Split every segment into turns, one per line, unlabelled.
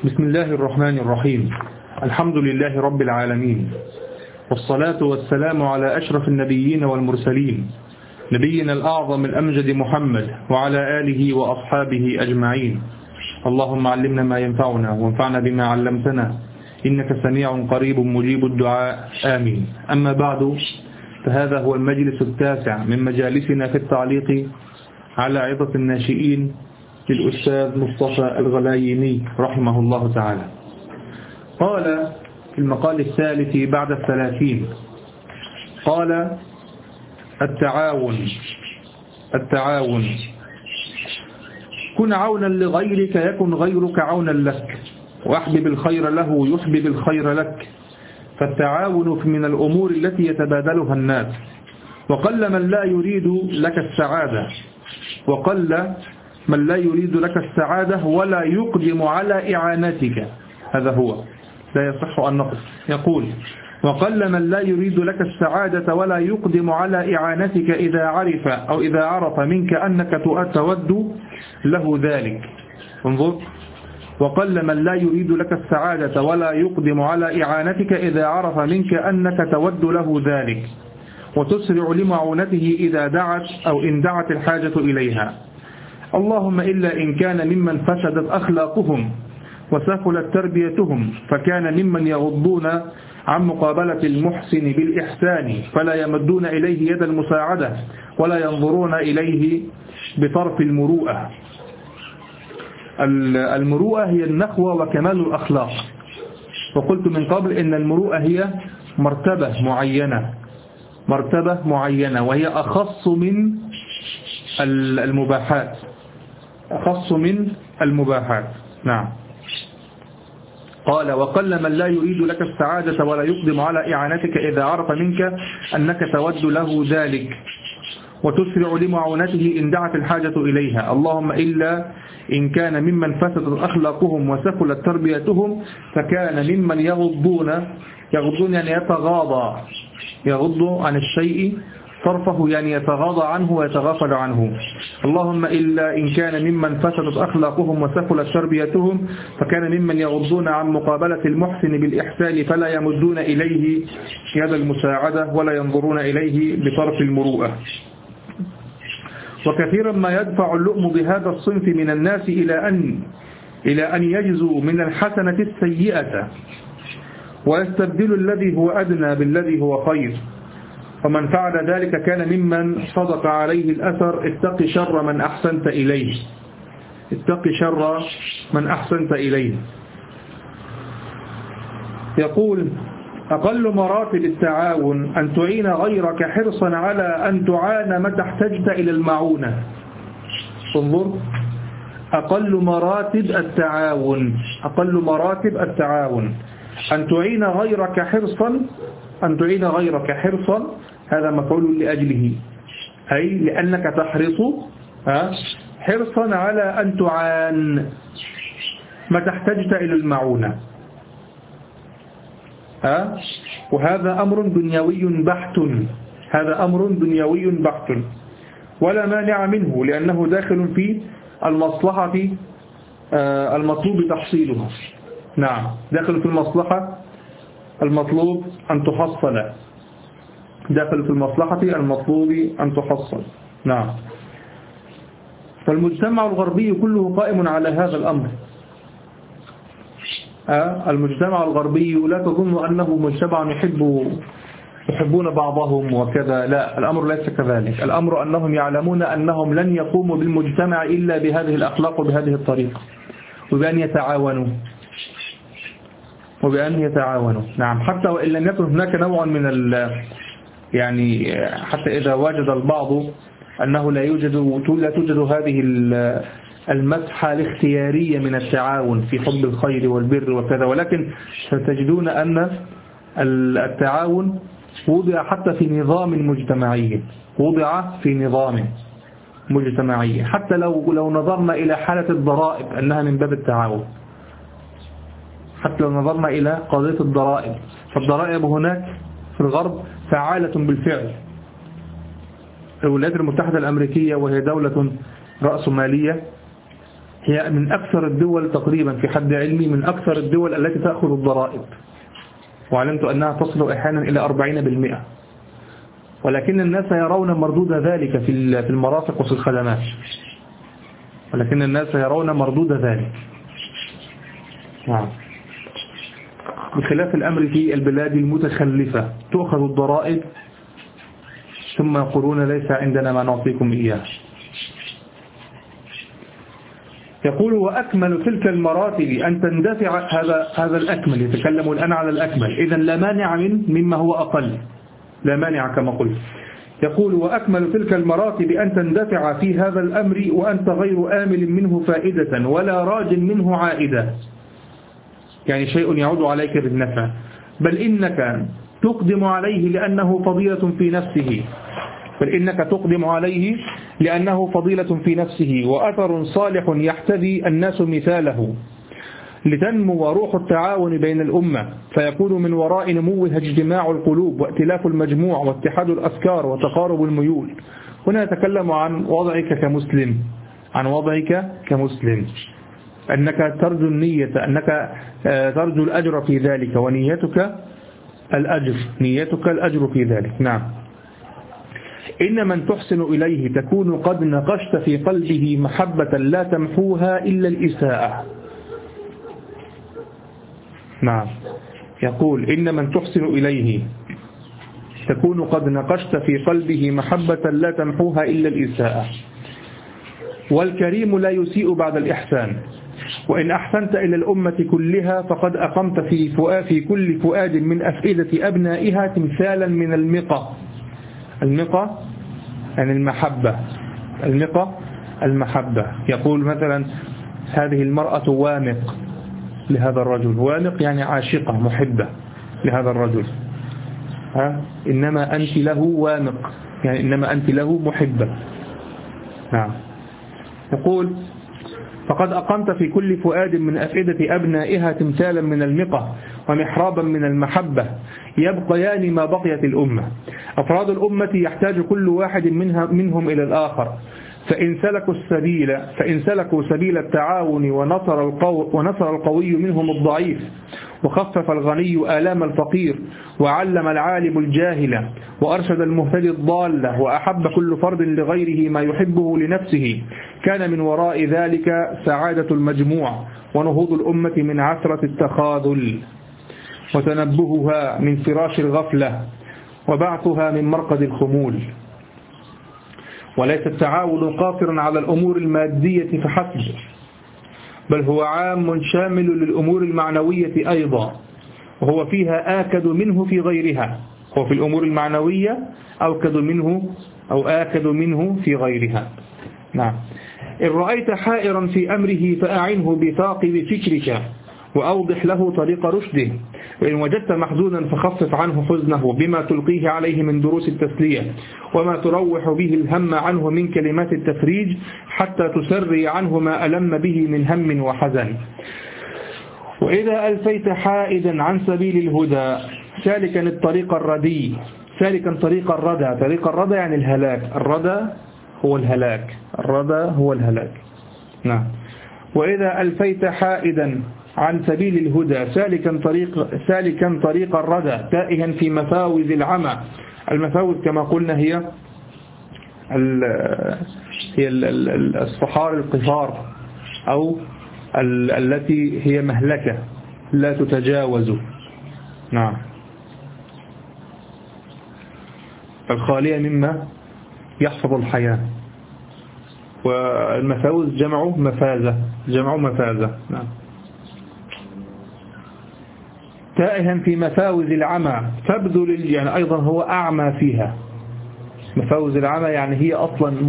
بسم الله الرحمن الرحيم. الحمد لله رب العالمين، والصلاة والسلام على أشرف النبيين والمرسلين، نبينا الأعظم الأمجد محمد وعلى آله وأصحابه أجمعين. اللهم علمنا ما ينفعنا وانفعنا بما علمتنا، إنك سميع قريب مجيب الدعاء، آمين. أما بعد، فهذا هو المجلس التاسع من مجالسنا في التعليق على عظة الناشئين للأستاذ مصطفى الغلايني رحمه الله تعالى. قال في المقال الثالث بعد 30، قال: التعاون كن عونا لغيرك يكن غيرك عونا لك، وأحبب الخير له يحبب الخير لك، فالتعاون من الأمور التي يتبادلها الناس، وقل من لا يريد لك السعادة ولا يقدم على إعانتك. هذا هو، لا يصح أن نقص. يقول: وقل من لا يريد لك السعادة ولا يقدم على إعانتك إذا عرف منك أنك تود له ذلك. انظر: وقل من لا يريد لك السعادة ولا يقدم على إعانتك إذا عرف منك أنك تود له ذلك، وتسرع لمعونته إن دعت الحاجة إليها. اللهم إلا إن كان ممن فسدت أخلاقهم وسفلت تربيتهم، فكان ممن يغضون عن مقابلة المحسن بالإحسان، فلا يمدون إليه يد المساعدة ولا ينظرون إليه بطرف المروءة. المروءة هي النخوة وكمال الأخلاق، وقلت من قبل إن المروءة هي مرتبة معينة، وهي أخص من المباحات. نعم. قال: وقل من لا يريد لك السعادة ولا يقدم على إعانتك إذا عرف منك أنك تود له ذلك، وتسرع لمعونته إن دعت الحاجة إليها. اللهم إلا إن كان ممن فسدت أخلاقهم وسفلت تربيتهم، فكان ممن يغضون يعني يغض عن الشيء طرفه، يعني يتغاضى عنه ويتغافل عنه. اللهم إلا إن كان ممن فسدت أخلاقهم وسفلت تربيتهم، فكان ممن يغضون عن مقابلة المحسن بالإحسان، فلا يمدون إليه يد المساعدة ولا ينظرون إليه بطرف المروءة. وكثيرا ما يدفع اللؤم بهذا الصنف من الناس إلى أن يجزوا من الحسنة السيئة، ويستبدل الذي هو أدنى بالذي هو خير. ومن فعل ذلك كان ممن صدق عليه الأثر: اتق شر من أحسنت إليه. يقول: أقل مراتب التعاون أن تعين غيرك حرصا على أن تعان متى احتجت إلى المعونة. انظر: أقل مراتب التعاون أن تعين غيرك حرصا، هذا مفعول لأجله، أي لأنك تحرص حرصا على أن تعان متى احتجت إلى المعونة. وهذا أمر دنيوي بحت، ولا مانع منه، لأنه داخل في المصلحة المطلوب تحصيلها. نعم، داخل في المصلحة المطلوب أن تحصل. نعم. فالمجتمع الغربي كله قائم على هذا الأمر. المجتمع الغربي لا تظن أنه مجتمع يحبون بعضهم وكذا، لا، الأمر ليس كذلك. الأمر أنهم يعلمون أنهم لن يقوموا بالمجتمع إلا بهذه الأخلاق وبهذه الطريقة، وبأن يتعاونوا. نعم. حتى وإن لم يكن هناك نوع من يعني حتى إذا وجد البعض أنه لا توجد هذه المسحة الاختيارية من التعاون في حب الخير والبر وكذا، ولكن ستجدون أن التعاون وضع حتى في نظام مجتمعي. حتى لو نظرنا إلى حالة الضرائب أنها من باب التعاون، حتى لو نظرنا إلى قضية الضرائب، فالضرائب هناك في الغرب فعالة بالفعل. الولايات المتحدة الأمريكية وهي دولة رأسمالية هي من أكثر الدول تقريبا في حد علمي، من أكثر الدول التي تأخذ الضرائب، وعلمت أنها تصل أحيانا إلى 40%، ولكن الناس يرون مردود ذلك في المرافق وفي الخدمات، ولكن الناس يرون مردود ذلك. نعم. بخلاف الأمر في البلاد المتخلفة تؤخذ الضرائب ثم يقولون ليس عندنا ما نعطيكم إياه. يقول وأكمل تلك المراتب أن تندفع، هذا الأكمل، يتكلم الآن على الأكمل، إذن لا مانع مما هو أقل، لا مانع كما قلت. يقول وأكمل تلك المراتب أن تندفع في هذا الأمر وأنت غير آمل منه فائدة ولا راج منه عائدة، يعني شيء يعود عليك بالنفع، بل إنك تقدم عليه لأنه فضيلة في نفسه، بل إنك تقدم عليه لأنه فضيلة في نفسه وأثر صالح يحتذي الناس مثاله، لتنمو روح التعاون بين الأمة، فيكون من وراء نموها اجتماع القلوب وائتلاف المجموع واتحاد الأفكار وتقارب الميول. هنا نتكلم عن وضعك كمسلم، عن وضعك كمسلم، أنك ترجو النية، أنك ترجو الأجر في ذلك، ونيتك الأجر، نيتك الأجر في ذلك. نعم. إن من تحسن إليه تكون قد نقشت في قلبه محبة لا تمحوها إلا الإساءة. نعم. يقول إن من تحسن إليه تكون قد نقشت في قلبه محبة لا تمحوها إلا الإساءة. والكريم لا يسيء بعد الإحسان، وإن أحسنت إلى الأمة كلها فقد أقمت في كل فؤاد من أفئدة أبنائها تمثالا من المقى. المقى يعني المحبة، المقى المحبة. يقول مثلا هذه المرأة وامق لهذا الرجل، وامق يعني عاشقة محبة لهذا الرجل، إنما أنت له وامق يعني إنما أنت له محبة. نعم. يقول فقد أقمت في كل فؤاد من أفئدة أبنائها تمثالا من المقى ومحرابا من المحبة يبقيان ما بقيت الأمة. أفراد الأمة يحتاج كل واحد منهم إلى الآخر، فإن سلكوا سبيل التعاون ونصر القوي منهم الضعيف، وخفف الغني آلام الفقير، وعلم العالم الجاهل، وأرشد المهتدي الضال، وأحب كل فرد لغيره ما يحبه لنفسه، كان من وراء ذلك سعادة المجموع ونهوض الأمة من عثرة التخاذل، وتنبهها من فراش الغفلة، وبعثها من مرقد الخمول. وليس التعاون قاصرا على الأمور المادية فحسب، بل هو عام شامل للأمور المعنوية أيضا، وهو فيها آكد منه في غيرها. هو في الأمور المعنوية آكد منه في غيرها. نعم. إن رأيت حائرا في أمره فأعنه بثاقب فكرك وأوضح له طريق رشده، وإن وجدت محزونا فخفف عنه حزنه بما تلقيه عليه من دروس التسلية، وما تروح به الهم عنه من كلمات التفريج، حتى تسري عنه ما ألم به من هم وحزن. وإذا ألفيت حائدا عن سبيل الهدى سالكا الطريق الردي، سالكا طريق الردى، طريق الردى يعني الهلاك، الردى هو الهلاك، الردى هو الهلاك. نعم. وإذا ألفيت حائدا عن سبيل الهدى سالكا طريق الردى تائها في مفاوز العمى. المفاوز كما قلنا هي الصحار القفار، أو التي هي مهلكة لا تتجاوز. نعم. الخالية مما يحفظ الحياة. والمفاوز جمع مفازة. نعم. تائها في مفاوز العمى فابذل، يعني أيضا هو أعمى فيها. مفاوز العمى يعني هي أصلا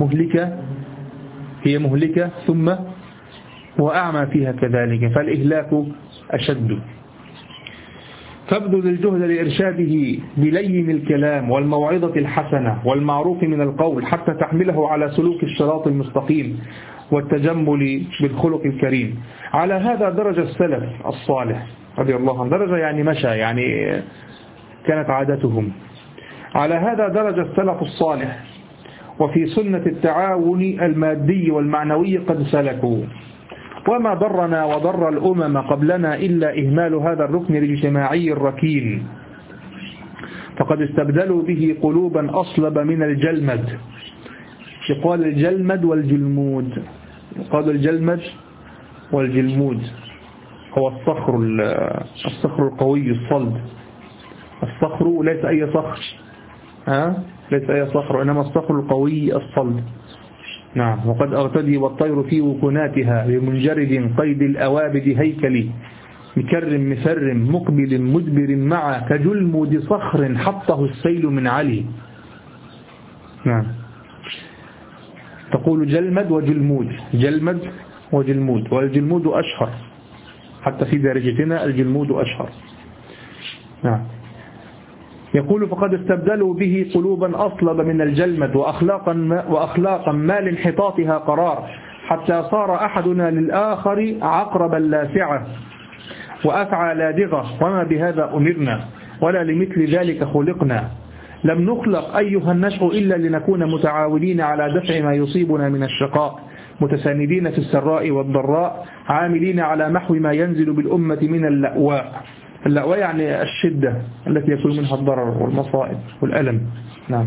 مهلكة ثم هو أعمى فيها كذلك، فالإهلاك أشد. فابذل الجهد لإرشاده بلين الكلام والموعظة الحسنة والمعروف من القول، حتى تحمله على سلوك الصراط المستقيم والتجمل بالخلق الكريم. على هذا درج السلف الصالح رضي الله عنه. درجة يعني مشى، يعني كانت عادتهم. على هذا درج السلف الصالح، وفي سنة التعاون المادي والمعنوي قد سلكوا. وما ضرنا وضر الأمم قبلنا إلا إهمال هذا الركن الاجتماعي الركين، فقد استبدلوا به قلوبا أصلب من الجلمد. يقال الجلمد والجلمود، يقال الجلمد والجلمود هو الصخر القوي الصلب. الصخر ليس أي صخر، ليس أي صخر، إنما الصخر القوي الصلب. نعم. وقد أغتدي والطير في وكناتها بمنجرد قيد الأوابد هيكلي، مكرم مفرم مقبل مدبر مع كجلمود صخر حطه السيل من علي. نعم. تقول جلمد وجلمود، جلمد وجلمود، والجلمود أشهر، حتى في درجتنا الجلمود أشهر. نعم. يقول فقد استبدلوا به قلوبا أصلب من الجلمد وأخلاقا ما لانحطاطها قرار، حتى صار أحدنا للآخر عقربا لاسعة وأفعى لادغة، وما بهذا أمرنا ولا لمثل ذلك خلقنا. لم نخلق أيها النشء إلا لنكون متعاونين على دفع ما يصيبنا من الشقاء، متساندين في السراء والضراء، عاملين على محو ما ينزل بالأمة من اللأواء. اللأواء يعني الشدة التي يكون منها الضرر والمصائب والألم. نعم.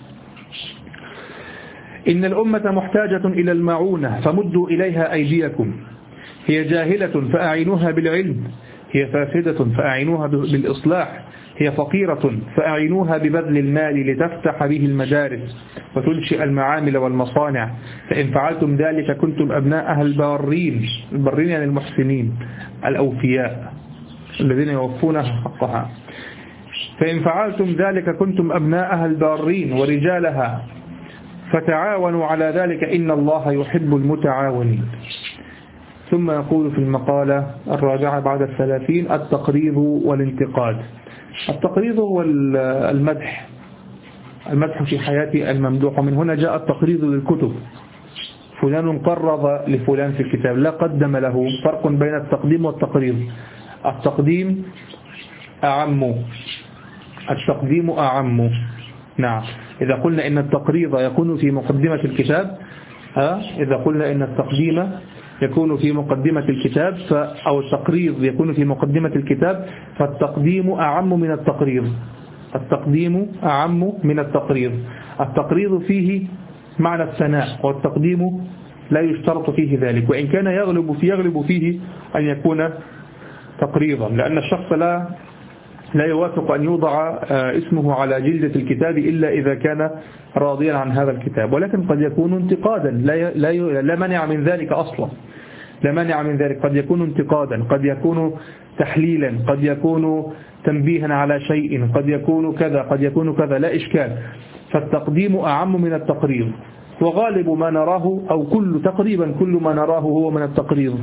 إن الأمة محتاجة إلى المعونة فمدوا إليها أيديكم، هي جاهلة فأعينوها بالعلم، هي فاسدة فأعينوها بالإصلاح، هي فقيرة فأعينوها ببذل المال لتفتح به المدارس وتنشئ المعامل والمصانع، فإن فعلتم ذلك كنتم أبناءها البارين. البارين يعني المحسنين الأوفياء الذين يوفون حقها. فإن فعلتم ذلك كنتم أبناءها البارين ورجالها، فتعاونوا على ذلك إن الله يحب المتعاونين. ثم يقول في المقالة الرابعة بعد 30: التقريض والانتقاد. التقريض هو المدح في حياة الممدوح، ومن هنا جاء التقريض للكتب. فلان قرض لفلان في الكتاب، لا قدم له. فرق بين التقديم والتقريض. التقديم أعم، التقديم أعم. نعم. إذا قلنا إن التقريض يكون في مقدمة الكتاب، إذا قلنا إن التقديم يكون في مقدمة الكتاب أو التقريض يكون في مقدمة الكتاب، فالتقديم أعم من التقريض. التقديم أعم من التقريض. التقريض فيه معنى الثناء، والتقديم لا يشترط فيه ذلك، وإن كان يغلب فيه أن يكون تقريضا، لأن الشخص لا يوافق أن يوضع اسمه على جلدة الكتاب إلا إذا كان راضيا عن هذا الكتاب. ولكن قد يكون انتقادا، لا مانع من ذلك أصلا، لا مانع من ذلك. قد يكون انتقادا، قد يكون تحليلا، قد يكون تنبيها على شيء، قد يكون كذا، قد يكون كذا، لا إشكال. فالتقديم أعم من التقريض، وغالب ما نراه أو تقريبا كل ما نراه هو من التقريض،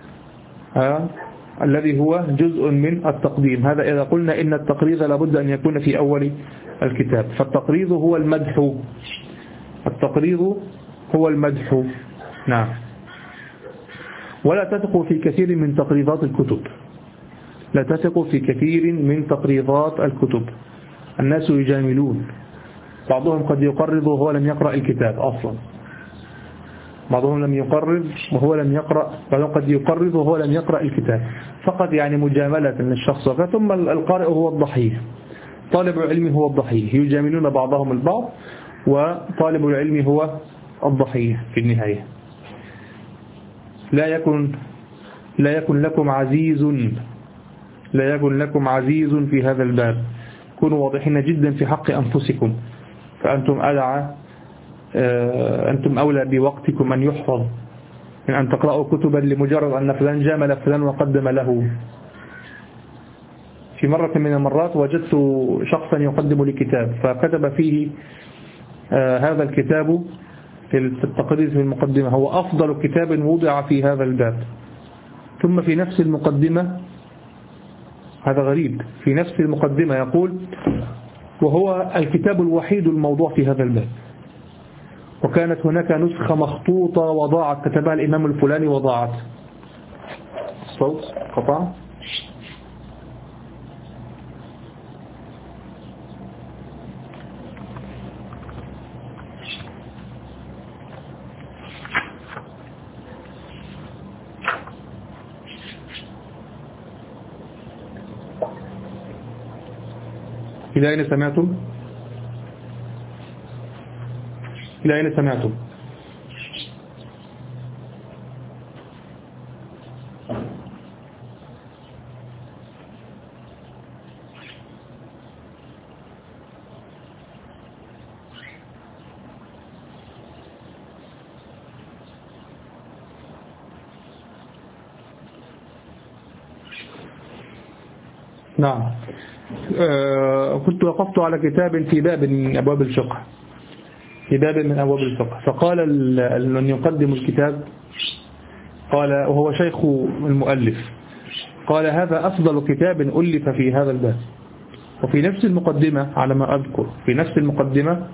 الذي هو جزء من التقديم. هذا إذا قلنا إن التقريض لابد أن يكون في أول الكتاب. فالتقريض هو المدح، التقريض هو المدح. نعم. ولا تثقوا في كثير من تقريضات الكتب، لا تثقوا في كثير من تقريضات الكتب. الناس يجاملون، بعضهم قد يقرض وهو لم يقرأ الكتاب أصلا، بعضهم لم يقرض وهو لم يقرأ، بعضهم قد يقرض وهو لم يقرأ الكتاب، فقط يعني مجاملة للشخص. ثم القارئ هو الضحية، طالب العلم هو الضحية، يجاملون بعضهم البعض، وطالب العلم هو الضحية في النهاية. لا يكن لكم عزيز في هذا الباب. كونوا واضحين جدا في حق أنفسكم، فأنتم أنتم أولى بوقتكم أن يحفظ من أن تقرأوا كتبا لمجرد أن فلان جامل فلان وقدم له. في مرة من المرات وجدت شخصا يقدم لكتاب، فكتب فيه هذا الكتاب في التقرير في المقدمة هو أفضل كتاب وضع في هذا الباب. ثم في نفس المقدمة، هذا غريب، في نفس المقدمة يقول وهو الكتاب الوحيد الموضوع في هذا الباب، وكانت هناك نسخة مخطوطة وضاعت، كتبها الإمام الفلاني وضاعت. الصوت قطع. إلى أين سمعتم؟ إلى أين سمعتم؟ نعم. كنت وقفت على كتاب في باب من أبواب الفقه، في باب من أبواب الفقه، فقال من يقدم الكتاب، قال وهو شيخ المؤلف، قال هذا أفضل كتاب ألف في هذا الباب. وفي نفس المقدمة على ما أذكر، في نفس المقدمة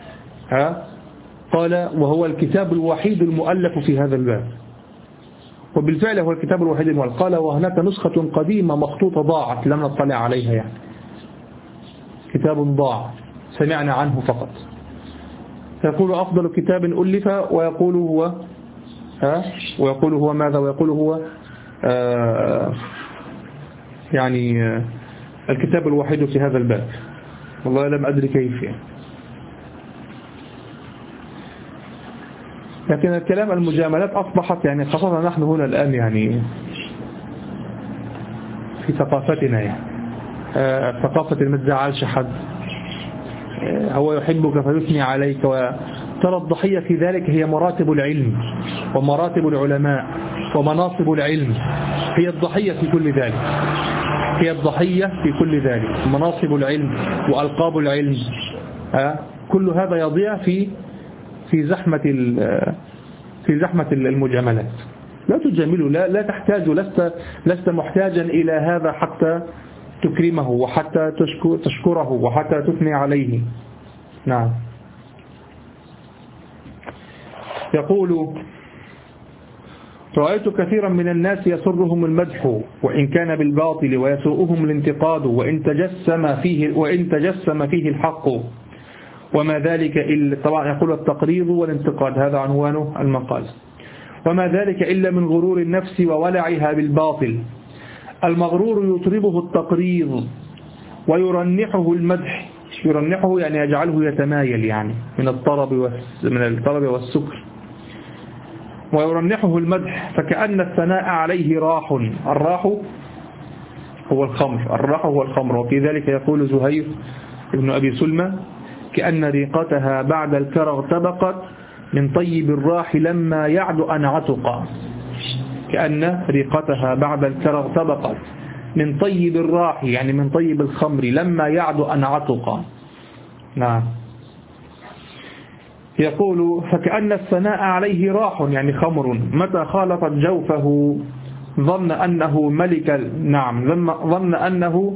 قال وهو الكتاب الوحيد المؤلف في هذا الباب. وبالفعل هو الكتاب الوحيد المؤلف. قال وهناك نسخة قديمة مخطوطة ضاعت لم نطلع عليها، يعني كتاب ضاع سمعنا عنه فقط. يقول أفضل كتاب ألف، ويقول هو ويقول هو ماذا؟ ويقول هو يعني الكتاب الوحيد في هذا الباب. والله لم أدري كيف يعني. لكن الكلام المجاملات أصبحت يعني خاصة نحن هنا الآن يعني في ثقافتنا، يعني ثقافة ما تزعلش حد، هو يحبك فيثني عليك. وترى الضحية في ذلك هي مراتب العلم ومراتب العلماء ومناصب العلم، هي الضحية في كل ذلك، هي الضحية في كل ذلك، مناصب العلم وألقاب العلم. كل هذا يضيع في زحمة المجاملات. لا تجامله، لا تحتاج، لست محتاجا إلى هذا حتى تكرمه وحتى تشكره وحتى تثني عليه. نعم. يقول رأيت كثيرا من الناس يسرهم المدح وإن كان بالباطل، ويسوءهم الانتقاد وإن تجسم فيه الحق، وما ذلك إلا، طبعا يقول التقريض والانتقاد هذا عنوان المقال، وما ذلك إلا من غرور النفس وولعها بالباطل. المغرور يطربه التقريض ويرنحه المدح، يرنحه يعني يجعله يتمايل، يعني من الطرب والسكر، ويرنحه المدح فكأن الثناء عليه راح. الراح هو الخمر، الراح هو الخمر. وفي ذلك يقول زهير ابن أبي سلمى كأن ريقتها بعد الكرى ارتبقت من طيب الراح لما يعد أن عتق. كأن ريقتها بعد الكرى ارتبقت من طيب الراح، يعني من طيب الخمر، لما يعد أن عتق. نعم. يقول فكأن الثناء عليه راح، يعني خمر، متى خالطت جوفه ظن أنه ملك. نعم، ظن أنه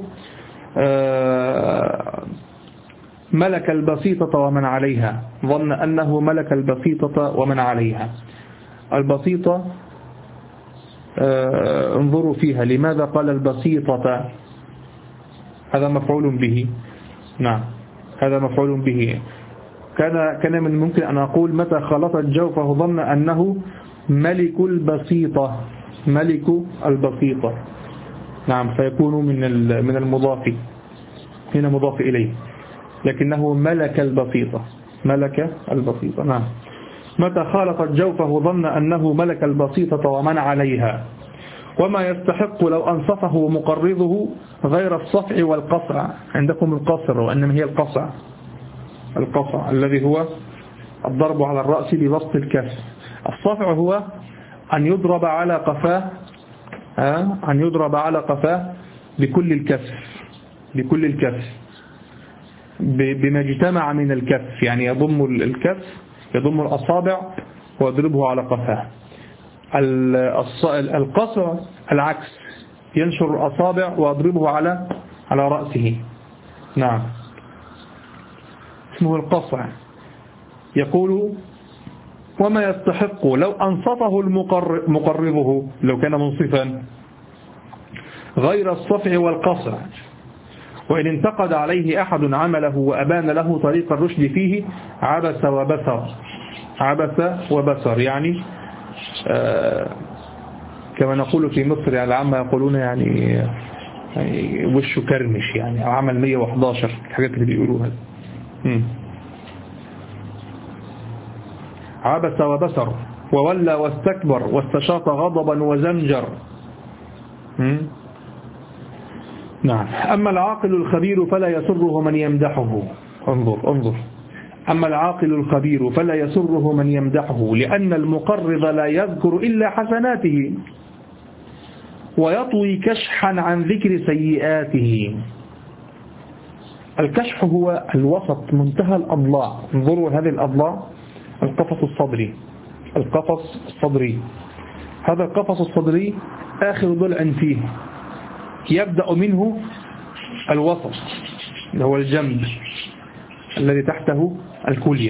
ملك البسيطة ومن عليها، ظن أنه ملك البسيطة ومن عليها. البسيطة انظروا فيها، لماذا قال البسيطة؟ هذا مفعول به. نعم، هذا مفعول به. كان من ممكن أن أقول متى خلطت جوفه ظن أنه ملك البسيطة، ملك البسيطة. نعم، فيكون من المضاف، هنا مضاف إليه، لكنه ملك البسيطة، ملك البسيطة. نعم. متى خالطت جوفه ظن أنه ملك البسيطة ومن عليها، وما يستحق لو أنصفه مقرضه غير الصفع والقصع. عندكم القصر، وإنما هي القصع، القصع الذي هو الضرب على الرأس ببسط الكف. الصفع هو أن يضرب على قفاه، أن يضرب على قفاه بكل الكف، بكل الكف، بما اجتمع من الكف، يعني يضم الكف، يضم الأصابع ويضربه على قفاه. القصع العكس، ينشر الأصابع ويضربه على رأسه. نعم، اسمه القصع. يقول وما يستحق لو أنصفه مقربه، لو كان منصفا، غير الصفع والقصع. وإن انتقد عليه أحد عمله وأبان له طريق الرشد فيه عبس وبسر. عبس وبسر يعني كما نقول في مصر، يعني العامة يقولون يعني يعني وشه كرمش يعني، أو عمل 111 الحاجات اللي بيقولوها. عبس وبسر وولى واستكبر واستشاط غضبا وزمجر. نعم. أما العاقل الخبير فلا يسره من يمدحه. انظر. أما العاقل الخبير فلا يسره من يمدحه، لأن المقرض لا يذكر إلا حسناته ويطوي كشحا عن ذكر سيئاته. الكشح هو الوسط، منتهى الأضلاع. انظروا هذه الأضلاع، القفص الصدري. هذا القفص الصدري آخر ضلع فيه، يبدأ منه الوسط اللي هو الجنب الذي تحته الكلية.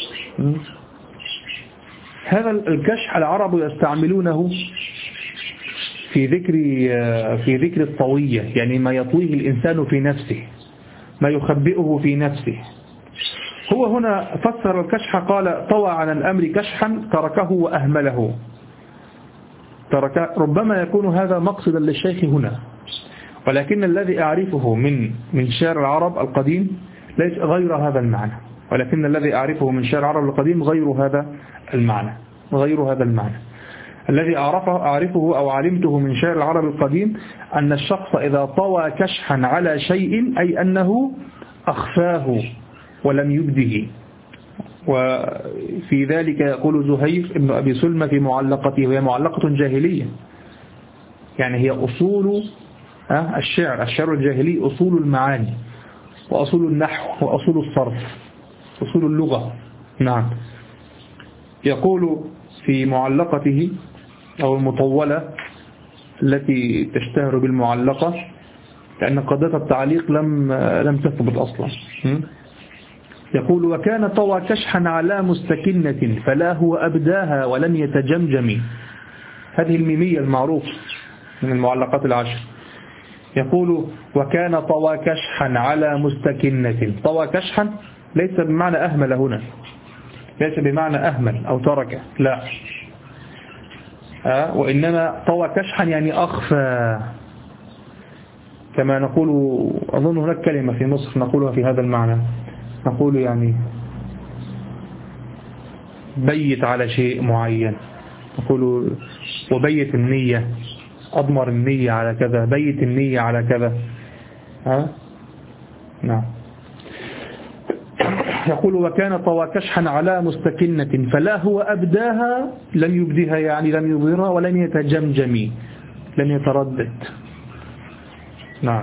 هذا الكشح العرب يستعملونه في ذكر الطوية، يعني ما يطويه الإنسان في نفسه، ما يخبئه في نفسه. هو هنا فسر الكشح قال: طوى عن الأمر كشحا تركه وأهمله. ربما يكون هذا مقصدا للشيخ هنا، ولكن الذي أعرفه من شعر العرب القديم ليس غير هذا المعنى، ولكن الذي أعرفه من شعر العرب القديم غير هذا المعنى. الذي أعرفه أو علمته من شعر العرب القديم أن الشخص إذا طوى كشحا على شيء أي أنه أخفاه ولم يبده. وفي ذلك يقول زهير ابن أبي سلمى في معلقته، وهي معلقة جاهلية، يعني هي أصول الشعر الجاهلي، أصول المعاني وأصول النحو وأصول الصرف، أصول اللغة. نعم. يقول في معلقته أو المطولة التي تشتهر بالمعلقة، لأن قضية التعليق لم تثبت أصلا. يقول: وكان طوى كشحا على مستكنة فلا هو أبداها ولم يتجمجم. هذه الميمية المعروف من المعلقات العشر. يقول: وكان طوى كشحا على مستكنة. طوى كشحا ليس بمعنى أهمل هنا، ليس بمعنى أهمل أو ترك، لا، وإنما طوى كشحا يعني أخفى، كما نقول. أظن هناك كلمة في مصر نقولها في هذا المعنى، نقول يعني بيت على شيء معين، نقول وبيت النية، أضمر النية على كذا، بيت النية على كذا. نعم. يقول: وكان طوى كشحا على مستكنة فلا هو أبداها، لم يبدها يعني لم يظهرها، ولم يتجمجم، لم يتردد. نعم.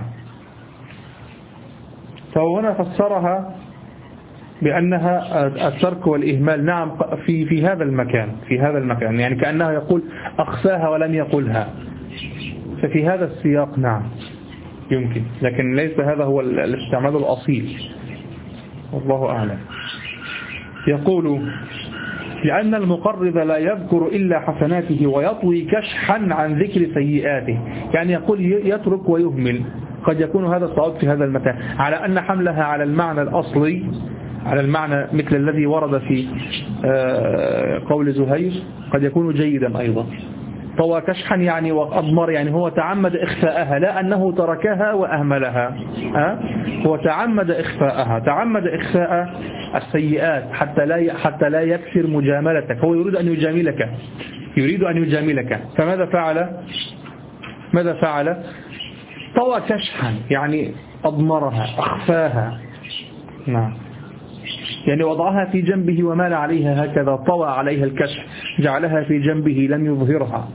فهنا فسرها بأنها الترك والإهمال. نعم، في هذا المكان يعني كأنه يقول أخفاها ولم يقلها، ففي هذا السياق نعم يمكن، لكن ليس هذا هو الاستعمال الأصيل، والله أعلم. يقول: لأن المقرض لا يذكر إلا حسناته ويطوي كشحا عن ذكر سيئاته، يعني يقول يترك ويهمل. قد يكون هذا الصواب في هذا المكان، على أن حملها على المعنى الأصلي، على المعنى مثل الذي ورد في قول زهير، قد يكون جيدا أيضا. طوى كشحا يعني وأضمر، يعني هو تعمد إخفاءها، لا أنه تركها وأهملها. هو تعمد إخفاءها، تعمد إخفاء السيئات حتى لا يكثر مجاملتك. هو يريد أن يجاملك، فماذا فعل؟ طوى كشحا يعني أضمرها، أخفاها. نعم. يعني وضعها في جنبه ومال عليها هكذا، طوى عليها الكشح، جعلها في جنبه لم يظهرها.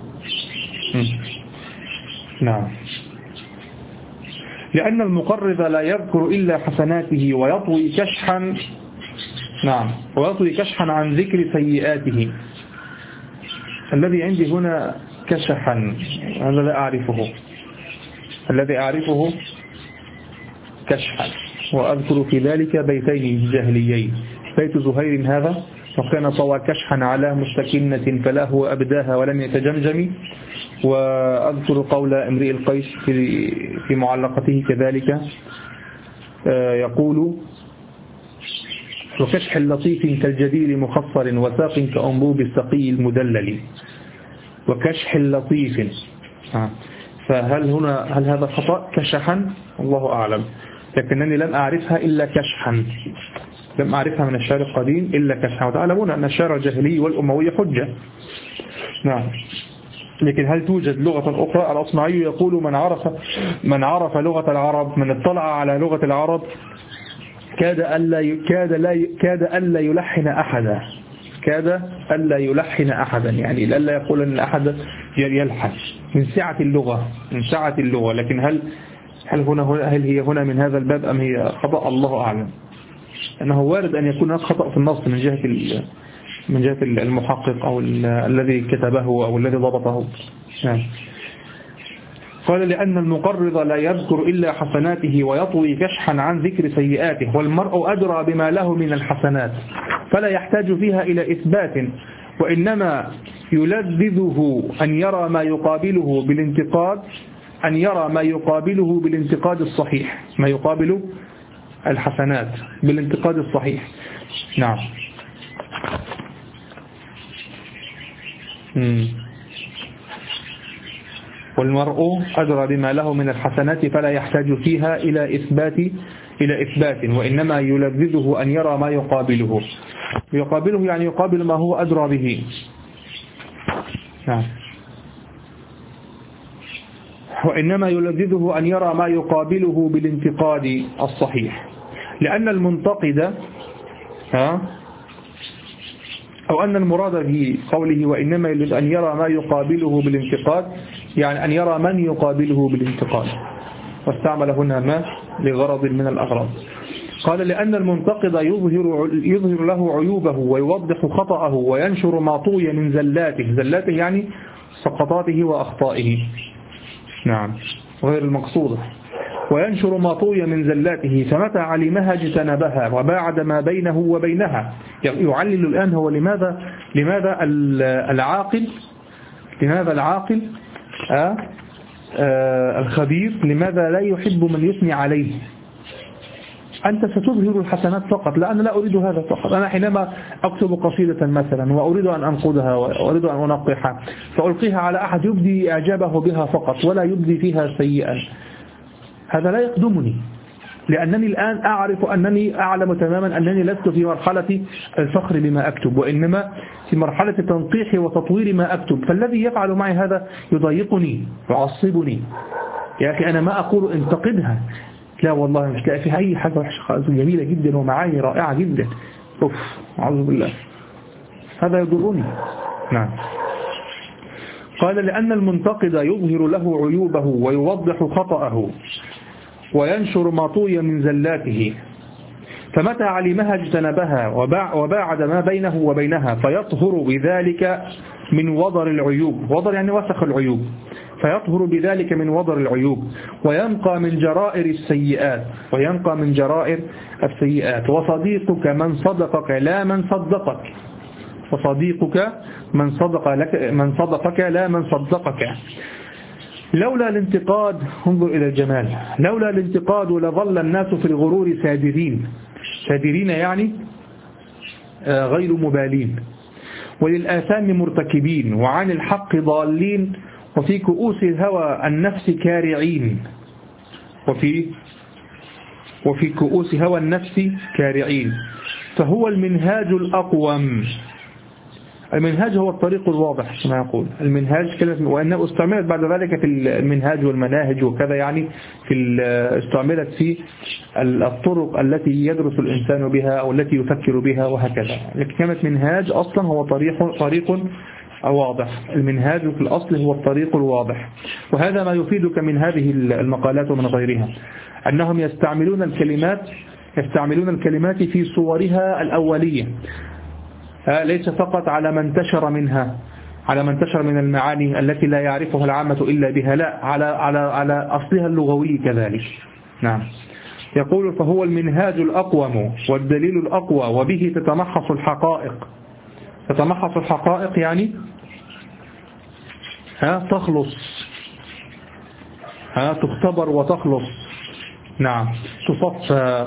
نعم. لأن المقرض لا يذكر إلا حسناته ويطوي كشحا، نعم، ويطوي كشحا عن ذكر سيئاته. الذي عندي هنا كشحا، هذا لا أعرفه، الذي أعرفه كشحا، وأذكر في ذلك بيتين جاهليين: بيت زهير هذا، وكان طوى كشحا على مستكنة فلا هو أبداها ولم يتجمجم، وأذكر قول امرئ القيس في معلقته كذلك، يقول: وكشح لطيف كالجديل مخصر وساق كأنبوب السقي المدلل. وكشح لطيف، هل هذا خطأ كشحا؟ الله أعلم، لكنني لم أعرفها إلا كشحا، لم أعرفها من الشعر القديم إلا كشحا. وتعلمون أن الشعر الجاهلي والأموي حجة. نعم. لكن هل توجد لغة أخرى؟ الأصمعي يقول من عرف لغة العرب، من اطلع على لغة العرب كاد ألا يلحن أحدا، كاد ألا يلحن أحدا، يعني ألا يقول أن أحد يلحن من سعة اللغة، من سعة اللغة. لكن هل هي هنا من هذا الباب أم هي خطأ؟ الله أعلم. أنه وارد أن يكون هناك خطأ في النص من جهة المحقق أو الذي كتبه أو الذي ضبطه. يعني قال لأن المقرض لا يذكر إلا حسناته ويطوي كشحا عن ذكر سيئاته، والمرء أدرى بما له من الحسنات فلا يحتاج فيها إلى إثبات، وإنما يلذذه أن يرى ما يقابله بالانتقاد الصحيح، ما يقابل الحسنات بالانتقاد الصحيح. نعم. والمرء أدرى بما له من الحسنات فلا يحتاج فيها إلى إثبات، وإنما يلذذه أن يرى ما يقابله يعني يقابل ما هو أدرى به. نعم. وإنما يلذذه أن يرى ما يقابله بالانتقاد الصحيح، لأن المنتقد أو أن المراد في قوله وإنما يريد أن يرى ما يقابله بالانتقاد، يعني أن يرى من يقابله بالانتقاد، واستعمل هنا ما لغرض من الأغراض. قال لأن المنتقد يظهر له عيوبه ويوضح خطأه وينشر ما طوي من زلاته يعني سقطاته وأخطائه. نعم، غير المقصودة. وينشر ما طوي من زلاته، فمتى علمها اجتنبها وباعد ما بينه وبينها. يعلل الآن هو لماذا العاقل الخبير لماذا لا يحب من يثني عليه. أنت ستظهر الحسنات فقط، لا أنا لا أريد هذا فقط. أنا حينما أكتب قصيدة مثلا وأريد أن أنقدها وأريد أن أنقحها فألقيها على أحد يبدي إعجابه بها فقط ولا يبدي فيها سيئا، هذا لا يخدمني، لأنني الآن أعرف أنني أعلم تماما أنني لست في مرحلة الفخر بما أكتب، وإنما في مرحلة تنقيح وتطوير ما أكتب. فالذي يفعل معي هذا يضايقني يعصبني. يا أخي أنا ما أقول انتقدها، لا والله مش لاقي فيها أي حاجة وحشة، جميلة جدا ومعاني رائعة جدا، أعوذ بالله، هذا يضرني. نعم. قال لأن المنتقد يظهر له عيوبه ويوضح خطأه وينشر ما طوي من زلاته، فمتى علمها اجتنبها وباعد ما بينه وبينها، فيطهر بذلك من وضر العيوب، وضر يعني وسخ العيوب، فيطهر بذلك من وضر العيوب، وينقى من جرائر السيئات. وصديقك من صدقك لا من صدقك، وصديقك من صدقك لا من صدقك. لولا الانتقاد، انظر إلى الجمال، لولا الانتقاد لظل الناس في الغرور سادرين يعني غير مبالين، وللآثام مرتكبين، وعن الحق ضالين، وفي كؤوس الهوى النفس كارعين، وفي كؤوس هوى النفس كارعين. فهو المنهاج الأقوم. المنهاج هو الطريق الواضح كما يقول المنهاج كلمة، وأنه استعملت بعد ذلك في المنهاج والمناهج وكذا، يعني استعملت في الطرق التي يدرس الإنسان بها أو التي يفكر بها وهكذا. لكن كلمة منهاج أصلا هو طريق واضح. المنهاج في الأصل هو الطريق الواضح. وهذا ما يفيدك من هذه المقالات ومن غيرها، أنهم يستعملون الكلمات في صورها الأولية، ليس فقط على من انتشر من المعاني التي لا يعرفها العامة إلا بها، لا، على أصلها اللغوي كذلك. نعم. يقول فهو المنهاج الأقوم والدليل الأقوى، وبه تتمحص الحقائق يعني تخلص، تختبر وتخلص. نعم، تصفى.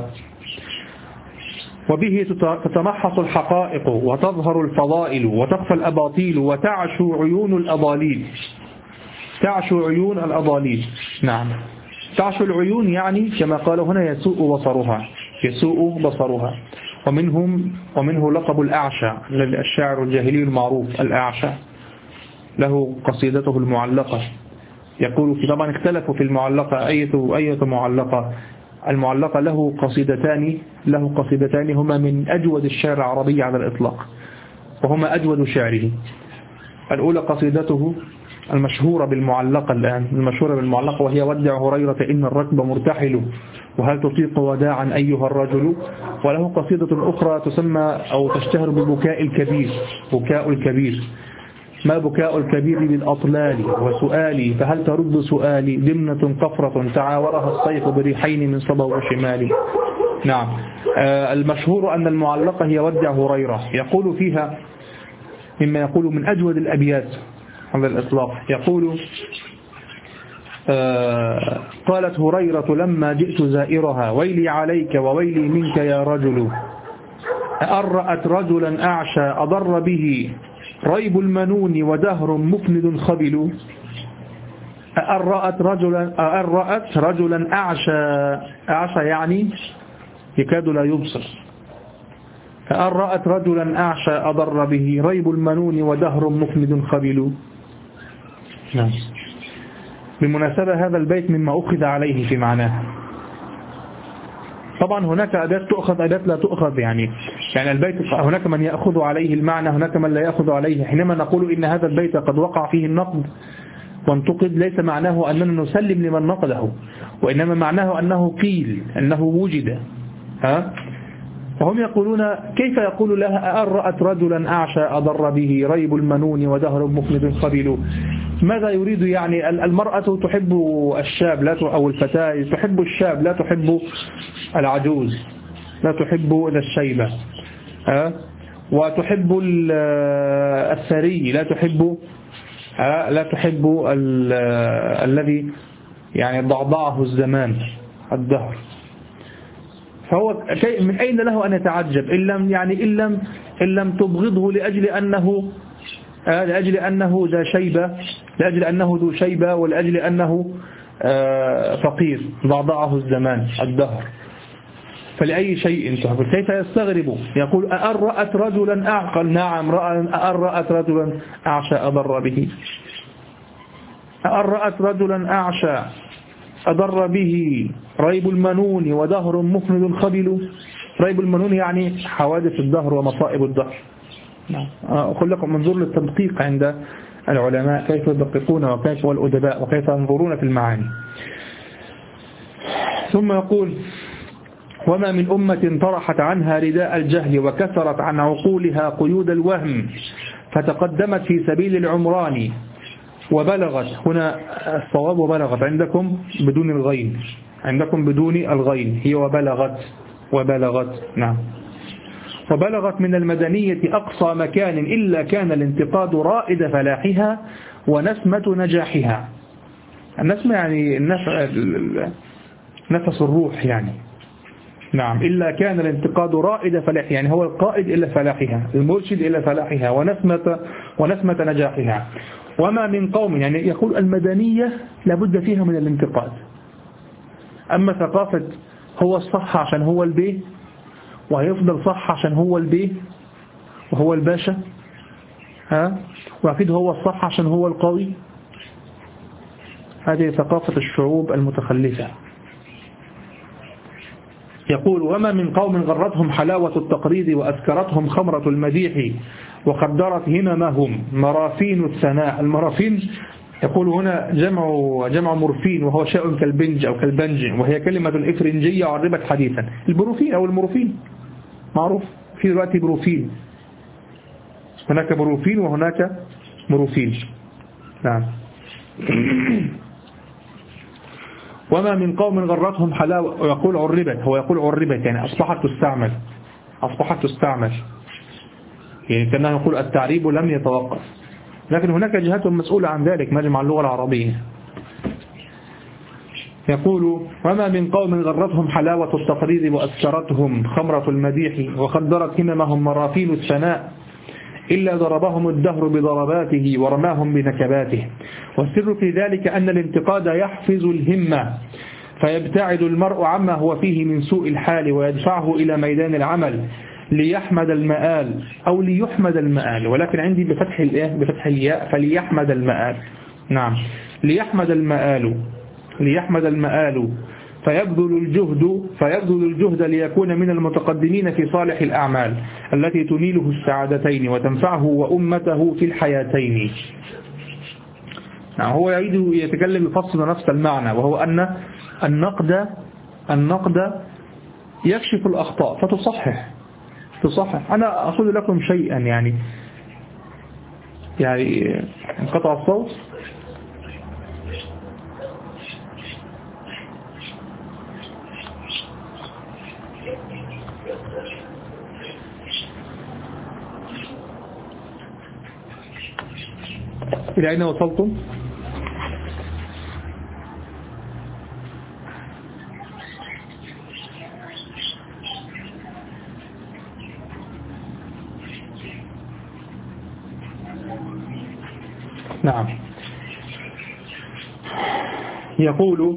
وبه تتمحص الحقائق وتظهر الفضائل وتخفى الأباطيل وتعشو عيون الأضاليل. تعشو عيون الأضاليل. نعم، تعشو العيون يعني كما قال هنا يسوء بصرها، يسوء بصرها. ومنه لقب الأعشى، الشاعر الجاهلي المعروف الأعشى، له قصيدته المعلقة. يقول في، طبعا اختلفوا في المعلقة أية معلقة. المعلقة له قصيدتان هما من أجود الشعر العربي على الإطلاق، وهما أجود شعره. الأولى قصيدته المشهورة بالمعلقة الآن، المشهورة بالمعلقة، وهي ودع هريرة إن الركب مرتحل وهل تطيق وداعا أيها الرجل. وله قصيدة أخرى تسمى أو تشتهر ببكاء الكبير، بكاء الكبير. ما بكاء الكبير للأطلال وسؤالي فهل ترد سؤالي دمنة قفرة تعاورها الصيف بريحين من صبا وشمال. نعم. المشهور أن المعلقة هي ودع هريرة. يقول فيها مما يقول من أجود الأبيات على الإطلاق، يقول قالت هريرة لما جئت زائرها ويلي عليك وويلي منك يا رجل أرأت رجلا أعشى أضر به ريب المنون ودهر مفند خبل. أرأت رجلا أعشى يعني يكاد لا يبصر. أرأت رجلا أعشى أضر به ريب المنون ودهر مفند خبل. نعم. بالمناسبة هذا البيت مما أخذ عليه في معناه. طبعا هناك أبيات تؤخذ، أبيات لا تؤخذ، يعني البيت هناك من يأخذ عليه المعنى، هناك من لا يأخذ عليه. حينما نقول إن هذا البيت قد وقع فيه النقد وانتقد، ليس معناه أننا نسلم لمن نقده، وإنما معناه أنه قيل، أنه وجد. وهم يقولون كيف يقول لها أرأت رجلا أعشى أضر به ريب المنون ودهر مفند خبل. ماذا يريد؟ يعني المرأة تحب الشاب أو الفتاة تحب الشاب، لا تحب العجوز، لا تحب الشيبة، وتحب الثري، لا تحب الذي يعني ضعضعه الزمان الدهر. فهو من أين له أن يتعجب إن لم تبغضه لأجل أنه ذا شيبة، لأجل أنه ذو شيبة، ولأجل أنه فقير ضعضعه الزمان الدهر. فلأي شيء تحب. كيف يستغرب؟ يقول أرأت رجلا أعقل. نعم، أرأت رجلا أعشى أضر به. أرأت رجلا أعشى أضر به ريب المنون ودهر مفند خبل. ريب المنون يعني حوادث الدهر ومصائب الدهر. أقول لكم منظور للتدقيق عند العلماء، كيف يدققون وكيف والأدباء وكيف ينظرون في المعاني. ثم يقول وما من أمة طرحت عنها رداء الجهل وكثرت عن عقولها قيود الوهم فتقدمت في سبيل العمران وبلغت. هنا الصواب وبلغت عندكم بدون الغين، عندكم بدون الغين، هي وبلغت. نعم. وبلغت من المدنية أقصى مكان إلا كان الانتقاد رائد فلاحها ونسمة نجاحها. النسمة يعني نفس الروح يعني. نعم. إلا كان الانتقاد رائد فلاحها، يعني هو القائد إلى فلاحها، المرشد إلى فلاحها ونسمة نجاحها. وما من قوم، يعني يقول المدنية لابد فيها من الانتقاد. أما ثقافة هو الصح عشان هو البيه، وهيفضل صح عشان هو البيه وهو الباشا، وأكيد هو الصح عشان هو القوي، هذه ثقافة الشعوب المتخلفة. يقول وما من قوم غرتهم حلاوة التقريض وأسكرتهم خمرة المديح وقدرت هممهم مرافين الثناء. المرافين يقول هنا جمع مرفين، وهو شيء كالبنج أو كالبنج، وهي كلمة إفرنجية عربت حديثا. البروفين أو المروفين معروف، في دلوقتي بروفين، هناك بروفين وهناك مروفين. نعم. وما من قوم غرتهم حلاوة، ويقول عربت، هو يقول عربت يعني أصبحت تستعمل، يعني كأنه يقول التعريب لم يتوقف، لكن هناك جهات مسؤولة عن ذلك، مجمع اللغة العربية. يقول وما من قوم غرتهم حلاوة التقرير وأسكرتهم خمرة المديح وخدرت هممهم مرافين الثناء إلا ضربهم الدهر بضرباته ورماهم بنكباته. والسر في ذلك أن الانتقاد يحفز الهمة، فيبتعد المرء عما هو فيه من سوء الحال ويدفعه إلى ميدان العمل ليحمد المآل أو ليحمد المآل، ولكن عندي بفتح الياء فليحمد المآل. نعم، ليحمد المآل فيبذل الجهد ليكون من المتقدمين في صالح الأعمال التي تنيله السعادتين وتنفعه وأمته في الحياتين. نعم، هو يريد يتكلم يفصل نفس المعنى، وهو أن النقد يكشف الأخطاء فتصحح. أنا أقول لكم شيئا، يعني انقطع الصوت. إلى أين وصلتم؟ نعم، يقول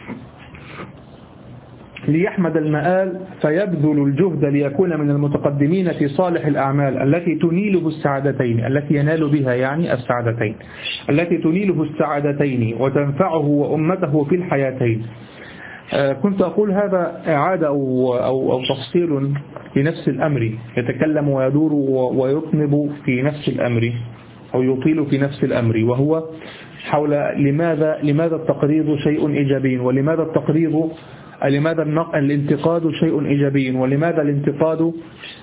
ليحمد المآل فيبذل الجهد ليكون من المتقدمين في صالح الأعمال التي تنيله السعادتين، التي ينال بها يعني السعادتين، التي تنيله السعادتين وتنفعه وأمته في الحياتين. كنت أقول هذا إعادة أو تفصيل لنفس الأمر، يتكلم ويدور ويطنب في نفس الأمر أو يطيل في نفس الأمر، وهو حول لماذا التقريض شيء إيجابي، ولماذا الانتقاد شيء إيجابي، ولماذا الانتقاد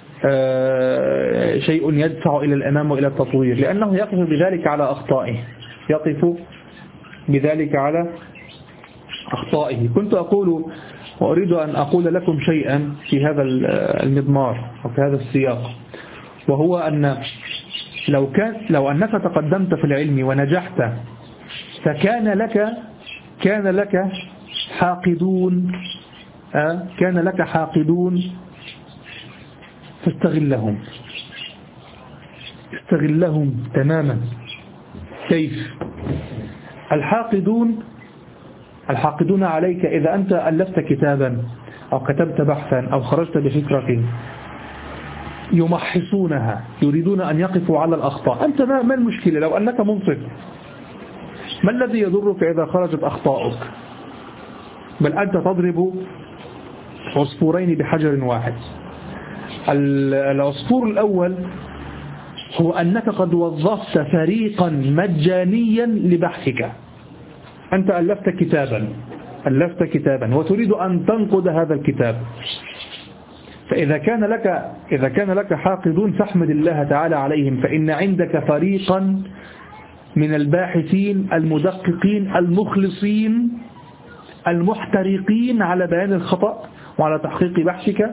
شيء يدفع إلى الأمام وإلى التطوير، لأنه يقف بذلك على أخطائه. كنت أقول وأريد أن أقول لكم شيئا في هذا المضمار أو في هذا السياق، وهو أن لو أنك تقدمت في العلم ونجحت فكان لك حاقدون فاستغلهم تماما. كيف؟ الحاقدون عليك إذا أنت ألفت كتابا أو كتبت بحثا أو خرجت بفكرة يمحصونها، يريدون أن يقفوا على الأخطاء. أنت ما المشكلة لو أنك منصف؟ ما الذي يضرك إذا خرجت أخطاؤك؟ بل أنت تضرب عصفورين بحجر واحد. العصفور الأول هو أنك قد وظفت فريقا مجانيا لبحثك. أنت ألفت كتابا وتريد أن تنقد هذا الكتاب، فإذا كان لك حاقدون فاحمد الله تعالى عليهم، فإن عندك فريقا من الباحثين المدققين المخلصين المحترقين على بيان الخطأ وعلى تحقيق بحثك،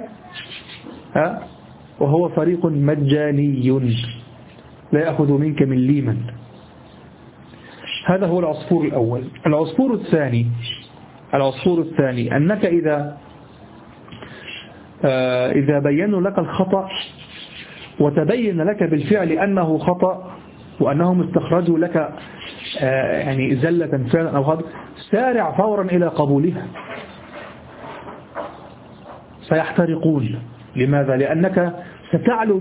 وهو فريق مجاني لا يأخذ منك مليما. هذا هو العصفور الأول. العصفور الثاني أنك إذا بينوا لك الخطأ وتبين لك بالفعل أنه خطأ وأنهم استخرجوا لك يعني زلة فعلا أو هذا، سارع فورا إلى قبولها. سيحترقون. لماذا؟ لأنك ستعلو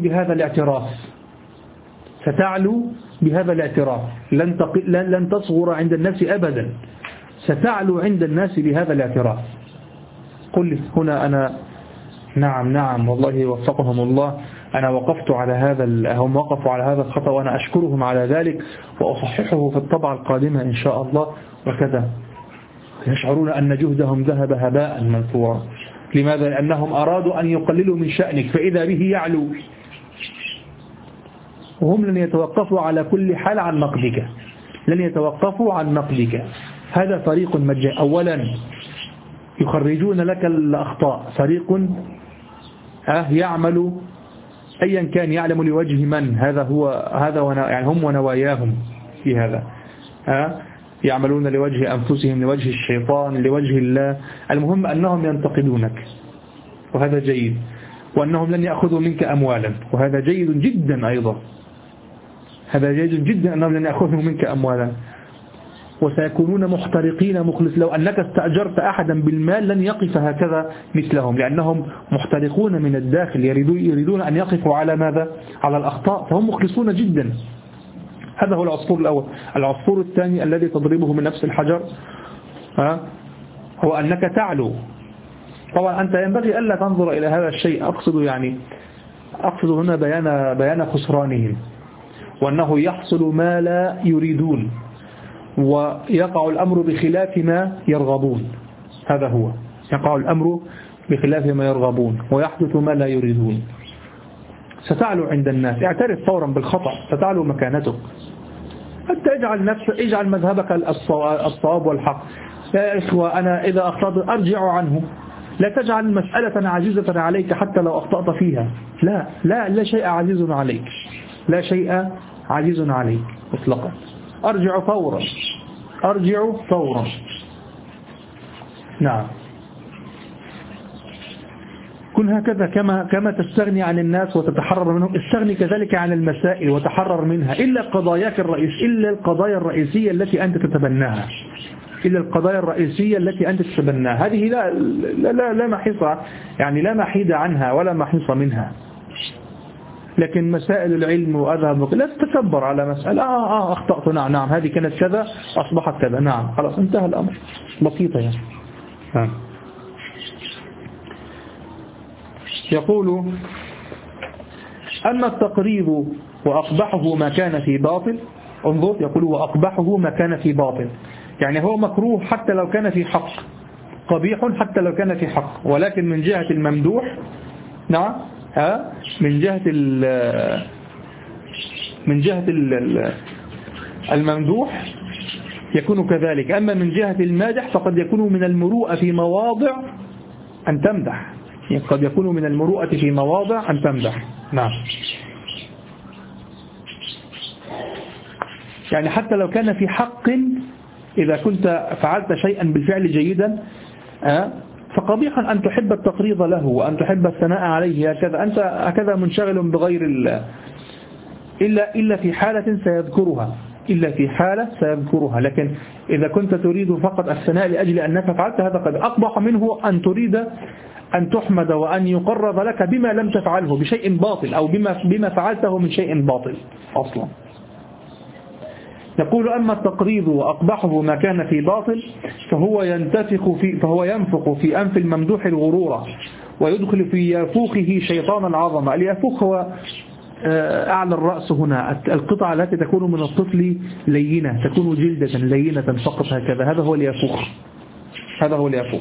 بهذا الاعتراف، لن تصغر عند الناس أبدا، ستعلو عند الناس بهذا الاعتراف. قل هنا أنا نعم والله وفقهم الله، أنا وقفت على هم وقفوا على هذا الخطأ وأنا أشكرهم على ذلك، وأصححه في الطبعة القادمة إن شاء الله وكذا. يشعرون أن جهدهم ذهب هباء منثورا. لماذا؟ لأنهم أرادوا أن يقللوا من شأنك فإذا به يعلو، وهم لن يتوقفوا على كل حال عن نقدك، هذا فريق مجاني. أولا يخرجون لك الأخطاء، فريق يعمل أيا كان، يعلم لوجه من، يعني هم ونواياهم في هذا، يعملون لوجه أنفسهم، لوجه الشيطان، لوجه الله. المهم أنهم ينتقدونك، وهذا جيد، وأنهم لن يأخذوا منك أموالا، وهذا جيد جدا أيضا. هذا جيد جدا أنهم لن يأخذوا منك أموالا، وسيكونون محترقين مخلص. لو أنك استأجرت أحدا بالمال لن يقف هكذا مثلهم، لأنهم محترقون من الداخل، يريدون أن يقفوا على ماذا؟ على الأخطاء، فهم مخلصون جدا. هذا هو العصفور الأول. العصفور الثاني الذي تضربه من نفس الحجر هو أنك تعلو. طبعا أنت ينبغي ألا تنظر إلى هذا الشيء، أقصد هنا بيان خسرانهم، وأنه يحصل ما لا يريدون، ويقع الأمر بخلاف ما يرغبون. هذا هو، يقع الأمر بخلاف ما يرغبون ويحدث ما لا يريدون. ستعلو عند الناس، اعترف فورا بالخطأ، ستعلو مكانتك. أنت اجعل مذهبك الصواب والحق. يا إخوة، أنا إذا أخطأت أرجع عنه. لا تجعل مسألة عزيزة عليك حتى لو أخطأت فيها. لا شيء عزيز عليك، لا شيء عزيز عليك مطلقا. أرجع فورا. نعم، كن هكذا كما تستغني عن الناس وتتحرر منهم، استغني كذلك عن المسائل وتحرر منها، إلا القضايا الرئيسية التي أنت تتبناها. هذه لا محيص، يعني لا محيد عنها ولا محيص منها. لكن مسائل العلم وأذهب لا تتكبر على مسألة أخطأت، نعم هذه كانت كذا أصبحت كذا، نعم خلاص انتهى الأمر، بسيطة يعني. يقول: أما التقريض وأقبحه ما كان في باطل. انظر، يقول: وأقبحه ما كان في باطل، يعني هو مكروه حتى لو كان في حق، قبيح حتى لو كان في حق، ولكن من جهة الممدوح، نعم، من جهة الممدوح يكون كذلك. أما من جهة المادح فقد يكون من المروءة في مواضع أن تمدح، قد يكون من المروءة في مواضع أن تمدح. نعم، يعني حتى لو كان في حق، إذا كنت فعلت شيئا بالفعل جيدا، فقبيح أن تحب التقريض له وأن تحب الثناء عليه هكذا، أنت هكذا منشغل بغير إلا في حالة سيذكرها. لكن إذا كنت تريد فقط الثناء لأجل أنك فعلت هذا، قد أقبح منه أن تريد أن تحمد وأن يقرض لك بما لم تفعله، بشيء باطل، أو بما فعلته من شيء باطل أصلا. يقول: أما التقريض وأقبحه ما كان في باطل فهو ينفخ في أنف الممدوح الغرور، ويدخل في يافوخه شيطان العظمة. اليافوخ هو أعلى الرأس هنا، القطعة التي تكون من الطفل لينة، تكون جلدة لينة فقط هكذا، هذا هو اليافوخ.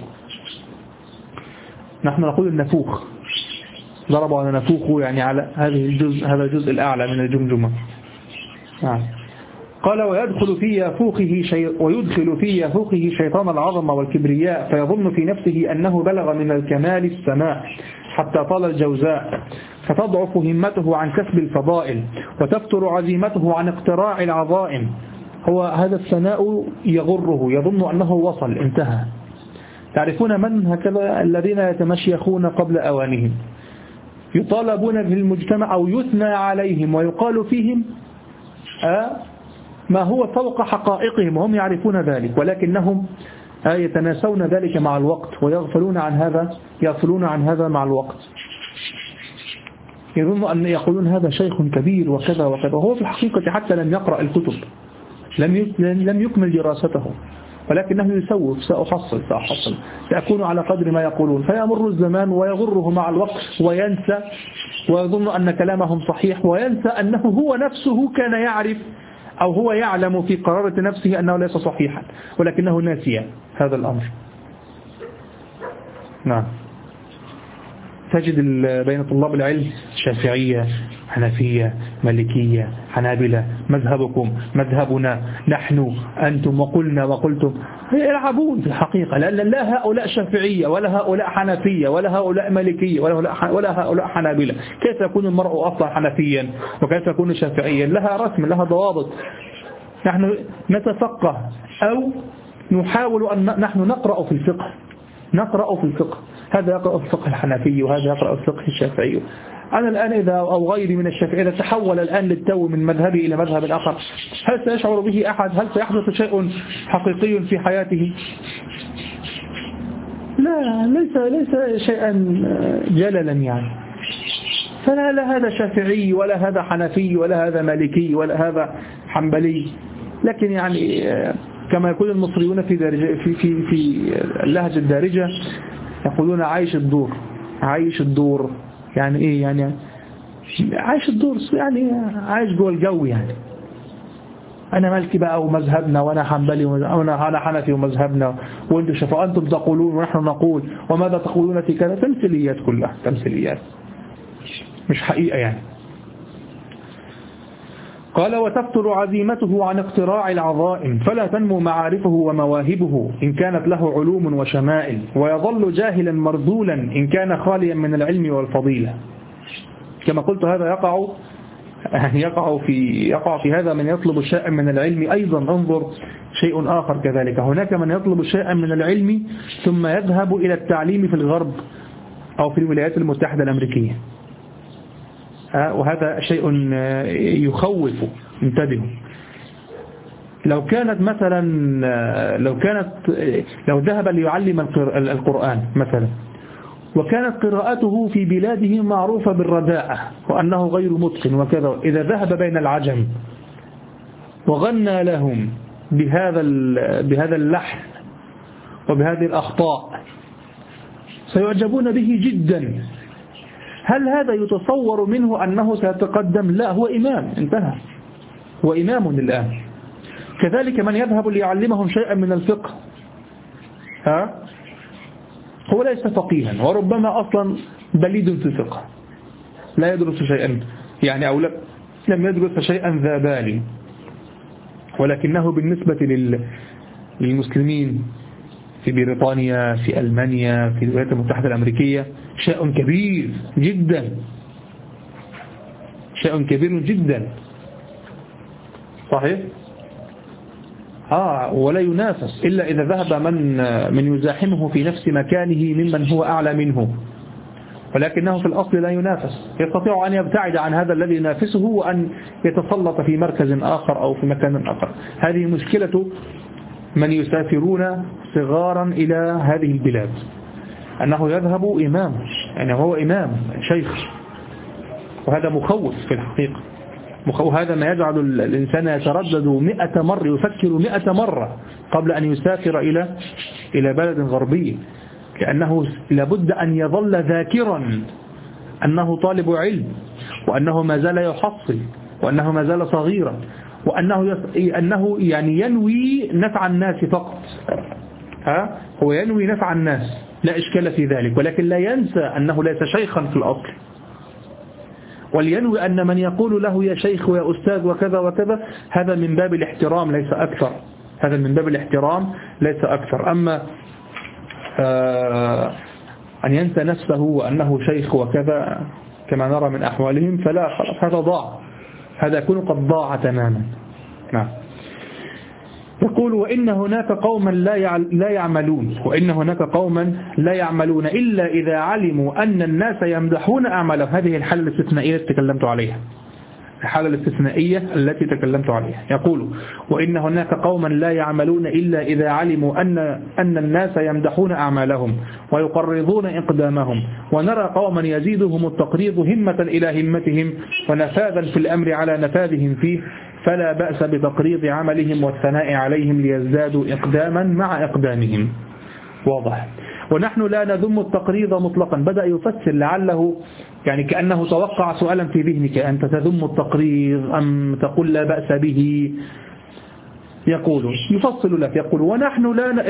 نحن نقول النفوخ، ضربوا على نفوخه، يعني على هذا الجزء الأعلى من الجمجمة. قال: ويدخل في يافوخه شيطان العظمة والكبرياء، فيظن في نفسه أنه بلغ من الكمال السماء حتى طال الجوزاء، فتضعف همته عن كسب الفضائل، وتفتر عزيمته عن اقتراع العظائم. هو هذا الثناء يغره، يظن أنه وصل، انتهى. تعرفون من هكذا؟ الذين يتمشيخون قبل أوانهم، يطالبون في المجتمع أو يثنى عليهم ويقال فيهم ما هو فوق حقائقهم، وهم يعرفون ذلك، ولكنهم يتناسون ذلك مع الوقت ويغفلون عن هذا مع الوقت. يظن أن يقولون هذا شيخ كبير وكذا وكذا، وهو في الحقيقة حتى لم يقرأ الكتب، لم يكمل دراسته، ولكنه يسوف: سأحصل، سأكون على قدر ما يقولون. فيمر الزمان ويغره مع الوقت وينسى، ويظن أن كلامهم صحيح، وينسى أنه هو نفسه كان يعرف، أو هو يعلم في قرارة نفسه أنه ليس صحيحا، ولكنه ناسي هذا الأمر. نعم، تجد بين طلاب العلم شافعية، حنفية، مالكية، حنابلة، مذهبكم، مذهبنا، نحن، أنتم، وقلنا وقلتم، يلعبون في الحقيقة، لأن لا هؤلاء شافعية ولا هؤلاء حنفية ولا هؤلاء مالكية ولا هؤلاء حنابلة. كيف يكون المرء أصلا حنفيا وكيف يكون شافعيا؟ لها رسم، لها ضوابط. نحن نتفقه أو نحاول أن نحن نقرأ في الفقه، هذا يقرأ الفقه الحنفي وهذا يقرأ الفقه الشافعي، أنا الآن إذا أو غيري من الشافعية إذا تحول الآن للتو من مذهبي إلى مذهب آخر، هل سيشعر به أحد؟ هل سيحدث شيء حقيقي في حياته؟ لا، ليس شيئا جللا يعني. فلا هذا شافعي ولا هذا حنفي ولا هذا مالكي ولا هذا حنبلي، لكن يعني كما يقول المصريون في اللهجة الدارجة يقولون عايش الدور. يعني إيه يعني عايش الدور؟ يعني عايش جوه الجو يعني. أنا مالكي بقى ومذهبنا، وأنا حنبلي وأنا حنفي ومذهبنا، وأنتم شافعي، أنتم تقولون ونحن نقول، وماذا تقولون في كذا؟ تمثيليات، كلها تمثيليات مش حقيقة يعني. قال وتفتر عزيمته عن اقتراع العظائم، فلا تنمو معارفه ومواهبه إن كانت له علوم وشمائل، ويظل جاهلا مرذولا إن كان خاليا من العلم والفضيلة. كما قلت هذا يقع في هذا من يطلب شيئا من العلم. أيضا انظر شيء آخر كذلك، هناك من يطلب شيئا من العلم ثم يذهب إلى التعليم في الغرب أو في الولايات المتحدة الأمريكية، وهذا شيء يخوف. انتبهوا، لو ذهب ليعلم القرآن مثلا، وكانت قراءته في بلاده معروفة بالرداءة وأنه غير متقن وكذا، إذا ذهب بين العجم وغنى لهم بهذا اللحن وبهذه الأخطاء سيعجبون به جدا. هل هذا يتصور منه أنه سيتقدم؟ لا، هو إمام، انتهى، هو إمام الآن. كذلك من يذهب ليعلمهم شيئا من الفقه، هو ليس فقيها، وربما أصلا بليد في الفقه، لا يدرس شيئا يعني، أو لم يدرس شيئا ذا بال، ولكنه بالنسبة للمسلمين في بريطانيا، في ألمانيا، في الولايات المتحدة الأمريكية شيء كبير جدا، شيء كبير جدا، صحيح؟ ولا ينافس إلا إذا ذهب من يزاحمه في نفس مكانه ممن هو أعلى منه، ولكنه في الأصل لا ينافس. يستطيع أن يبتعد عن هذا الذي ينافسه وأن يتسلط في مركز آخر أو في مكان آخر. هذه مشكلة من يسافرون صغارا إلى هذه البلاد، أنه يذهب إمام، يعني هو إمام شيخ، وهذا مخوف في الحقيقة. وهذا ما يجعل الإنسان يتردد 100 مرة، يفكر 100 مرة قبل أن يسافر إلى بلد غربي، لأنه لابد أن يظل ذاكرا أنه طالب علم، وأنه ما زال يحصل، وأنه ما زال صغيرا، وأنه يعني ينوي نفع الناس فقط. هو ينوي نفع الناس، لا إشكال في ذلك، ولكن لا ينسى أنه ليس شيخا في الأصل، ولينوي أن من يقول له يا شيخ ويا أستاذ وكذا وكذا هذا من باب الاحترام ليس أكثر، هذا من باب الاحترام ليس أكثر. أما أن ينسى نفسه وأنه شيخ وكذا كما نرى من أحوالهم فلا، خلاص هذا ضاع، هذا يكون قد ضاع تماما. نعم. يقول وإن هناك قوما لا يعملون، وإن هناك قوما لا يعملون إلا إذا علموا أن الناس يمدحون أعمالهم. هذه الحالة الاستثنائية التي تكلمت عليها، الحالة الاستثنائية التي تكلمت عليها. يقول وإن هناك قوما لا يعملون إلا إذا علموا أن الناس يمدحون أعمالهم ويقرضون إقدامهم، ونرى قوما يزيدهم التقريض همة إلى همتهم ونفاذا في الأمر على نفاذهم فيه، فلا بأس بتقريض عملهم والثناء عليهم ليزدادوا إقداما مع إقدامهم. واضح. ونحن لا نذم التقريض مطلقا. بدأ يفسر لعله يعني كأنه توقع سؤالا في ذهنك، أنت تذم التقريض أم تقول لا بأس به؟ يقول يفصل لك، يقول ونحن لا،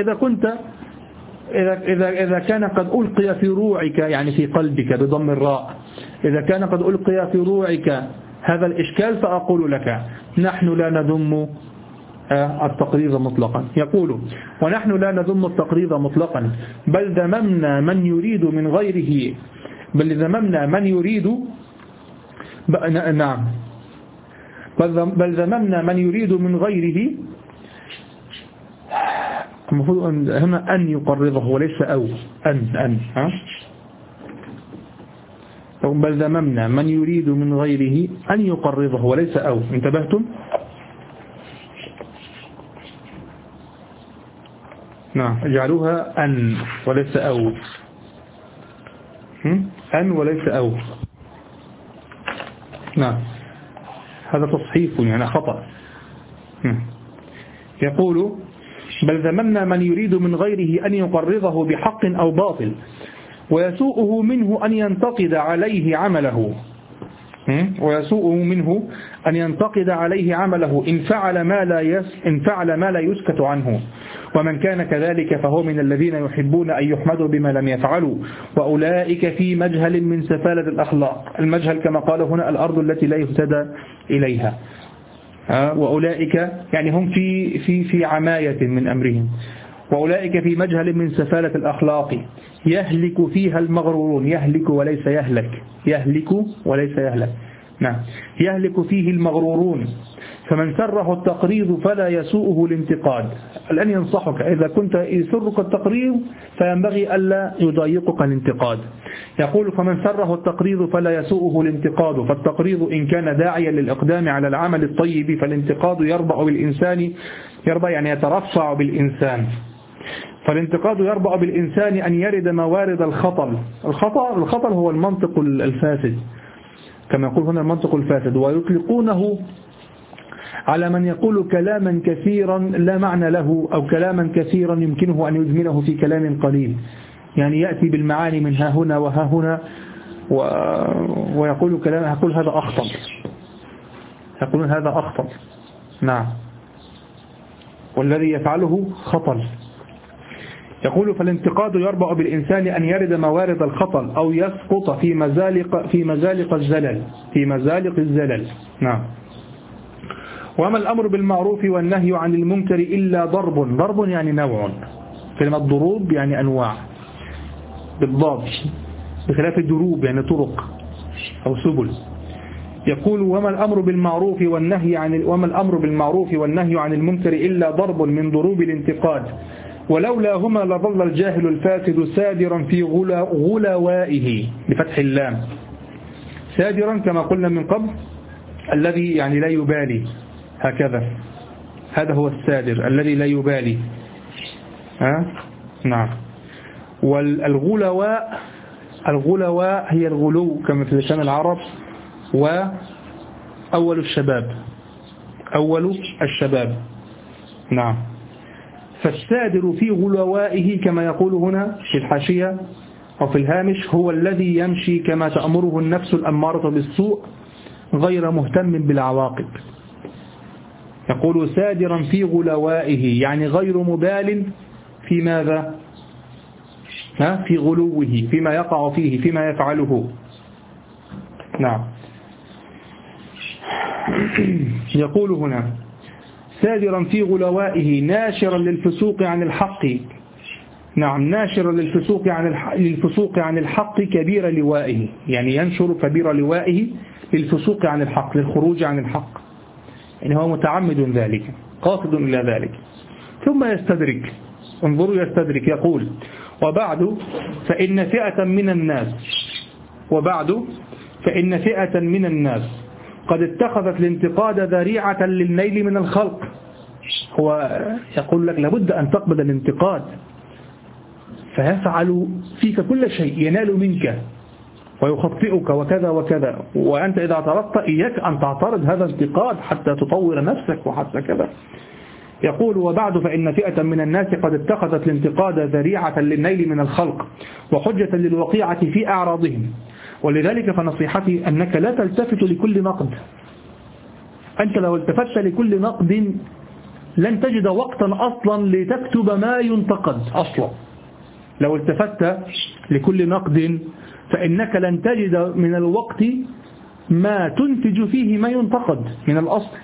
إذا كان قد ألقي في روعك، يعني في قلبك بضم الراء، إذا كان قد ألقي في روعك هذا الإشكال فأقول لك نحن لا نذم التقريض مطلقا. يقول ونحن لا نذم التقريض مطلقا، بل ذممنا من يريد من غيره، نعم، بل ذممنا من يريد من غيره. المفروض هنا أن يقرضه وليس أو أن بل ذممنا من يريد من غيره أن يقرضه وليس أو. انتبهتم؟ نعم اجعلوها أن وليس أو، أن وليس أو. نعم هذا تصحيف يعني خطأ. يقول بل ذممنا من يريد من غيره أن يقرضه بحق أو باطل ويسوءه منه أن ينتقد عليه عمله، ويسوءه منه أن ينتقد عليه عمله إن فعل ما لا يسكت عنه، ومن كان كذلك فهو من الذين يحبون أن يحمدوا بما لم يفعلوا، وأولئك في مجهل من سفالة الأخلاق. المجهل كما قال هنا الأرض التي لا يهتدى إليها، وأولئك يعني هم في عماية من أمرهم، وأولئك في مجهل من سفالة الأخلاق يهلك فيها المغرورون. يهلك وليس يهلك، يهلك وليس يهلك. نعم يهلك فيه المغرورون. فمن سره التقريض فلا يسوءه الانتقاد. الآن ينصحك إذا كنت يسرك التقريض فينبغي ألا يضايقك الانتقاد. يقول فمن سره التقريض فلا يسوءه الانتقاد، فالتقريض إن كان داعيا للإقدام على العمل الطيب فالانتقاد يربع بالإنسان، يربع يعني يترفع بالإنسان. فالانتقاد يربع بالإنسان أن يرد موارد الخطل. الخطل هو المنطق الفاسد كما يقول هنا المنطق الفاسد، ويطلقونه على من يقول كلاما كثيرا لا معنى له، أو كلاما كثيرا يمكنه أن يجمله في كلام قليل، يعني يأتي بالمعاني من ها هنا وها هنا ويقول كلام، يقول هذا أخطل، يقولون هذا أخطل. نعم والذي يفعله خطل. يقول فالانتقاد يربع بالإنسان أن يرد موارد الخطل أو يسقط في مزالق الزلل، في مزالق الزلل. نعم. وما الأمر بالمعروف والنهي عن المنكر إلا ضرب. ضرب يعني نوع، كلمة ضروب يعني أنواع بالضاد، بخلاف الدروب يعني طرق أو سبل. يقول وما الأمر بالمعروف والنهي عن المنكر إلا ضرب من ضروب الانتقاد، ولولاهما لظل الجاهل الفاسد سادرا في غلوائه بفتح اللام. سادرا كما قلنا من قبل الذي يعني لا يبالي، هكذا هذا هو السادر الذي لا يبالي. نعم. والغلواء، الغلواء هي الغلو كما في لسان العرب، وأول الشباب، أول الشباب. نعم. فالسادر في غلوائه كما يقول هنا في الحاشية أو في الهامش هو الذي يمشي كما تأمره النفس الأمارة بالسوء غير مهتم بالعواقب. يقول سادرا في غلوائه يعني غير مبال في ماذا؟ في غلوه، فيما يقع فيه، فيما يفعله. نعم. يقول هنا سادرا في غلوائه ناشرا للفسوق عن الحق. نعم ناشرا للفسوق عن الحق كبير لوائه، يعني ينشر كبير لوائه للفسوق عن الحق، للخروج عن الحق، يعني هو متعمد ذلك، قاصد إلى ذلك. ثم يستدرك، انظروا يستدرك، يقول وبعد فإن فئة من الناس قد اتخذت الانتقاد ذريعة للنيل من الخلق. هو يقول لك لابد أن تقبل الانتقاد، فيفعل فيك كل شيء، ينال منك ويخطئك وكذا وكذا، وأنت إذا اعترضت إياك أن تعترض هذا الانتقاد حتى تطور نفسك وحتى كذا. يقول وبعد فإن فئة من الناس قد اتخذت الانتقاد ذريعة للنيل من الخلق وحجة للوقيعة في أعراضهم، ولذلك فنصيحتي أنك لا تلتفت لكل نقد. أنت لو التفت لكل نقد لن تجد وقتا أصلا لتكتب ما ينتقد أصلا. لو التفت لكل نقد فإنك لن تجد من الوقت ما تنتج فيه ما ينتقد من الأصل.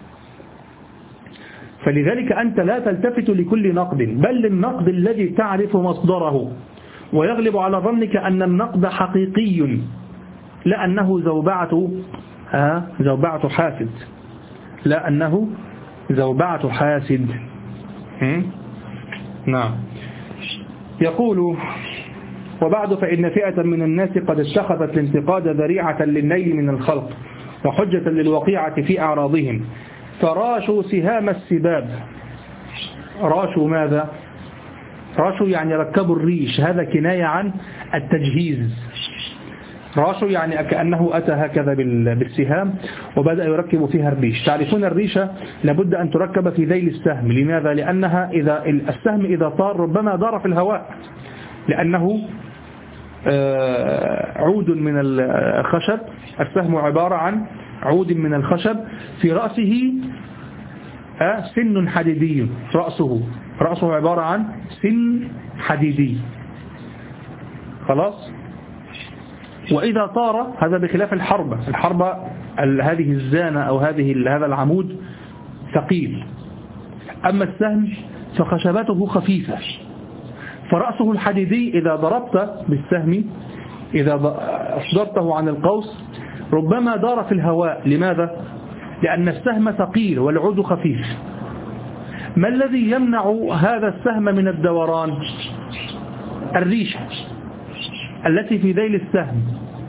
فلذلك أنت لا تلتفت لكل نقد، بل للنقد الذي تعرف مصدره، ويغلب على ظنك أن النقد حقيقي لا أنه زوبعة حاسد، لا أنه زوبعة حاسد. نعم. يقول وبعد فإن فئة من الناس قد اتخذت الانتقاد ذريعة للنيل من الخلق وحجة للوقيعة في أعراضهم، فراشوا سهام السباب. راشوا ماذا؟ راشوا يعني ركبوا الريش، هذا كناية عن التجهيز. راشوا يعني كأنه أتى هكذا بالسهام وبدأ يركب فيها الريش. تعرفون الريشة لابد أن تركب في ذيل السهم. لماذا؟ لأنها السهم إذا طار ربما دار في الهواء، لأنه عود من الخشب. السهم عبارة عن عود من الخشب في رأسه سن حديدي. رأسه عبارة عن سن حديدي. خلاص. وإذا طار، هذا بخلاف الحربة هذه الزانة أو هذا العمود ثقيل. أما السهم فخشبته خفيفة، فرأسه الحديدي إذا ضربت بالسهم، إذا أصدرته عن القوس ربما دار في الهواء. لماذا؟ لأن السهم ثقيل والعود خفيف. ما الذي يمنع هذا السهم من الدوران؟ الريشة التي في ذيل السهم.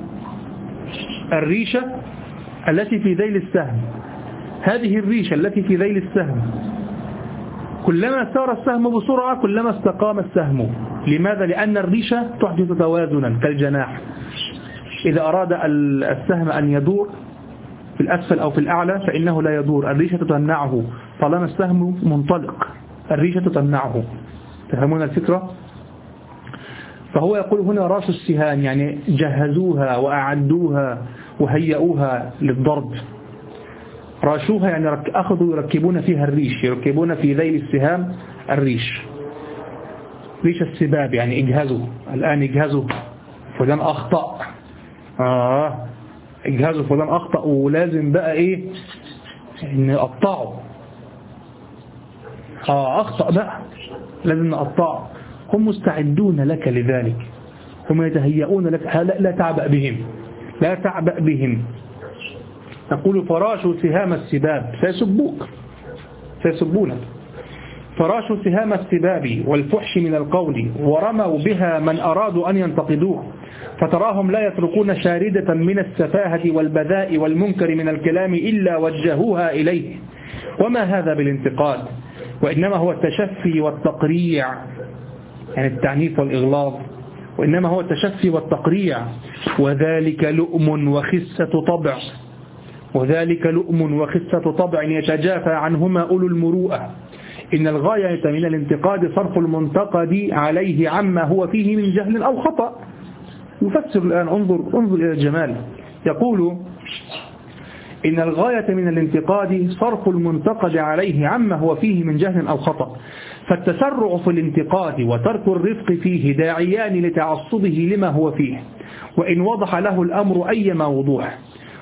الريشة التي في ذيل السهم، هذه الريشة التي في ذيل السهم كلما سار السهم بسرعة كلما استقام السهم. لماذا؟ لأن الريشة تحدث توازنا كالجناح. إذا أراد السهم أن يدور في الأسفل أو في الأعلى فإنه لا يدور، الريشة تمنعه. طالما السهم منطلق الريشة تمنعه. تفهمون الفكرة؟ فهو يقول هنا راس السهام، يعني جهزوها وأعدوها وهيئوها للضرب. راشوها يعني أخذوا يركبون فيها الريش، يركبون في ذيل السهام الريش. ريش السباب يعني اجهزوا الآن، اجهزوا فلان أخطأ، اجهزوا فلان أخطأ ولازم بقى إيه إن نقطعه. أخطأ بقى لازم نقطعه. هم مستعدون لك لذلك، هم يتهيئون لك. لا تعبأ بهم، لا تعبأ بهم. تقول فراشوا سهام السباب، سيسبونك. فراشوا سهام السباب والفحش من القول ورموا بها من أرادوا أن ينتقدوه، فتراهم لا يتركون شاردة من السفاهة والبذاء والمنكر من الكلام إلا وجهوها إليه. وما هذا بالانتقاد، وإنما هو التشفي والتقريع، يعني التعنيف والإغلاظ، وإنما هو التشفي والتقريع. وذلك لؤم وخسة طبع، وذلك لؤم وخسة طبع يتجافى عنهما أولو المروءة. إن الغاية من الانتقاد صرف المنتقد عليه عما هو فيه من جهل أو خطأ. يفسر الآن، انظر إلى الجمال. يقول إن الغاية من الانتقاد صرف المنتقد عليه عما هو فيه من جهل أو خطأ، فالتسرع في الانتقاد وترك الرفق فيه داعيان لتعصبه لما هو فيه، وإن وضح له الأمر أيما وضوح.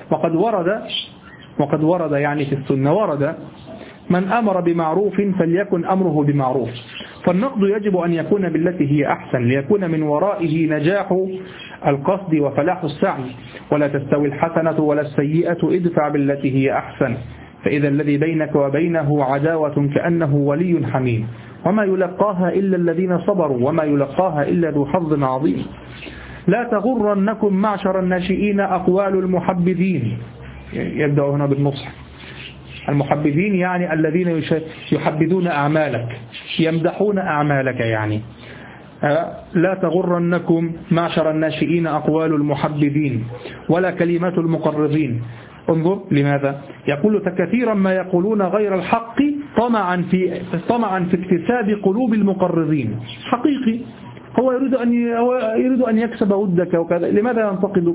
وقد ورد يعني في السنة، ورد من أمر بمعروف فليكن أمره بمعروف. فالنقد يجب أن يكون بالتي هي أحسن، ليكون من ورائه نجاح القصد وفلاح السعي. ولا تستوي الحسنة ولا السيئة، ادفع بالتي هي أحسن، فإذا الذي بينك وبينه عداوة كأنه ولي حميم. وما يلقاها إلا الذين صبروا وما يلقاها إلا ذو حظ عظيم. لا تغرنكم معشر الناشئين أقوال المحبذين. يبدأ هنا بالنصح. المحبذين يعني الذين يحبذون أعمالك، يمدحون أعمالك يعني. لا تغرنكم معشر الناشئين أقوال المحبذين ولا كلمات المقرضين. انظر لماذا يقول: فكثيرا ما يقولون غير الحق طمعا في اكتساب قلوب المقرضين. حقيقي هو يريد أن يكسب ودك وكذا، لماذا ينتقدك؟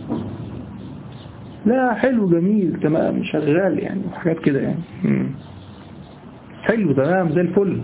لا، حلو جميل تمام شغال يعني حاجات كده يعني حلو تمام زي الفل.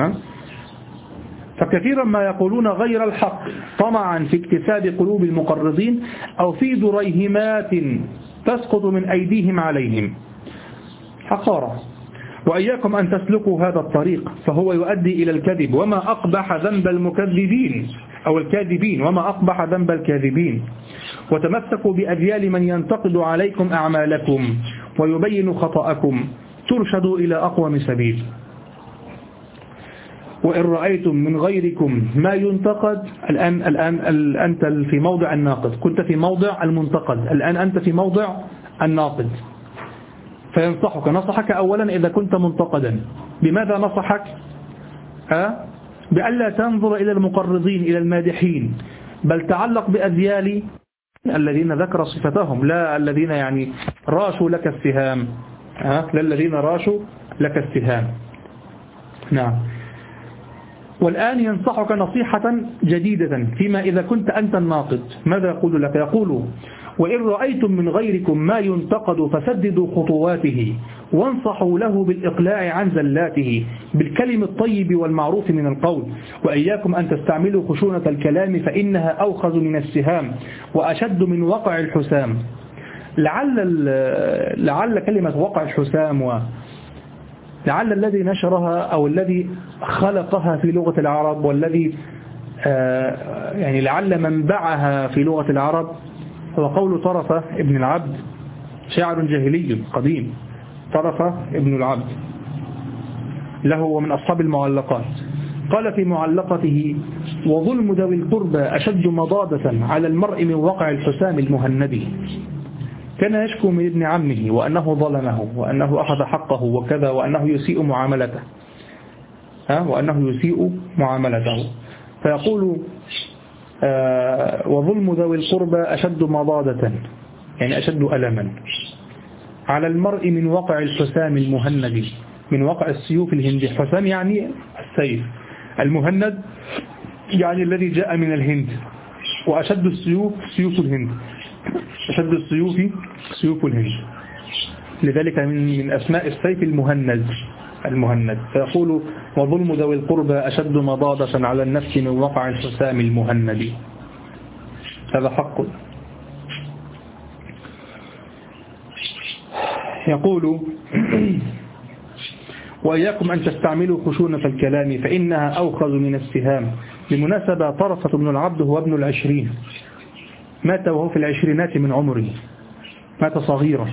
فكثيرا ما يقولون غير الحق طمعا في اكتساب قلوب المقرضين أو في دريهمات تسقط من أيديهم عليهم. حقارة. وإياكم أن تسلكوا هذا الطريق فهو يؤدي إلى الكذب، وما أقبح ذنب المكذبين أو الكاذبين، وما أقبح ذنب الكاذبين. وتمسكوا بأذيال من ينتقد عليكم أعمالكم ويبين خطأكم، ترشدوا إلى أقوم سبيل. وإن رأيتم من غيركم ما ينتقد. الآن أنت في موضع الناقد، كنت في موضع المنتقد، الآن أنت في موضع الناقد. فينصحك، نصحك أولا إذا كنت منتقدا. بماذا نصحك؟ بألا تنظر إلى المقرضين إلى المادحين، بل تعلق بأذيال الذين ذكر صفتهم، لا الذين يعني راشوا لك السهام، لا الذين راشوا لك السهام. نعم. والآن ينصحك نصيحة جديدة فيما إذا كنت أنت الناقد. ماذا يقول لك؟ يقول: وإن رأيتم من غيركم ما ينتقد فسددوا خطواته وانصحوا له بالإقلاع عن زلاته بالكلم الطيب والمعروف من القول، وإياكم أن تستعملوا خشونة الكلام فإنها أوخذ من السهام وأشد من وقع الحسام. لعل كلمة وقع الحسام لعل الذي نشرها أو الذي خلقها في لغة العرب، والذي يعني لعل منبعها في لغة العرب هو قول طرفة ابن العبد، شاعر جاهلي قديم. طرفة ابن العبد له ومن أصحاب المعلقات، قال في معلقته: وظلم ذوي القربى أشد مضادة على المرء من وقع الحسام المهندي. كان يشكو من ابن عمه وأنه ظلمه وأنه أخذ حقه وكذا، وأنه يسيء معاملته فيقول: وظلم ذوي القربى أشد مضادة، يعني أشد ألما على المرء من وقع الحسام المهند، من وقع السيوف الهندي. الحسام يعني السيف، المهند يعني الذي جاء من الهند، وأشد السيوف سيوف الهند، أشد السيوف سيوف الهند، لذلك من أسماء السيف المهند. فيقول: وظلم ذوي القربى أشد مضادة على النفس من وقع الحسام المهند. هذا حق. يقول: وإياكم أن تستعملوا خشونة الكلام فإنها أوخذ من السهام. بالمناسبة طرفة بن العبد هو ابن 20، مات وهو في 20 من عمره، مات صغيرا،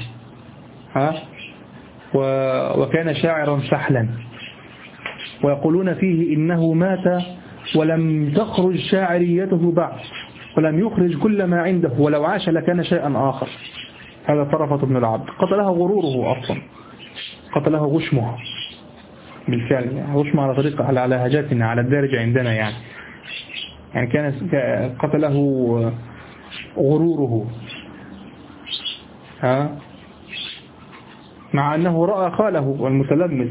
وكان شاعرا سحلا، ويقولون فيه إنه مات ولم تخرج شاعريته بعد، ولم يخرج كل ما عنده، ولو عاش لكان شيئا آخر. هذا طرفة بن العبد. قتله غروره أصلا، قتله غشمه بالفعل، غشمه على طريقة على لهجاتنا على الدارج عندنا، يعني كان قتله غروره، مع أنه رأى خاله المتلمس،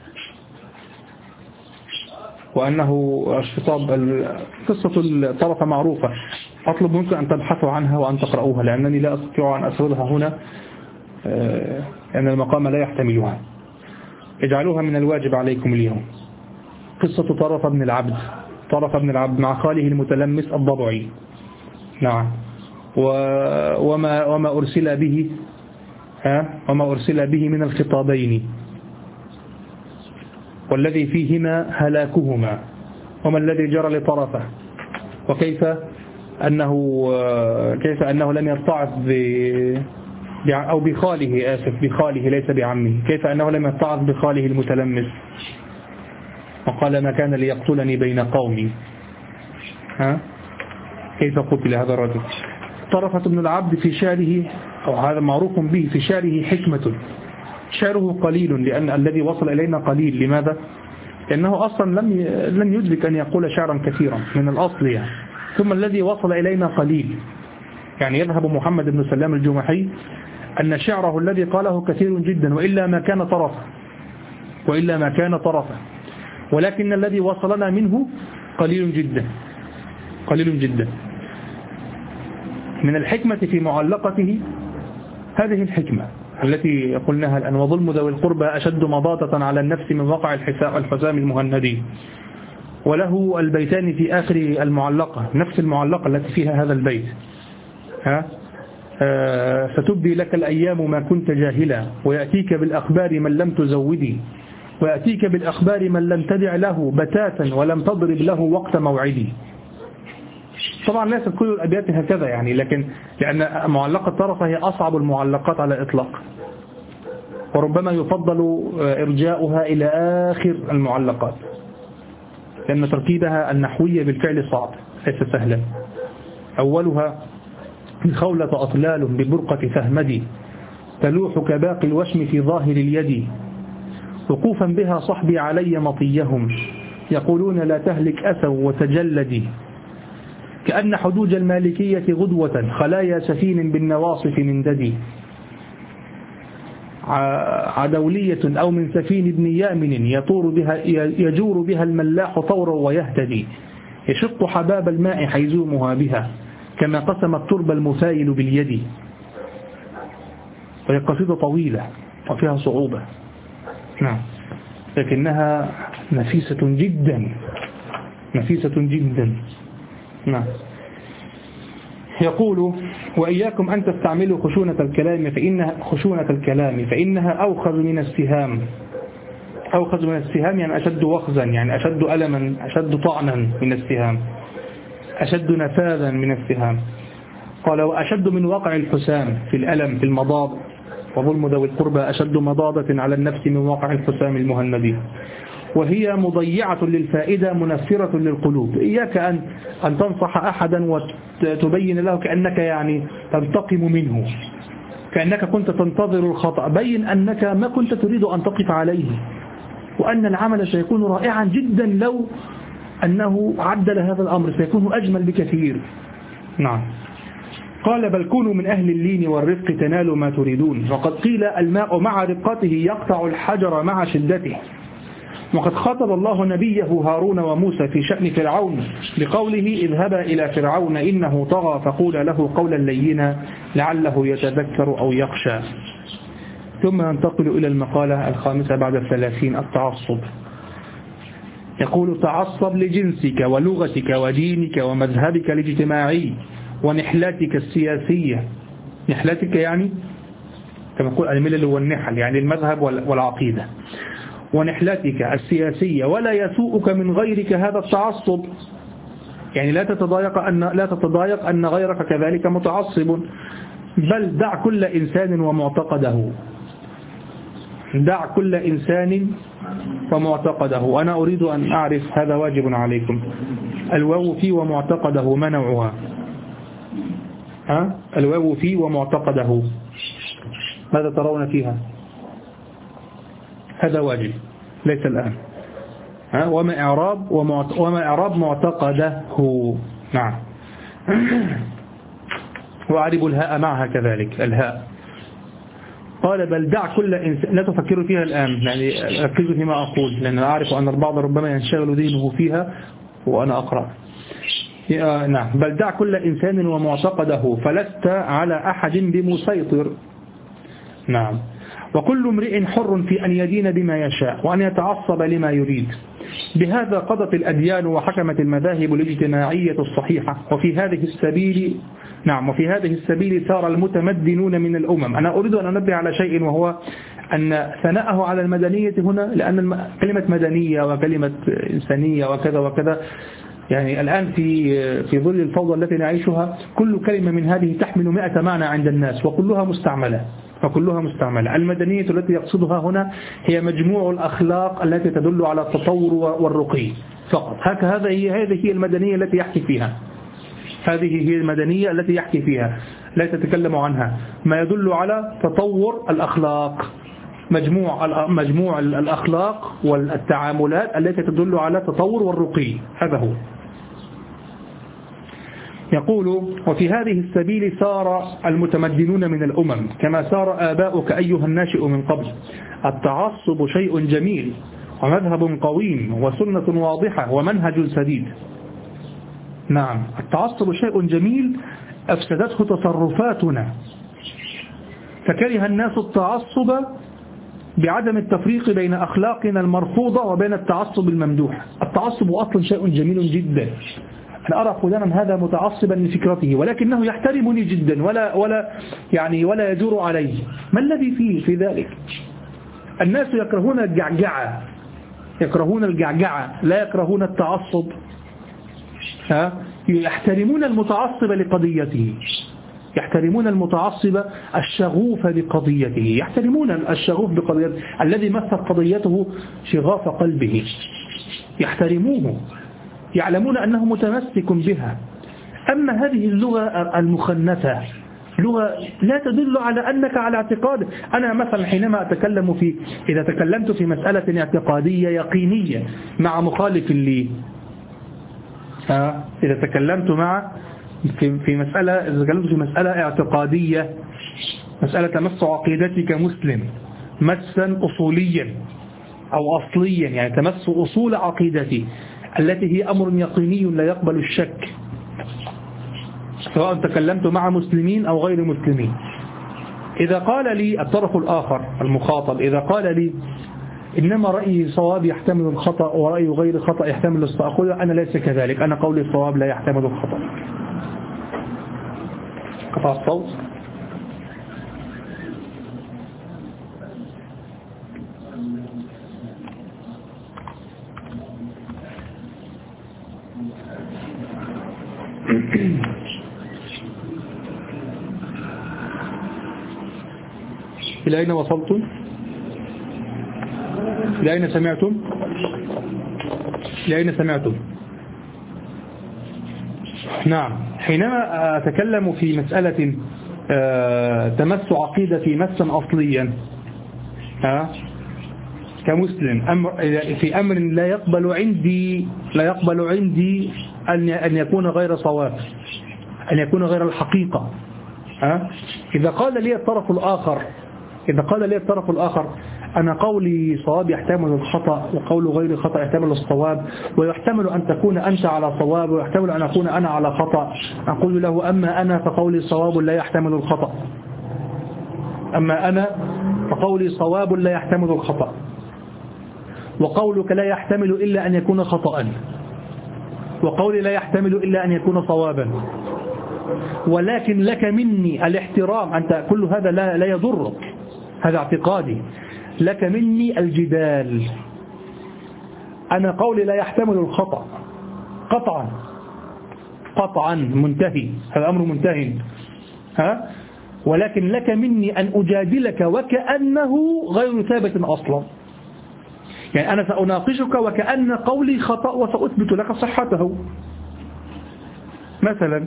وأنه الخطاب. قصة الطرفة معروفة، أطلب منكم أن تبحثوا عنها وأن تقرؤوها، لأنني لا أستطيع أن أسردها هنا، لأن المقام لا يحتملها. اجعلوها من الواجب عليكم اليوم. قصة طرفة بن العبد مع خاله المتلمس الضبعي. نعم. وما أرسل به من الخطابين، والذي فيهما هلاكهما، وما الذي جرى لطرفه، وكيف أنه لم يرتعظ أو بخاله، بخاله ليس بعمه، كيف أنه لم يرتعظ بخاله المتلمس، وقال: ما كان ليقتلني بين قومي. كيف قتل هذا الرجل؟ طرفة بن العبد في شعره، أو هذا معروف به في شعره، حكمة. شعره قليل، لأن الذي وصل إلينا قليل. لماذا؟ لأنه أصلا لم يدرك أن يقول شعرا كثيرا من الأصل يعني. ثم الذي وصل إلينا قليل، يعني يذهب محمد بن سلام الجمحي أن شعره الذي قاله كثير جدا، وإلا ما كان طرفا، ولكن الذي وصلنا منه قليل جدا. من الحكمة في معلقته هذه الحكمة التي قلناها الآن: وظلم ذوي القربى أشد مضادة على النفس من وقع الحسام المهندي. وله البيتان في آخر المعلقة، نفس المعلقة التي فيها هذا البيت: ستبدي لك الأيام ما كنت جاهلا، ويأتيك بالأخبار من لم تزودي، ويأتيك بالأخبار من لم تدع له بتاتا ولم تضرب له وقت موعدي. طبعا ليست كل الأبيات هكذا يعني، لأن معلقة طرفة هي أصعب المعلقات على الإطلاق، وربما يفضل إرجاؤها إلى آخر المعلقات. لأن تركيبها النحوية بالفعل صعب ليس سهلا. أولها خولة أطلال ببرقة فهمدي تلوح كباقي الوشم في ظاهر اليد وقوفا بها صحبي علي مطيهم يقولون لا تهلك أسوا وتجلدي كأن حدوج المالكية غدوة خلايا سفين بالنواصف من ددي عدولية أو من سفين ابن يامن يجور بها الملاح طورا ويهتدي يشق حباب الماء حيزومها بها كما قسم التربة المسايل باليد. وهي قصيدة طويلة وفيها صعوبة نعم، لكنها نفيسة جدا نفيسة جدا نعم. يقول وإياكم أن تستعملوا خشونة الكلام فإنها أوخذ من السهام. أوخذ من السهام يعني أشد وخزا، يعني أشد ألما، أشد طعنا من السهام، أشد نفاذا من السهام. قال وأشد من وقع الحسام في الألم في المضاض وظلم ذوي القربى أشد مضاضة على النفس من وقع الحسام المهندي. وهي مضيعة للفائدة منفرة للقلوب. إياك أن تنصح أحدا وتبين له كأنك يعني تنتقم منه، كأنك كنت تنتظر الخطأ. بين أنك ما كنت تريد أن تقف عليه، وأن العمل سيكون رائعا جدا لو أنه عدل هذا الأمر، سيكون أجمل بكثير. نعم. قال بل كونوا من أهل اللين والرفق تنالوا ما تريدون. وقد قيل الماء مع رقته يقطع الحجر مع شدته. وقد خاطب الله نبيه هارون وموسى في شأن فرعون بقوله اذهبا إلى فرعون إنه طغى فقولا له قولا لينا لعله يتذكر أو يخشى. ثم ننتقل إلى المقالة الخامسة بعد 30 التعصب. يقول تعصب لجنسك ولغتك ودينك ومذهبك الاجتماعي ونحلاتك السياسية. نحلاتك يعني كما يقول الملل والنحل، يعني المذهب والعقيدة. ونحلتك السياسية ولا يسوءك من غيرك هذا التعصب، يعني لا تتضايق أن غيرك كذلك متعصب. بل دع كل إنسان ومعتقده. دع كل إنسان ومعتقده. أنا أريد أن أعرف، هذا واجب عليكم، الواو في ومعتقده ما نوعها؟ الواو في ومعتقده ماذا ترون فيها؟ هذا واجب ليس الآن. وما إعراب معتقده. نعم. وأعرب الهاء معها كذلك الهاء. قال بل دع كل إنسان، لا تفكروا فيها الآن، يعني ركزوا فيما أقول، لأن أعرف أن البعض ربما ينشغل ذهنه فيها وأنا أقرأ. نعم. بل دع كل إنسان ومعتقده فلست على أحد بمسيطر. نعم. وكل امرئ حر في أن يدين بما يشاء وأن يتعصب لما يريد. بهذا قضت الأديان وحكمت المذاهب الاجتماعية الصحيحة. وفي هذه السبيل سار المتمدنون من الأمم. أنا أريد أن أنبه على شيء، وهو أن ثناءه على المدنية هنا، لأن كلمة مدنية وكلمة إنسانية وكذا وكذا، يعني الآن في ظل الفوضى التي نعيشها كل كلمة من هذه تحمل 100 معنى عند الناس وكلها مستعملة. المدنية التي يقصدها هنا هي مجموع الأخلاق التي تدل على التطور والرقي فقط. هذه هي المدنية التي يحكي فيها. هذه هي المدنية التي يحكي فيها، لا تتكلم عنها. ما يدل على تطور الأخلاق، مجموع الأخلاق والتعاملات التي تدل على تطور والرقي، هذا هو. يقول وفي هذه السبيل سار المتمدنون من الأمم كما سار آباؤك أيها الناشئ من قبل. التعصب شيء جميل ومذهب قويم وسنة واضحة ومنهج سديد. نعم. التعصب شيء جميل أفسدته تصرفاتنا، فكره الناس التعصب بعدم التفريق بين أخلاقنا المرفوضة وبين التعصب الممدوح. التعصب أصلا شيء جميل جدا. أنا أرى فلانا هذا متعصبا لفكرته ولكنه يحترمني جدا ولا يجور عليه. ما الذي في ذلك؟ الناس يكرهون الجعجعة لا يكرهون التعصب. يحترمون المتعصب لقضيته، يحترمون المتعصب الشغوف بقضيته، يحترمون الشغوف بقضيته الذي مثل قضيته شغاف قلبه، يحترموه يعلمون أنه متمسك بها. أما هذه اللغة المخنثة لغة لا تدل على أنك على اعتقاد. أنا مثلا حينما أتكلم إذا تكلمت في مسألة اعتقادية يقينية مع مخالف لي، إذا تكلمت في مسألة اعتقادية، مسألة مس عقيدتي كمسلم مسا أصوليا أو أصليا، يعني تمس أصول عقيدتي التي هي أمر يقيني لا يقبل الشك، سواء تكلمت مع مسلمين أو غير مسلمين. إذا قال لي الطرف الآخر المخاطب، إذا قال لي إنما رأيي صواب يحتمل الخطأ ورأيي غير خطأ يحتمل الصواب، أقول أنا ليس كذلك، أنا قولي الصواب لا يحتمل الخطأ. قطع الصوت. إلى أين وصلتم؟ إلى أين سمعتم؟ إلى أين سمعتم؟ نعم، حينما أتكلم في مسألة تمس عقيدتي مسا أصليا كمسلم، في أمر لا يقبل عندي أن يكون غير صواب، أن يكون غير الحقيقة. إذا قال لي الطرف الآخر أنا قولي صواب يحتمل الخطأ وقول غير خطأ يحتمل الصواب، ويحتمل أن تكون أنت على صواب ويحتمل أن أكون أنا على خطأ، أقول له أما أنا فقولي صواب لا يحتمل الخطأ، أما أنا فقولي صواب لا يحتمل الخطأ، وقولك لا يحتمل إلا أن يكون خطأ، وقولي لا يحتمل إلا أن يكون صوابا، ولكن لك مني الاحترام، أنت كل هذا لا يضرك، هذا اعتقادي، لك مني الجدال. أنا قولي لا يحتمل الخطأ قطعا منتهي، هذا أمر منتهي، ولكن لك مني أن أجادلك وكأنه غير ثابت أصلا، يعني أنا سأناقشك وكأن قولي خطأ وسأثبت لك صحته مثلا،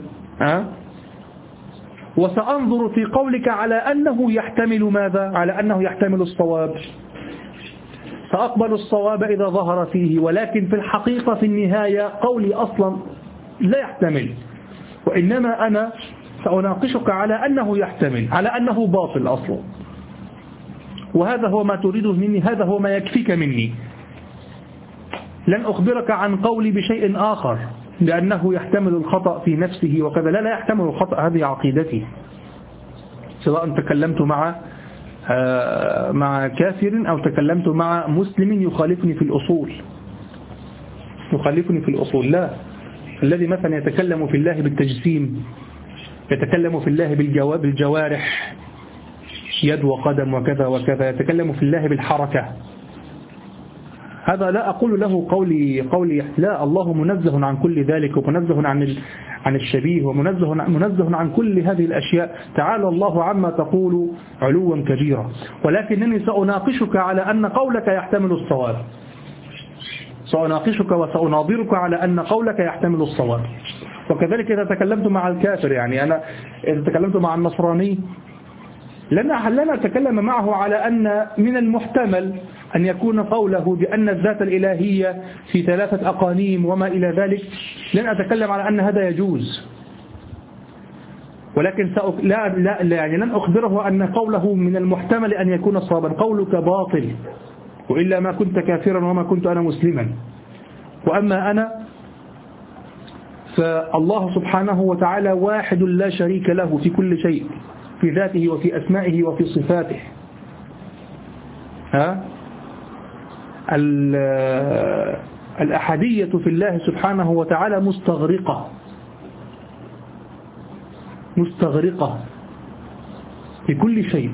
وسأنظر في قولك على أنه يحتمل ماذا؟ على أنه يحتمل الصواب، سأقبل الصواب إذا ظهر فيه، ولكن في الحقيقة في النهاية قولي أصلا لا يحتمل، وإنما أنا سأناقشك على أنه يحتمل، على أنه باطل أصلا، وهذا هو ما تريده مني، هذا هو ما يكفيك مني. لن أخبرك عن قولي بشيء آخر لأنه يحتمل الخطأ في نفسه وكذا، لا يحتمل الخطأ، هذه عقيدتي، سواء تكلمت مع كافر أو تكلمت مع مسلم يخالفني في الأصول، لا. الذي مثلا يتكلم في الله بالتجسيم، يتكلم في الله بالجوارح، يد وقدم وكذا وكذا، يتكلم في الله بالحركة، هذا لا أقول له قولي لا، الله منزه عن كل ذلك، ومنزه عن الشبيه، ومنزه عن كل هذه الأشياء، تعالى الله عما تقول علوا كبيرا، ولكنني سأناقشك على أن قولك يحتمل الصواب، سأناقشك وسأناظرك على أن قولك يحتمل الصواب. وكذلك إذا تكلمت مع الكافر، يعني أنا إذا تكلمت مع النصراني لن أتكلم معه على أن من المحتمل أن يكون قوله بأن الذات الإلهية في 3 أقانيم وما إلى ذلك، لن أتكلم على أن هذا يجوز، ولكن يعني لن أخبره أن قوله من المحتمل أن يكون صوابا، قولك باطل وإلا ما كنت كافرا وما كنت أنا مسلما. وأما أنا فالله سبحانه وتعالى واحد لا شريك له في كل شيء، في ذاته وفي أسمائه وفي صفاته. الأحدية في الله سبحانه وتعالى مستغرقة في كل شيء،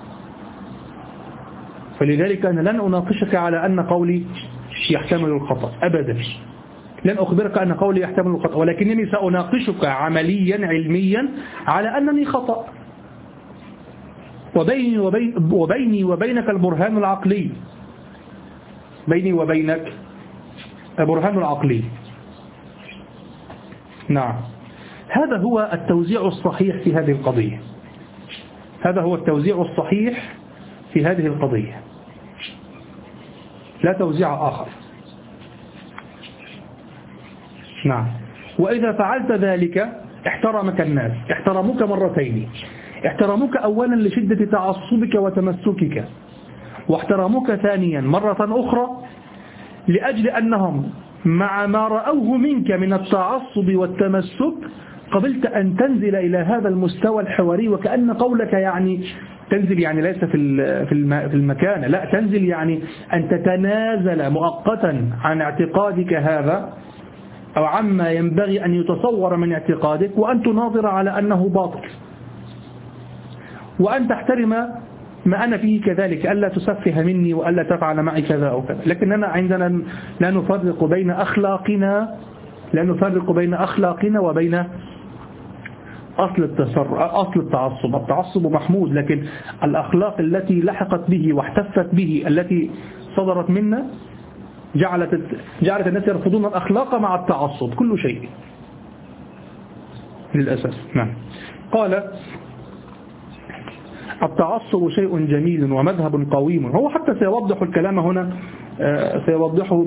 فلذلك أنا لن أناقشك على أن قولي يحتمل الخطأ أبدا، لن أخبرك أن قولي يحتمل الخطأ، ولكنني سأناقشك عمليا علميا على أنني خطأ، وبيني وبينك البرهان العقلي، بيني وبينك البرهان العقلي. نعم، هذا هو التوزيع الصحيح في هذه القضية. هذا هو التوزيع الصحيح في هذه القضية، لا توزيع آخر. نعم. وإذا فعلت ذلك احترمك الناس، احترموك مرتين. احترموك أولا لشدة تعصبك وتمسكك، واحترموك ثانيا مرة أخرى لأجل أنهم مع ما رأوه منك من التعصب والتمسك قبلت أن تنزل إلى هذا المستوى الحواري، وكأن قولك يعني تنزل يعني ليس في المكان، لا، تنزل يعني أن تتنازل مؤقتا عن اعتقادك هذا أو عما ينبغي أن يتصور من اعتقادك، وأن تناظر على أنه باطل، وأن تحترم ما أنا فيه كذلك، ألا تسفه مني وألا تفعل معي كذا أو كذا. لكننا عندنا لا نفرق بين أخلاقنا وبين أصل التعصب. التعصب محمود، لكن الأخلاق التي لحقت به واحتفت به التي صدرت منا جعلت الناس يرفضون الأخلاق مع التعصب، كل شيء للأسف. نعم. قال التعصب شيء جميل ومذهب قويم. هو حتى سيوضح الكلام هنا، سيوضحه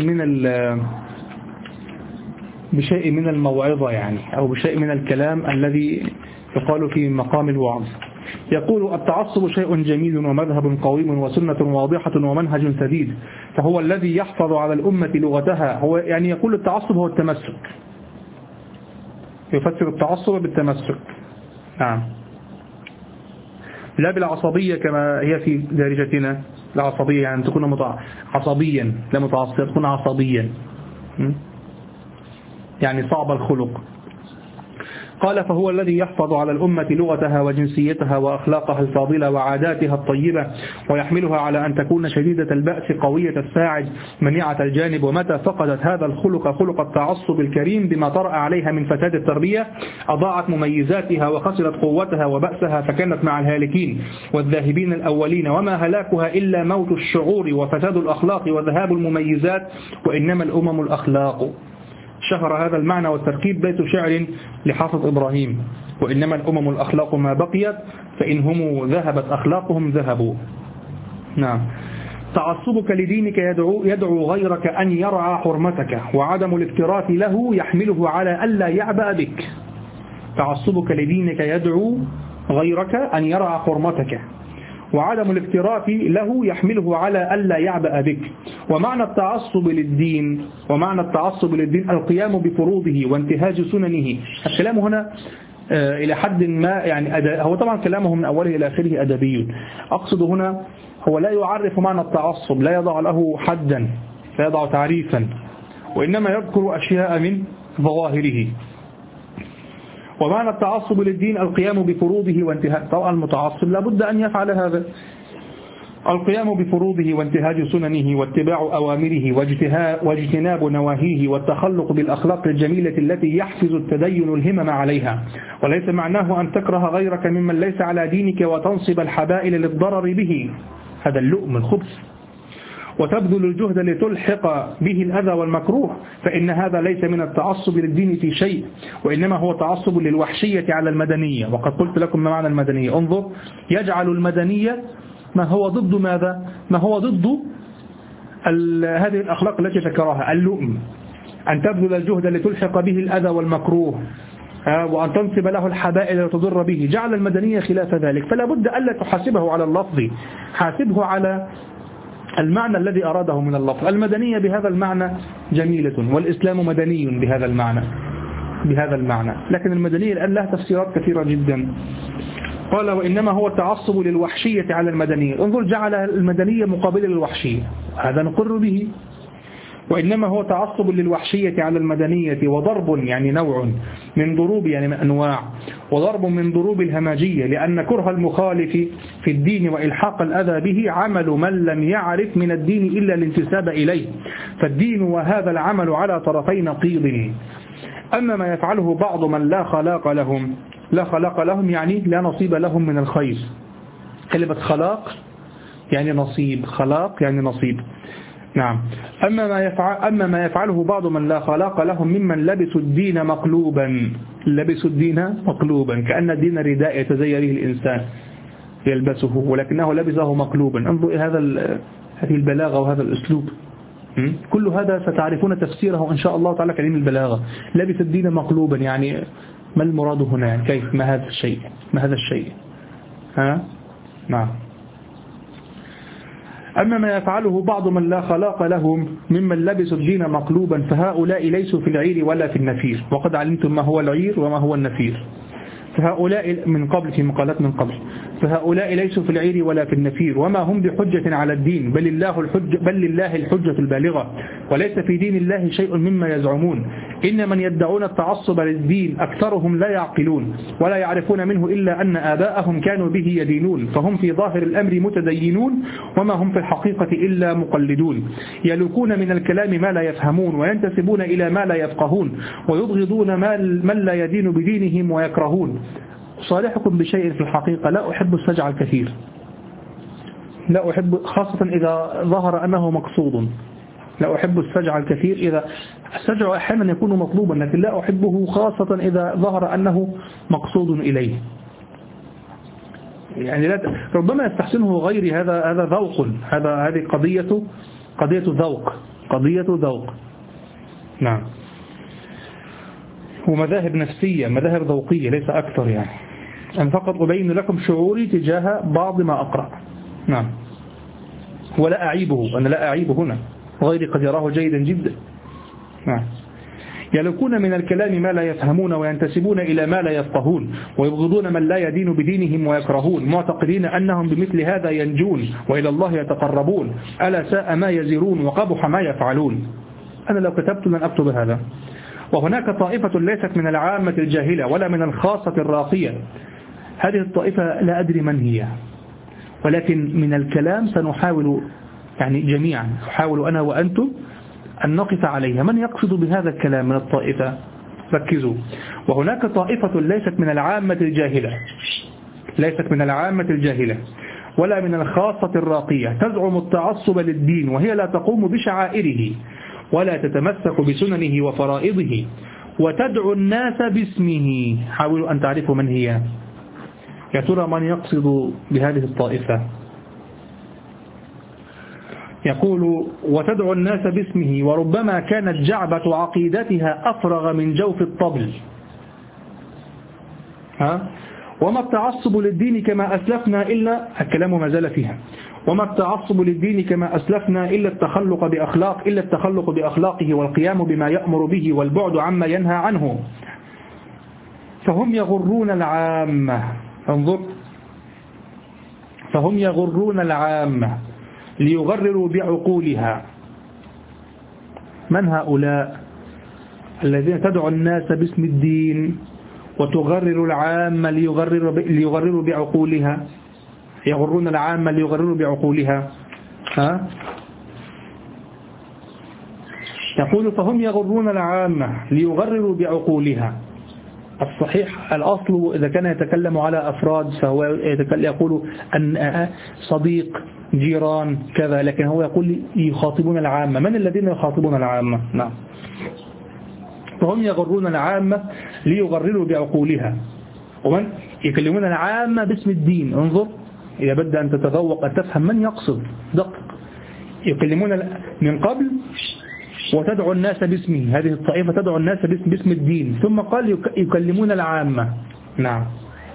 بشيء من الموعظة يعني، أو بشيء من الكلام الذي يقال في مقام الوعظ. يقول التعصب شيء جميل ومذهب قويم وسنة واضحة ومنهج سديد، فهو الذي يحفظ على الأمة لغتها. هو يعني يقول التعصب هو التمسك، يفسر التعصب بالتمسك. نعم، لا بالعصبية كما هي في دارجتنا. العصبية يعني تكون عصبيا، لا متعصب، تكون عصبيا يعني صعب الخلق. قال فهو الذي يحفظ على الأمة لغتها وجنسيتها وأخلاقها الفاضلة وعاداتها الطيبة، ويحملها على أن تكون شديدة البأس قوية الساعد منيعة الجانب. ومتى فقدت هذا الخلق، خلق التعصب الكريم بما طرأ عليها من فساد التربية، أضاعت مميزاتها وخسرت قوتها وبأسها، فكانت مع الهالكين والذاهبين الأولين. وما هلاكها إلا موت الشعور وفساد الأخلاق وذهاب المميزات، وإنما الأمم الأخلاق. شهر هذا المعنى والتركيب بيت شعر لحافظ إبراهيم: وإنما الأمم الأخلاق ما بقيت، فإنهم ذهبت أخلاقهم ذهبوا. نعم. تعصبك لدينك يدعو غيرك أن يرعى حرمتك، وعدم الاكتراث له يحمله على ألا يعبأ بك. تعصبك لدينك يدعو غيرك أن يرعى حرمتك، وعدم الاكتراث له يحمله على ألا يعبأ بك. ومعنى التعصب للدين القيام بفروضه وانتهاج سننه. الكلام هنا إلى حد ما يعني هو طبعا كلامه من أوله إلى آخره أدبي. أقصد هنا هو لا يعرف معنى التعصب، لا يضع له حدا، لا يضع تعريفا، وإنما يذكر أشياء من ظواهره. ومعنى التعصب للدين القيام بفروضه وانتهاج. طبعا المتعصب لابد أن يفعل هذا: القيام بفروضه وانتهاج سننه واتباع أوامره واجتناب نواهيه والتخلق بالأخلاق الجميلة التي يحفز التدين الهمم عليها. وليس معناه أن تكره غيرك ممن ليس على دينك وتنصب الحبائل للضرر به، هذا اللؤم الخبث، وتبذل الجهد لتلحق به الأذى والمكروه، فإن هذا ليس من التعصب للدين في شيء، وإنما هو تعصب للوحشية على المدنية. وقد قلت لكم ما معنى المدنية. انظر، يجعل المدنية ما هو ضد ماذا؟ ما هو ضد هذه الأخلاق التي ذكرها: اللؤم، أن تبذل الجهد لتلحق به الأذى والمكروه، وأن تنصب له الحبائل لتضر به. جعل المدنية خلاف ذلك، فلا بد ألا تحاسبه على اللفظ، حاسبه على المعنى الذي أراده من اللفظ. المدنية بهذا المعنى جميلة، والإسلام مدني بهذا المعنى، لكن المدنية الآن لها تفسيرات كثيرة جدا. قال وإنما هو التعصب للوحشية على المدنية. انظر، جعل المدنية مقابلة للوحشية، هذا نقر به. وإنما هو تعصب للوحشية على المدنية، وضرب يعني نوع من ضروب يعني من أنواع، وضرب من ضروب الهمجية، لأن كره المخالف في الدين وإلحاق الأذى به عمل من لم يعرف من الدين إلا الانتساب إليه، فالدين وهذا العمل على طرفي نقيض. أما ما يفعله بعض من لا خلاق لهم يعني لا نصيب لهم من الخير. كلمة خلاق يعني نصيب، خلاق يعني نصيب. نعم. أما ما يفعله بعض من لا خلاق لهم ممن لبسوا الدين مقلوبا، لبسوا الدين مقلوبا، كأن الدين رداء يتزين به الإنسان يلبسه ولكنه لبسه مقلوبا. انظر إلى هذه البلاغة وهذا الأسلوب. كل هذا ستعرفون تفسيره إن شاء الله تعالى كلمة البلاغة. لبس الدين مقلوبا يعني ما المراد هنا؟ يعني كيف؟ ما هذا الشيء؟ ما هذا الشيء؟ نعم. أما ما يفعله بعض من لا خلاق لهم ممن لبسوا الدين مقلوبا فهؤلاء ليسوا في العير ولا في النفير، وقد علمتم ما هو العير وما هو النفير. فهؤلاء من قبل، في مقالات من قبل، فهؤلاء ليسوا في العير ولا في النفير وما هم بحجة على الدين، بل لله الحجة البالغة، وليس في دين الله شيء مما يزعمون. إن من يدعون التعصب للدين أكثرهم لا يعقلون ولا يعرفون منه إلا أن آباءهم كانوا به يدينون، فهم في ظاهر الأمر متدينون وما هم في الحقيقة إلا مقلدون. يلوكون من الكلام ما لا يفهمون وينتسبون إلى ما لا يفقهون ويبغضون من لا يدين بدينهم ويكرهون. صالحكم بشيء في الحقيقة لا أحب السجع الكثير، لا أحب، خاصة إذا ظهر أنه مقصود. لا أحب السجع الكثير، إذا السجع أحيانا يكون مطلوبا لكن لا أحبه خاصة إذا ظهر أنه مقصود إليه. يعني ربما يستحسنه غيري، هذا ذوق، هذه قضية ذوق. نعم. ومذاهب نفسية، مذاهب ذوقية ليس أكثر. يعني أنا فقط أبين لكم شعوري تجاه بعض ما أقرأ. نعم. ولا أعيبه، أنا لا أعيب هنا، غيري قد يراه جيدا جدا. نعم. يلوكون من الكلام ما لا يفهمون وينتسبون إلى ما لا يفقهون ويبغضون من لا يدين بدينهم ويكرهون، معتقدين أنهم بمثل هذا ينجون وإلى الله يتقربون. ألا ساء ما يزرون وقبح ما يفعلون. أنا لو كتبت لن أكتب هذا. وهناك طائفة ليست من العامة الجاهلة ولا من الخاصة الراقية. هذه الطائفة لا أدري من هي، ولكن من الكلام سنحاول، يعني جميعا نحاول أنا وأنتم أن نقف عليها. من يقصد بهذا الكلام من الطائفة؟ ركزوا. وهناك طائفة ليست من العامة الجاهلة ولا من الخاصة الراقية، تزعم التعصب للدين وهي لا تقوم بشعائره ولا تتمسك بسننه وفرائضه وتدعو الناس باسمه. حاولوا أن تعرفوا من هي. يا ترى من يقصد بهذه الطائفة؟ يقول وتدعو الناس باسمه وربما كانت جعبة عقيدتها أفرغ من جوف الطبل. وما التعصب للدين كما أسلفنا إلا، الكلام ما زال فيها، وما التعصب للدين كما أسلفنا إلا التخلق بأخلاقه والقيام بما يأمر به والبعد عما ينهى عنه. فهم يغرون العامة. انظر، فهم يغرون العامة ليغرروا بعقولها. من هؤلاء الذين تدعو الناس باسم الدين وتغرر العامة ليغرروا بعقولها؟ يغرون العامة ليغرروا بعقولها. يقول فهم يغرون العامة ليغرروا بعقولها. الصحيح الأصل إذا كان يتكلم على أفراد فهو يقول أن صديق، جيران، كذا، لكن هو يقول يخاطبون العامة. من الذين يخاطبون العامة؟ نعم. فهم يغرون العامة ليغرروا بعقولها. ومن يكلمون العامة باسم الدين. انظر، إذا بدأ أن تتذوق أن تفهم من يقصد، دقق. يكلمون من قبل وتدعو الناس باسمه، هذه الطائفة تدعو الناس باسم الدين، ثم قال يكلمون العامة. نعم.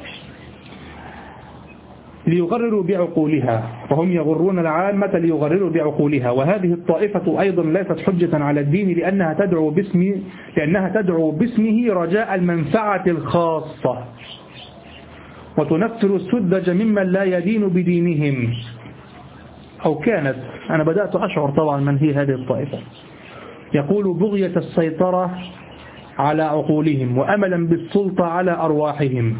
ليغرروا بعقولها، فهم يغرون العامة ليغرروا بعقولها. وهذه الطائفة أيضا ليست حجة على الدين لأنها تدعو باسمه رجاء المنفعة الخاصة وتنفر السذج ممن لا يدين بدينهم. أو كانت، أنا بدأت أشعر طبعا من هي هذه الطائفة. يقول بغية السيطرة على عقولهم وأملا بالسلطة على أرواحهم.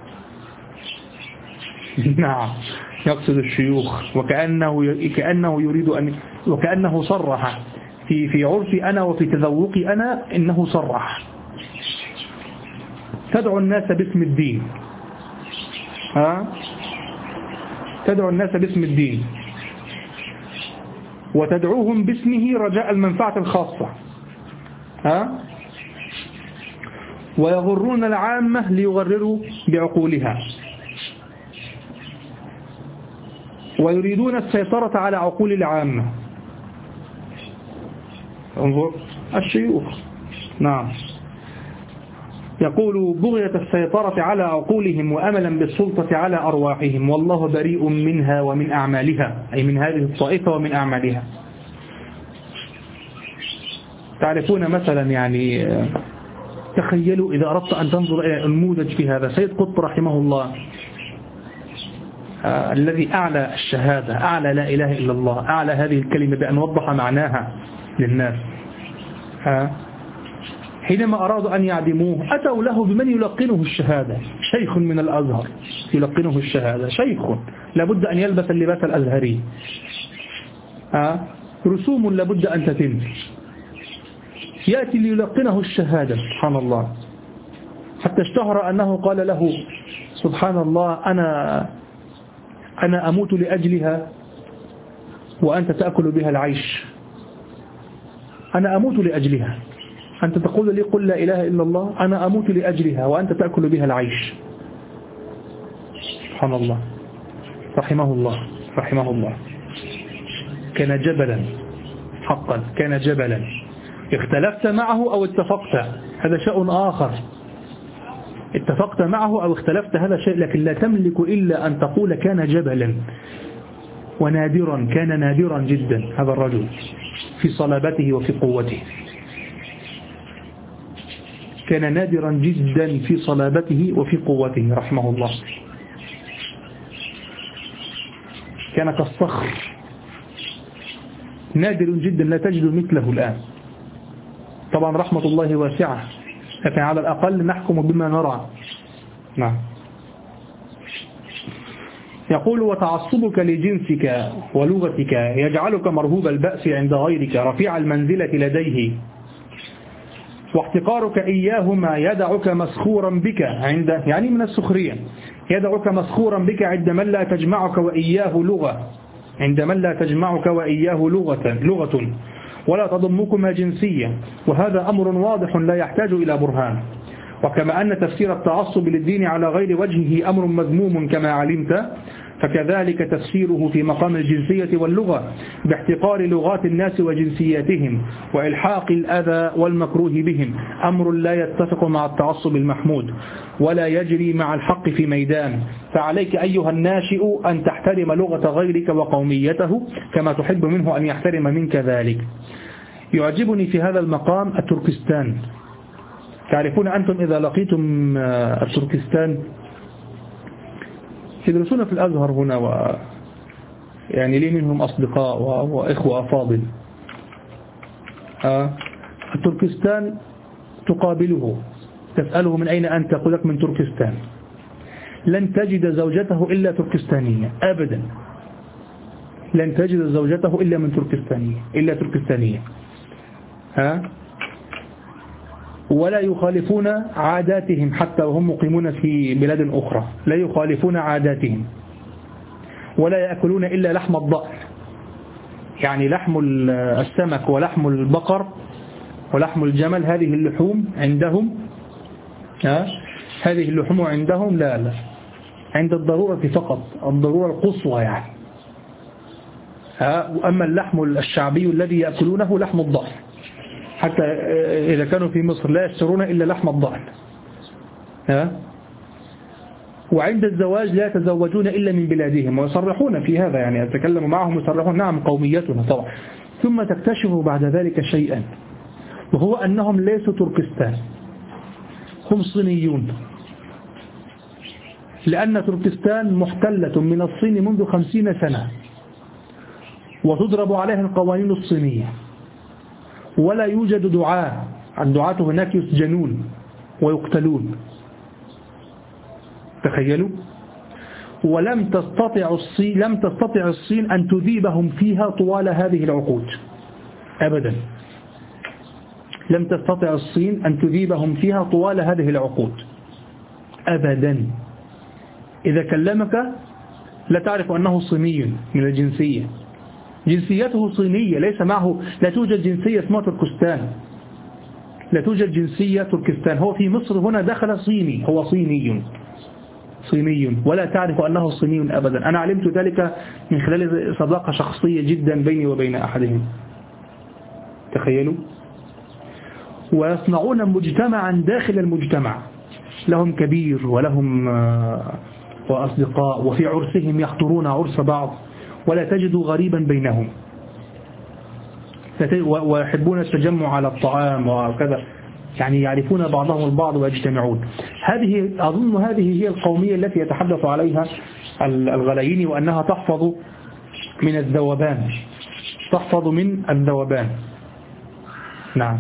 نعم، يقصد الشيوخ وكأنه يريد أن، وكأنه صرح في عرفي أنا وفي تذوقي أنا إنه صرح. تدعو الناس باسم الدين، تدعو الناس باسم الدين وتدعوهم باسمه رجاء المنفعة الخاصة، ويغرون العامة ليغرروا بعقولها، ويريدون السيطرة على عقول العامة. انظر الشيوخ، نعم، يقول بغية السيطرة على عقولهم وأملا بالسلطة على أرواحهم، والله بريء منها ومن أعمالها، أي من هذه الطائفة ومن أعمالها. تعرفون مثلا يعني تخيلوا إذا أردت أن تنظر إلى النموذج في هذا، سيد قطب رحمه الله الذي أعلى الشهادة، أعلى لا إله إلا الله، أعلى هذه الكلمة بأن وضح معناها للناس، حينما أرادوا أن يعدموه أتوا له بمن يلقنه الشهادة، شيخ من الأزهر يلقنه الشهادة، شيخ لابد أن يلبس اللباس الأزهري، رسوم لابد أن تتم، يأتي ليلقنه الشهادة، سبحان الله، حتى اشتهر أنه قال له سبحان الله أنا أموت لأجلها وأنت تأكل بها العيش، أنا أموت لأجلها، أنت تقول لي قل لا إله إلا الله، أنا أموت لأجلها وأنت تأكل بها العيش. سبحان الله، رحمه الله رحمه الله، كان جبلا حقا، كان جبلا، اختلفت معه أو اتفقت هذا شيء آخر، اتفقت معه أو اختلفت هذا شيء، لكن لا تملك إلا أن تقول كان جبلا ونادرا، كان نادرا جدا هذا الرجل في صلابته وفي قوته، كان نادرا جدا في صلابته وفي قوته رحمه الله، كان كالصخر، نادر جدا لا تجد مثله الآن. طبعا رحمة الله واسعة، لكن على الأقل نحكم بما نرى. نعم. يقول وتعصبك لجنسك ولغتك يجعلك مرهوب البأس عند غيرك رفيع المنزلة لديه، واحتقارك إياهما يدعك مسخورا بك عند، يعني من السخرية، يدعك مسخورا بك عند من لا تجمعك وإياه لغة، عند من لا تجمعك وإياه لغة ولا تضمكما جنسية، وهذا أمر واضح لا يحتاج إلى برهان. وكما أن تفسير التعصب للدين على غير وجهه أمر مذموم كما علمت، فكذلك تفسيره في مقام الجنسية واللغة باحتقار لغات الناس وجنسياتهم وإلحاق الأذى والمكروه بهم أمر لا يتفق مع التعصب المحمود ولا يجري مع الحق في ميدان. فعليك أيها الناشئ أن تحترم لغة غيرك وقوميته كما تحب منه أن يحترم منك ذلك. يعجبني في هذا المقام التركستان. تعرفون أنتم إذا لقيتم التركستان يدرسون في الأزهر هنا، يعني لي منهم أصدقاء وإخوة أفاضل، التركستان تقابله تسأله من أين أنت، يقول لك من تركستان، لن تجد زوجته إلا تركستانية أبدا، لن تجد زوجته إلا من تركستانية ولا يخالفون عاداتهم حتى وهم مقيمون في بلاد أخرى، لا يخالفون عاداتهم، ولا يأكلون إلا لحم الضأن، يعني لحم السمك ولحم البقر ولحم الجمل، هذه اللحوم عندهم هذه اللحوم عندهم لا عند الضرورة فقط، الضرورة القصوى يعني. أما اللحم الشعبي الذي يأكلونه لحم الضأن، حتى إذا كانوا في مصر لا يشترون إلا لحم الضأن. وعند الزواج لا يتزوجون إلا من بلادهم، ويصرحون في هذا، يعني أتكلم معهم يصرحون نعم قوميتنا طبعا. ثم تكتشف بعد ذلك شيئا، وهو أنهم ليسوا تركستان، هم صينيون، لأن تركستان محتلة من الصين منذ 50 سنة وتضرب عليها القوانين الصينية، ولا يوجد دعاة، الدعاة هناك يسجنون ويقتلون، تخيلوا. ولم تستطع الصين أن تذيبهم فيها طوال هذه العقود أبدا، لم تستطع الصين أن تذيبهم فيها طوال هذه العقود أبدا. إذا كلمك لا تعرف أنه صيني من الجنسية، جنسيته صينية، ليس معه، لا توجد جنسية اسمها تركستان، لا توجد جنسية تركستان. هو في مصر هنا دخل صيني، هو صيني ولا تعرف أنه صيني أبدا. أنا علمت ذلك من خلال صداقة شخصية جدا بيني وبين أحدهم، تخيلوا. ويصنعون مجتمعا داخل المجتمع، لهم كبير ولهم وأصدقاء، وفي عرسهم يحضرون عرس بعض ولا تجد غريبا بينهم، ويحبون التجمع على الطعام وكذا، يعني يعرفون بعضهم البعض ويجتمعون. أظن هذه هي القومية التي يتحدث عليها الغلايين، وأنها تحفظ من الذوبان، تحفظ من الذوبان. نعم،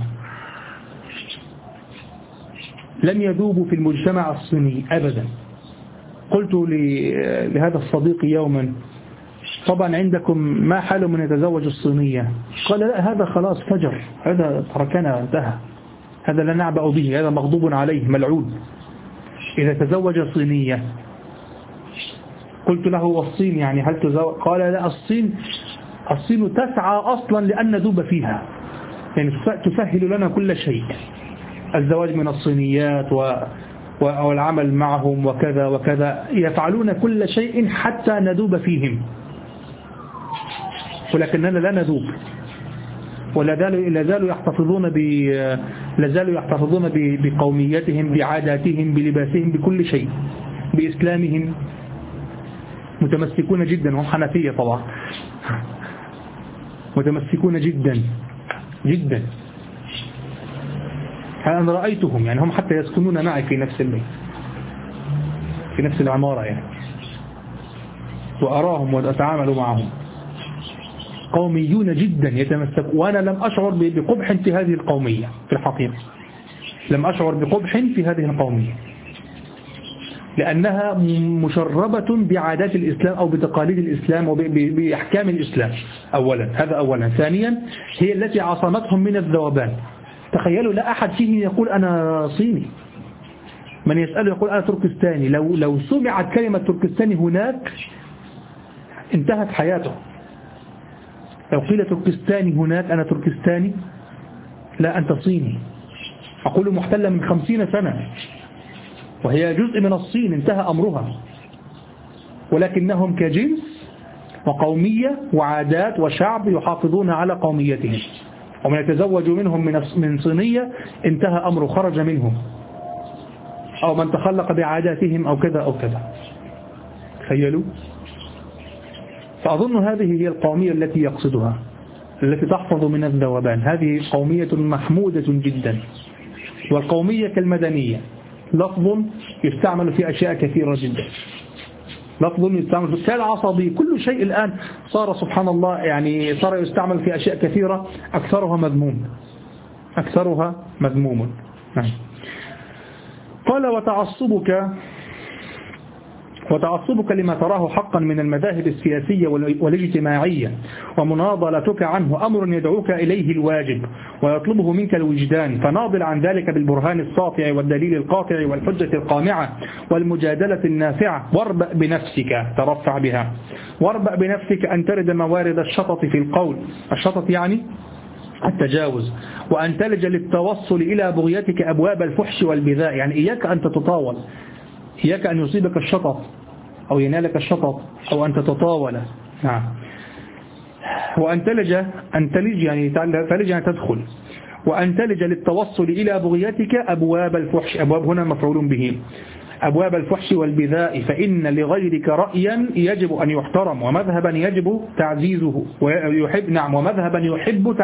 لم يذوبوا في المجتمع الصيني أبدا. قلت لهذا الصديق يوما: طبعا عندكم ما حال من يتزوج الصينية؟ قال: لا، هذا خلاص فجر، هذا تركنا، انتهى، هذا لا نعبأ به، هذا مغضوب عليه ملعون إذا تزوج صينية. قلت له: والصين يعني هل تزوج؟ قال: لا، الصين تسعى أصلا لأن ندوب فيها، يعني تسهل لنا كل شيء، الزواج من الصينيات والعمل معهم وكذا وكذا، يفعلون كل شيء حتى ندوب فيهم، ولكننا لا ندوب، ولا زالوا يحتفظون بقوميتهم، بعاداتهم، بلباسهم، بكل شيء، بإسلامهم، متمسكون جدا. هم حنفية طبعا، متمسكون جدا جدا. أنا رأيتهم، يعني هم حتى يسكنون معي في نفس البيت، في نفس العمارة يعني، وأراهم وأتعامل معهم، قوميون جدا يتمسك. وأنا لم أشعر بقبح في هذه القومية، في الحقيقة لم أشعر بقبح في هذه القومية، لأنها مشربة بعادات الإسلام أو بتقاليد الإسلام وبأحكام الإسلام. هذا أولا. ثانيا، هي التي عصمتهم من الذوبان. تخيلوا، لا أحد فيهم يقول أنا صيني، من يسأله يقول أنا تركستاني. لو سمعت كلمة تركستاني هناك انتهت حياته. لو قيل تركستاني هناك، أنا تركستاني، لا أنت صيني. أقول محتلة من 50 سنة وهي جزء من الصين، انتهى أمرها، ولكنهم كجنس وقومية وعادات وشعب يحافظون على قوميتهم، ومن يتزوج منهم من صينية انتهى أمره، خرج منهم، أو من تخلق بعاداتهم أو كذا أو كذا. تخيلوا. فأظن هذه هي القومية التي يقصدها، التي تحفظ من الذوبان. هذه قومية محمودة جدا. والقومية كالمدنية، لفظ يستعمل في أشياء كثيرة جدا، لفظ يستعمل في كالعصبي، كل شيء الآن صار سبحان الله، يعني صار يستعمل في أشياء كثيرة، أكثرها مذموم. قال: وتعصبك لما تراه حقا من المذاهب السياسية والاجتماعية ومناضلتك عنه أمر يدعوك إليه الواجب ويطلبه منك الوجدان، فناضل عن ذلك بالبرهان الساطع والدليل القاطع والحجة القامعة والمجادلة النافعة. واربأ بنفسك، ترفع بها، واربأ بنفسك أن ترد موارد الشطط في القول، الشطط يعني التجاوز، وأن تلج للتوصل إلى بغيتك أبواب الفحش والبذاء، يعني إياك أن تتطاول، إياك أن يصيبك الشطط أو ينالك الشطط أو أن تتطاول. نعم. وأن تلج يعني تلج يعني تدخل، وأن تلج للتوصل إلى بغيتك أبواب الفحش، أبواب هنا مفعول به، أبواب الفحش والبذاء، فإن لغيرك رأيا يجب أن يحترم، ومذهبا يجب تعزيزه، ومذهبا يحب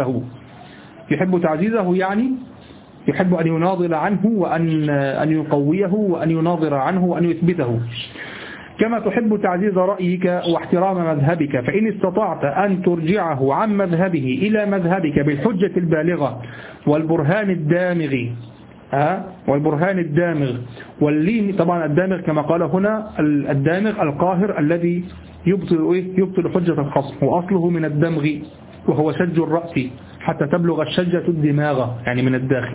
تعزيزه يعني يحب أن يناضل عنه وأن يقويه وأن يناظر عنه وأن يثبته، كما تحب تعزيز رأيك واحترام مذهبك. فإن استطعت أن ترجعه عن مذهبه إلى مذهبك بالحجة البالغة والبرهان الدامغ واللين، طبعا الدامغ كما قال هنا، الدامغ القاهر الذي يبطل حجة الخصم، وأصله من الدمغ وهو شج الرأس حتى تبلغ الشجة الدماغ، يعني من الداخل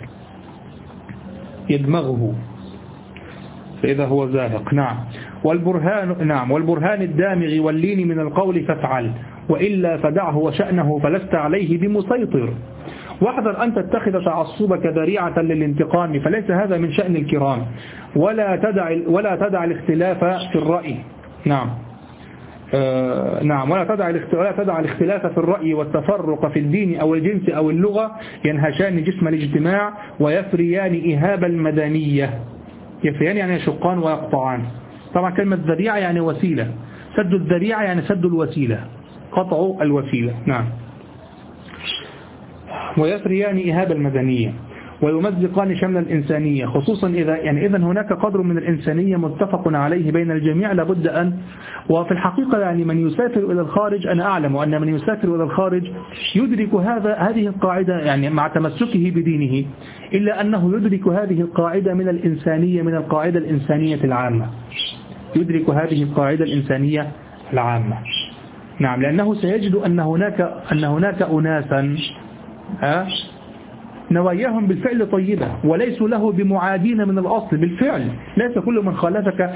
يدمغه فإذا هو زاهق. والبرهان الدامغ واللين من القول فافعل، وإلا فدعه وشأنه فلست عليه بمسيطر. واحذر أن تتخذ تعصبك ذريعة للانتقام، فليس هذا من شأن الكرام. ولا تدع الاختلاف في الرأي. نعم ولا تدع الاختلاف في الرأي والتفرق في الدين أو الجنس أو اللغة ينهشان جسم الاجتماع ويفريان إهاب المدنية. يفريان يعني يشقان ويقطعان. طبعا كلمة ذريعة يعني وسيلة، سد الذريعة يعني سد الوسيلة، قطع الوسيلة. نعم. ويفريان إهاب المدنية ويمزقان شمل الإنسانية، خصوصا إذا هناك قدر من الإنسانية متفق عليه بين الجميع لابد أن. وفي الحقيقة يعني من يسافر إلى الخارج، أنا أعلم أن من يسافر إلى الخارج يدرك هذه القاعدة، يعني مع تمسكه بدينه، إلا أنه يدرك هذه القاعدة من الإنسانية، من القاعدة الإنسانية العامة، يدرك هذه القاعدة الإنسانية العامة. نعم، لأنه سيجد أن هناك أناسا نواياهم بالفعل طيبة وليسوا له بمعادين من الأصل بالفعل. ليس كل من خالفك،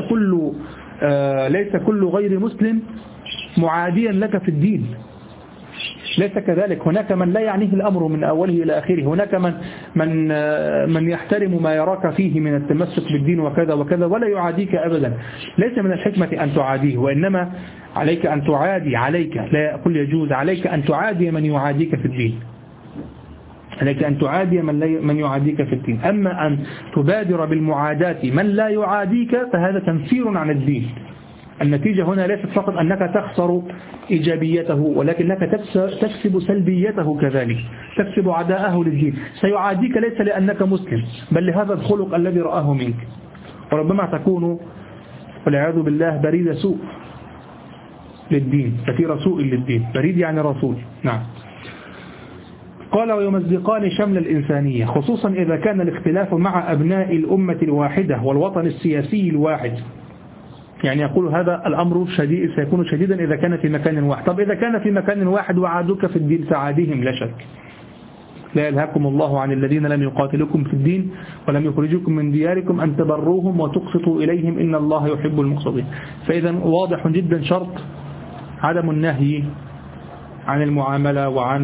ليس كل غير مسلم معاديا لك في الدين، ليس كذلك. هناك من لا يعنيه الأمر من أوله إلى آخره، هناك من يحترم ما يراك فيه من التمسك بالدين وكذا وكذا ولا يعاديك أبدا. ليس من الحكمة أن تعاديه، وإنما عليك أن تعادي، لا أقول يجوز، عليك أن تعادي من يعاديك في الدين، عليك أن تعادي من يعاديك في الدين. أما أن تبادر بالمعاداة من لا يعاديك فهذا تنفير عن الدين. النتيجة هنا ليست فقط أنك تخسر إيجابيته، ولكنك تكسب سلبيته كذلك، تكسب عداءه للدين. سيعاديك ليس لأنك مسلم، بل لهذا الخلق الذي رآه منك، وربما تكون والعياذ بالله بريد سوء للدين، سفير سوء للدين. بريد يعني رسول. نعم. قال ويمزقان شمل الإنسانية، خصوصا إذا كان الاختلاف مع أبناء الأمة الواحدة والوطن السياسي الواحد. يعني يقول هذا الأمر سيكون شديدا إذا كان في مكان واحد. طب إذا كان في مكان واحد وعادوك في الدين فعاديهم لا شك. لا يلهاكم الله عن الذين لم يقاتلكم في الدين ولم يخرجوكم من دياركم أن تبروهم وتقسطوا إليهم إن الله يحب المقسطين. فإذا واضح جدا شرط عدم النهي عن المعاملة وعن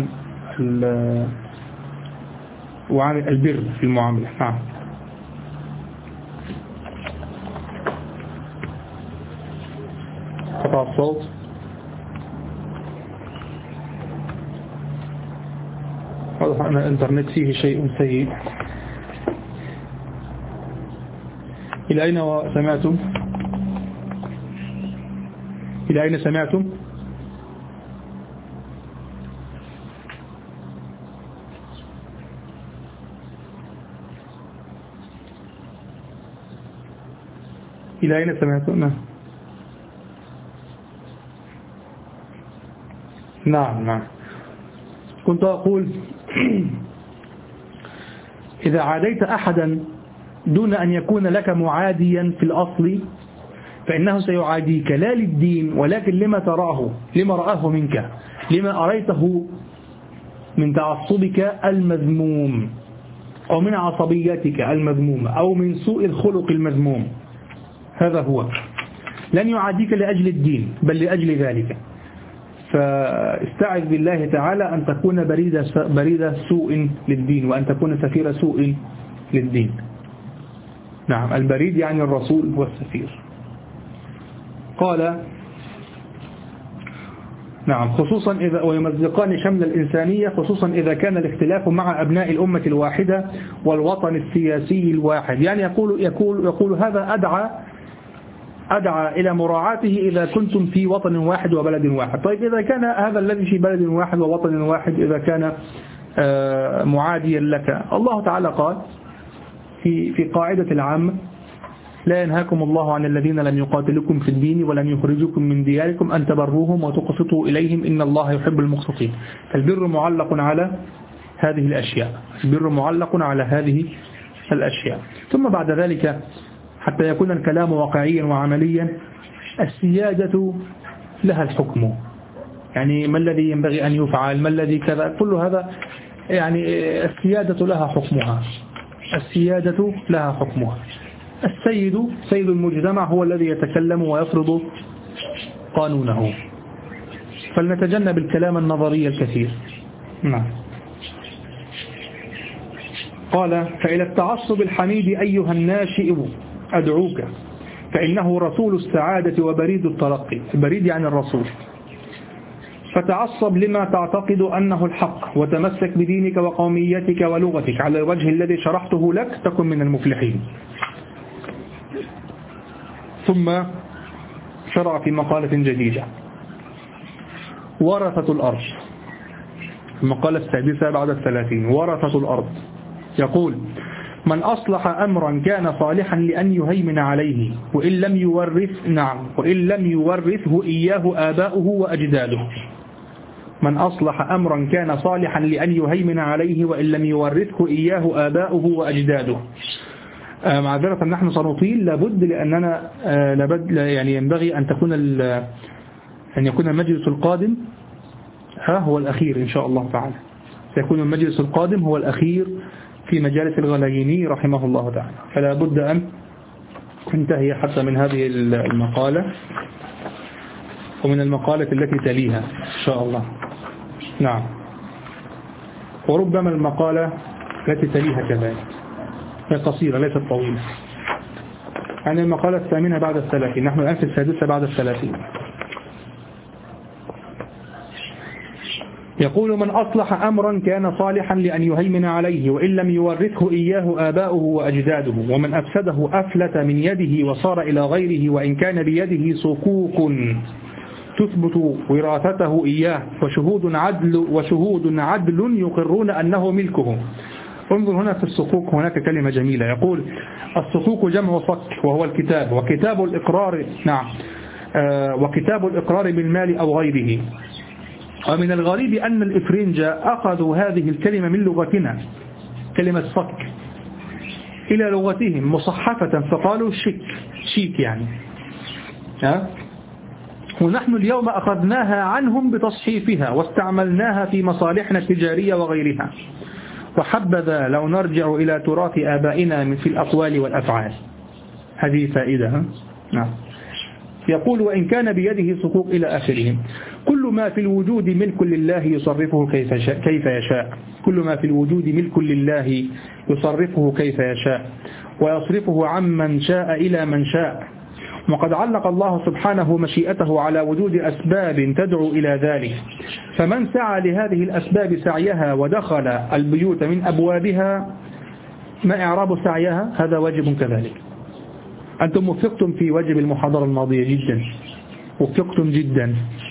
البر في المعاملة. نعم. قطع الصوت. واضح أن الإنترنت فيه شيء سيء. إلى أين سمعتم؟ إلى أين سمعتم؟ إلى أين سمعتم؟ نعم. كنت أقول إذا عاديت أحدا دون أن يكون لك معاديا في الأصل فإنه سيعاديك لا للدين ولكن لما رآه منك، لما أريته من تعصبك المذموم أو من عصبيتك المذمومة أو من سوء الخلق المذموم. هذا هو. لن يعاديك لأجل الدين بل لأجل ذلك. فاستعذ بالله تعالى أن تكون بريد سوء للدين وأن تكون سفير سوء للدين. نعم، البريد يعني الرسول والسفير. قال نعم خصوصا إذا ويمزقان شمل الإنسانية، خصوصا إذا كان الاختلاف مع أبناء الأمة الواحدة والوطن السياسي الواحد. يعني يقول هذا أدعى إلى مراعاته إذا كنتم في وطن واحد وبلد واحد. طيب إذا كان هذا الذي في بلد واحد ووطن واحد إذا كان معاديا لك، الله تعالى قال في قاعدة العامة لا ينهاكم الله عن الذين لم يقاتلكم في الدين ولم يخرجوكم من دياركم أن تبروهم وتقسطوا إليهم إن الله يحب المقسطين. فالبر معلق على هذه الأشياء، البر معلق على هذه الأشياء. ثم بعد ذلك حتى يكون الكلام واقعيا وعمليا السيادة لها الحكم، يعني ما الذي ينبغي أن يفعل، ما الذي كذا، كل هذا يعني السيادة لها حكمها، السيادة لها حكمها. سيد المجتمع هو الذي يتكلم ويفرض قانونه، فلنتجنب الكلام النظري الكثير. نعم. قال: فإلى التعصب الحميد أيها الناشئ أدعوك، فإنه رسول السعادة وبريد الترقي. البريد يعني الرسول. فتعصب لما تعتقد أنه الحق، وتمسك بدينك وقوميتك ولغتك على الوجه الذي شرحته لك، تكن من المفلحين. ثم شرع في مقالة جديدة: ورثة الأرض. المقالة السادسة بعد 30. ورثة الأرض. يقول: من أصلح أمرا كان صالحا لأن يهيمن عليه وإن لم يورثه إياه آباؤه وأجداده. من أصلح أمرا كان صالحا لأن يهيمن عليه وإن لم يورثه إياه آباؤه وأجداده. معذرة نحن سنطيل، لابد لأننا يعني ينبغي أن يكون المجلس القادم هو الأخير إن شاء الله تعالى. سيكون المجلس القادم هو الأخير في مجالس الغلايني رحمه الله تعالى، فلا بد أن ننتهي حتى من هذه المقالة ومن المقالة التي تليها إن شاء الله. نعم. وربما المقالة التي تليها كذلك، هي قصيرة ليست طويلة. يعني المقالة 8 بعد 30، نحن الآن في 6 بعد 30. يقول: من أصلح أمرا كان صالحا لأن يهيمن عليه وإن لم يورثه إياه آباؤه وأجداده، ومن أفسده أفلت من يده وصار إلى غيره وإن كان بيده صكوك تثبت وراثته إياه وشهود عدل يقرون أنه ملكه. انظر هنا في الصكوك، هناك كلمة جميلة. يقول: الصكوك جمع صك وهو الكتاب، وكتاب الإقرار وكتاب الإقرار بالمال أو غيره. ومن الغريب أن الإفرنج أخذوا هذه الكلمة من لغتنا، كلمة صك، إلى لغتهم مصحفة فقالوا شيك يعني. ونحن اليوم أخذناها عنهم بتصحيفها واستعملناها في مصالحنا التجارية وغيرها. وحبذا لو نرجع إلى تراث آبائنا في الأقوال والأفعال. هذه فائدة. نعم. يقول: وإن كان بيده صكوك إلى آخره. كل ما في الوجود ملك لله يصرفه كيف يشاء. كل ما في الوجود ملك لله يصرفه كيف يشاء ويصرفه عمن شاء إلى من شاء. وقد علق الله سبحانه مشيئته على وجود أسباب تدعو إلى ذلك، فمن سعى لهذه الأسباب سعيها ودخل البيوت من أبوابها، ما إعراب سعيها؟ هذا واجب كذلك. أنتم وفقتم في واجب المحاضرة الماضية جدا، وفقتم جدا.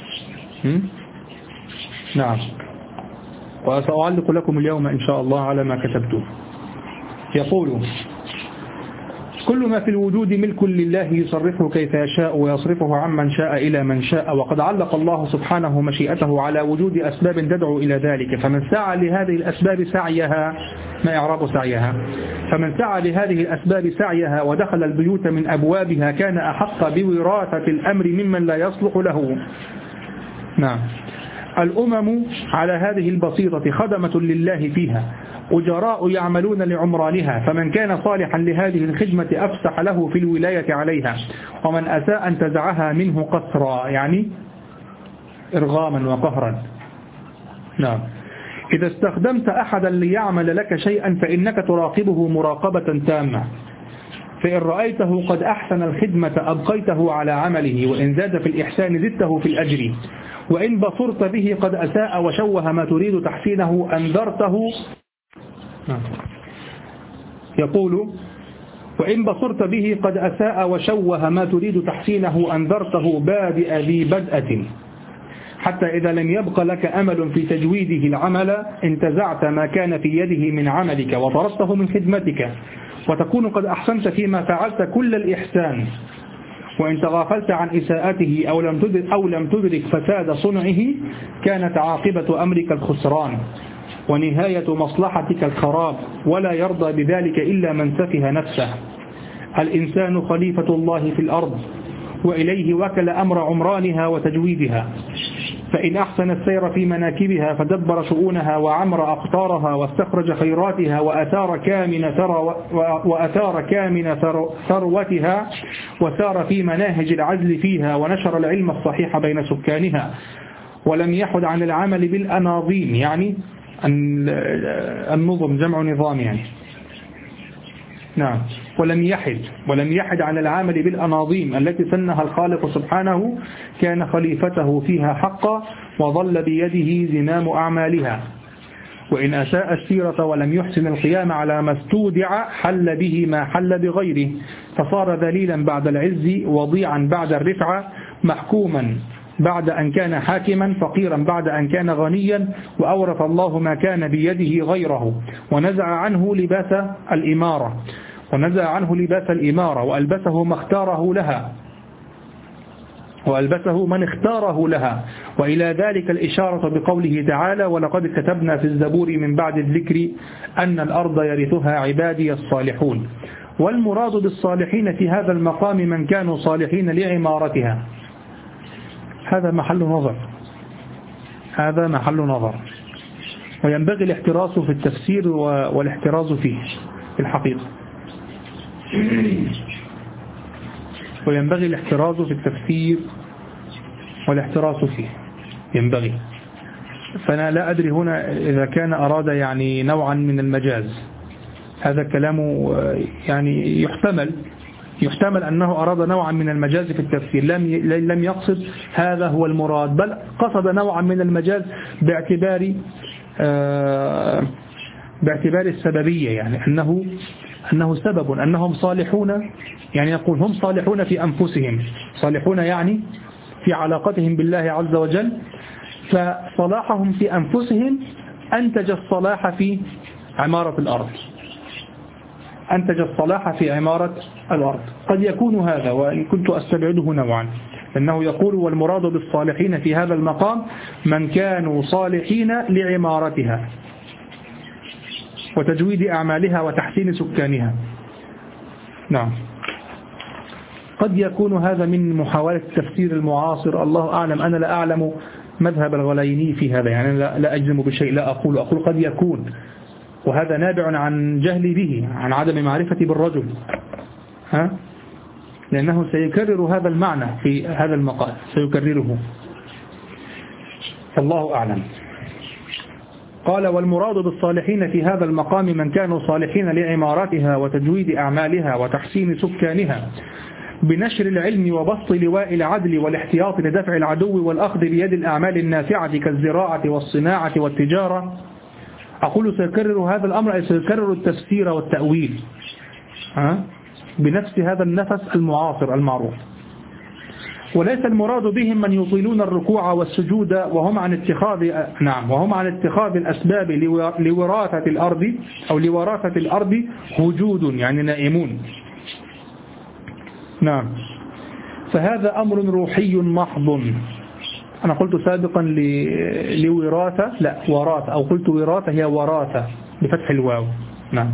نعم. وسأعلق لكم اليوم إن شاء الله على ما كتبتم. يقول: كل ما في الوجود ملك لله يصرفه كيف يشاء ويصرفه عمن شاء إلى من شاء. وقد علق الله سبحانه مشيئته على وجود أسباب تدعو إلى ذلك، فمن سعى لهذه الأسباب سعيها، ما إعراب سعيها؟ فمن سعى لهذه الأسباب سعيها ودخل البيوت من أبوابها كان أحق بوراثة الأمر ممن لا يصلح له. نعم. الأمم على هذه البسيطة خدمة لله فيها، أجراء يعملون لعمرانها، فمن كان صالحا لهذه الخدمة أفسح له في الولاية عليها، ومن أساء انتزعها منه قسرا، يعني إرغاما وقهرا. نعم. إذا استخدمت أحدا ليعمل لك شيئا فإنك تراقبه مراقبة تامة، فإن رأيته قد أحسن الخدمة أبقيته على عمله، وإن زاد في الإحسان زدته في الأجر، وإن بصرت به قد أساء وشوه ما تريد تحسينه أنذرته. يقول: وإن بصرت به قد أساء وشوه ما تريد تحسينه أنذرته بادئ ذي بدءة، حتى إذا لم يبق لك أمل في تجويده العمل انتزعت ما كان في يده من عملك وطردته من خدمتك، وتكون قد أحسنت فيما فعلت كل الإحسان. وإن تغافلت عن إساءته أو لم تدرك فساد صنعه كانت عاقبة أمرك الخسران ونهاية مصلحتك الخراب، ولا يرضى بذلك إلا من سفه نفسه. الإنسان خليفة الله في الأرض، وإليه وكل أمر عمرانها وتجويدها، فإن أحسن السير في مناكبها فدبر شؤونها وعمر أقطارها واستخرج خيراتها وأثار كامن ثروتها وسار في مناهج العدل فيها ونشر العلم الصحيح بين سكانها ولم يحد عن العمل بالأناظيم، يعني النظم جمع نظام يعني. نعم. ولم يحد عن العمل بالأناظيم التي سنها الخالق سبحانه، كان خليفته فيها حقا وظل بيده زمام أعمالها. وإن أساء السيرة ولم يحسن القيام على ما استودع حل به ما حل بغيره، فصار ذليلا بعد العز، وضيعا بعد الرفعة، محكوما بعد أن كان حاكما، فقيرا بعد أن كان غنيا، وأورث الله ما كان بيده غيره، ونزع عنه لباس الإمارة وألبسه من اختاره لها. وإلى ذلك الإشارة بقوله تعالى: ولقد كتبنا في الزبور من بعد الذكر أن الأرض يرثها عبادي الصالحون. والمراد بالصالحين في هذا المقام من كانوا صالحين لعمارتها. هذا محل نظر، وينبغي الاحتراز في التفسير والاحتراز فيه في الحقيقة. وينبغي الاحتراز في التفسير والاحتراز فيه ينبغي. فأنا لا أدري هنا إذا كان أراد يعني نوعا من المجاز. هذا الكلام يعني يحتمل أنه أراد نوعا من المجاز في التفسير، لم يقصد هذا هو المراد، بل قصد نوعا من المجاز باعتبار السببية، يعني أنه سبب أنهم صالحون، يعني يقول هم صالحون في أنفسهم، صالحون يعني في علاقتهم بالله عز وجل، فصلاحهم في أنفسهم أنتج الصلاح في عمارة الأرض. قد يكون هذا، وإن كنت أستبعده نوعا، لأنه يقول: والمراد بالصالحين في هذا المقام من كانوا صالحين لعمارتها وتجويد أعمالها وتحسين سكانها. نعم. قد يكون هذا من محاولة التفسير المعاصر، الله أعلم. أنا لا أعلم مذهب الغليني في هذا، يعني لا أجزم بشيء، لا أقول قد يكون، وهذا نابع عن جهلي به، عن عدم معرفتي بالرجل، لأنه سيكرر هذا المعنى في هذا المقال، سيكرره، فالله أعلم. قال: والمراد بالصالحين في هذا المقام من كانوا صالحين لعمارتها وتجويد أعمالها وتحسين سكانها، بنشر العلم وبسط لواء العدل والاحتياط لدفع العدو والأخذ بيد الأعمال النافعة كالزراعة والصناعة والتجارة. أقول سيكرر هذا الأمر، أي سيكرر التفسير والتأويل بنفس هذا النفس المعاصر المعروف. وليس المراد بهم من يطيلون الركوع والسجود وهم عن اتخاذ الأسباب لوراثة الأرض أو لوراثة الأرض هجود، يعني نائمون. نعم. فهذا أمر روحي محض. أنا قلت سابقا لوراثة، لا وراثة، أو قلت وراثة، هي وراثة بفتح الواو. نعم.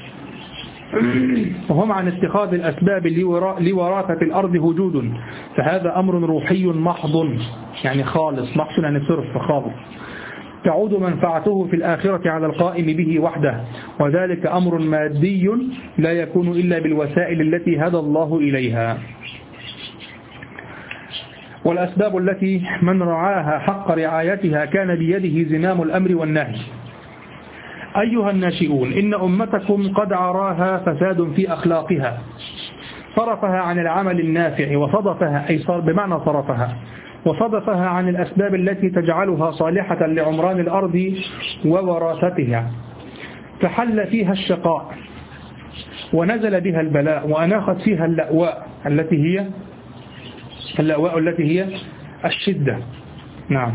وهم عن اتخاذ الأسباب لوراثة الأرض هجود، فهذا أمر روحي محض، يعني خالص، محض يعني صرف خالص، تعود منفعته في الآخرة على القائم به وحده، وذلك أمر مادي لا يكون إلا بالوسائل التي هدى الله إليها. والأسباب التي من رعاها حق رعايتها كان بيده زمام الأمر والنهي. أيها الناشئون، إن أمتكم قد عراها فساد في أخلاقها، صرفها عن العمل النافع وصدفها، أي صار بمعنى صرفها، وصدفها عن الأسباب التي تجعلها صالحة لعمران الأرض ووراثتها، فحل فيها الشقاء ونزل بها البلاء، وأناخت فيها اللأواء التي هي الشدة. نعم.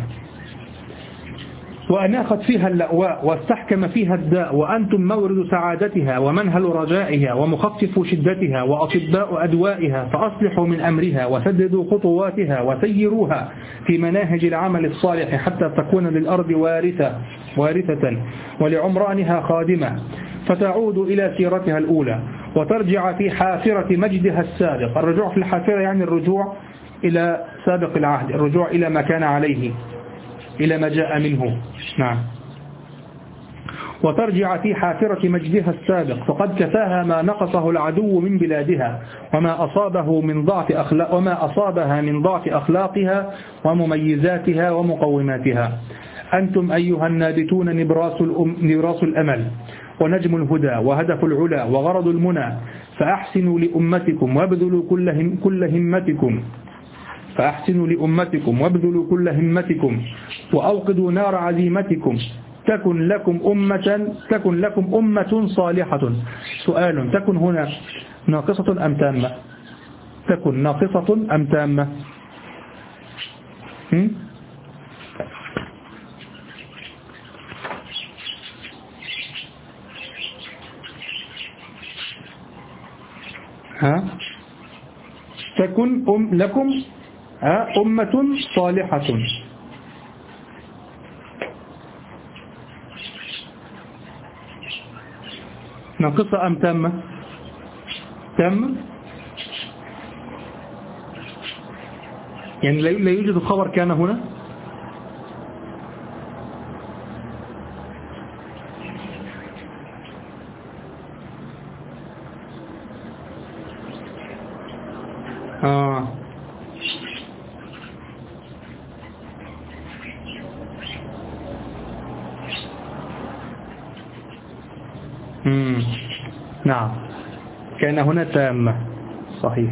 وأناخت فيها اللأواء واستحكم فيها الداء، وأنتم مورد سعادتها ومنهل رجائها ومخفف شدتها وأطباء أدوائها، فأصلحوا من أمرها وسددوا خطواتها وسيروها في مناهج العمل الصالح حتى تكون للأرض وارثة ولعمرانها خادمة، فتعود إلى سيرتها الأولى وترجع في حافرة مجدها السابق. الرجوع في الحافرة يعني الرجوع إلى سابق العهد، الرجوع إلى ما كان عليه، إلى ما جاء منه. نعم. وترجع في حافرة مجدها السابق، فقد كفاها ما نقصه العدو من بلادها وما أصابها من ضعف أخلاقها ومميزاتها ومقوماتها. أنتم أيها النابتون نبراس الأمل ونجم الهدى وهدف العلا وغرض المنى، فأحسنوا لأمتكم وابذلوا كل همتكم وأوقدوا نار عزيمتكم، تكن لكم أمة صالحة. سؤال: تكن هنا ناقصة أم تامة؟ تكن ناقصة أم تامة؟ تكن لكم أمة صالحة. ناقصة أم تامة؟ تامة، يعني لا يوجد خبر كان هنا. نعم، كان هنا تامة، صحيح،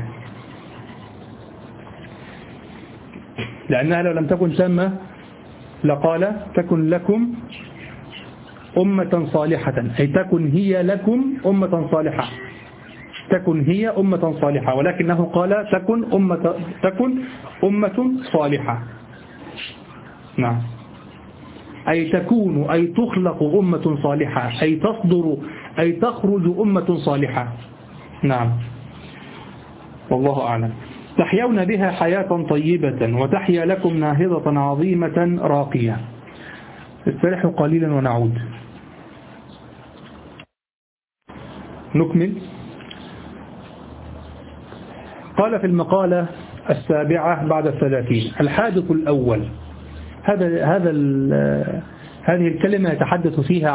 لأنها لو لم تكن تامة لقال تكن لكم أمة صالحة، أي تكن هي لكم أمة صالحة، تكن هي أمة صالحة، ولكنه قال تكن أمة صالحة. نعم، أي تكون، أي تخلق أمة صالحة، أي تصدر، أي تخرج أمة صالحة. نعم، والله أعلم. تحيون بها حياة طيبة وتحيا لكم ناهضة عظيمة راقية. استريحوا قليلا ونعود. نكمل. قال في المقالة 7 بعد 30: الحادث الأول. هذه الكلمة يتحدث فيها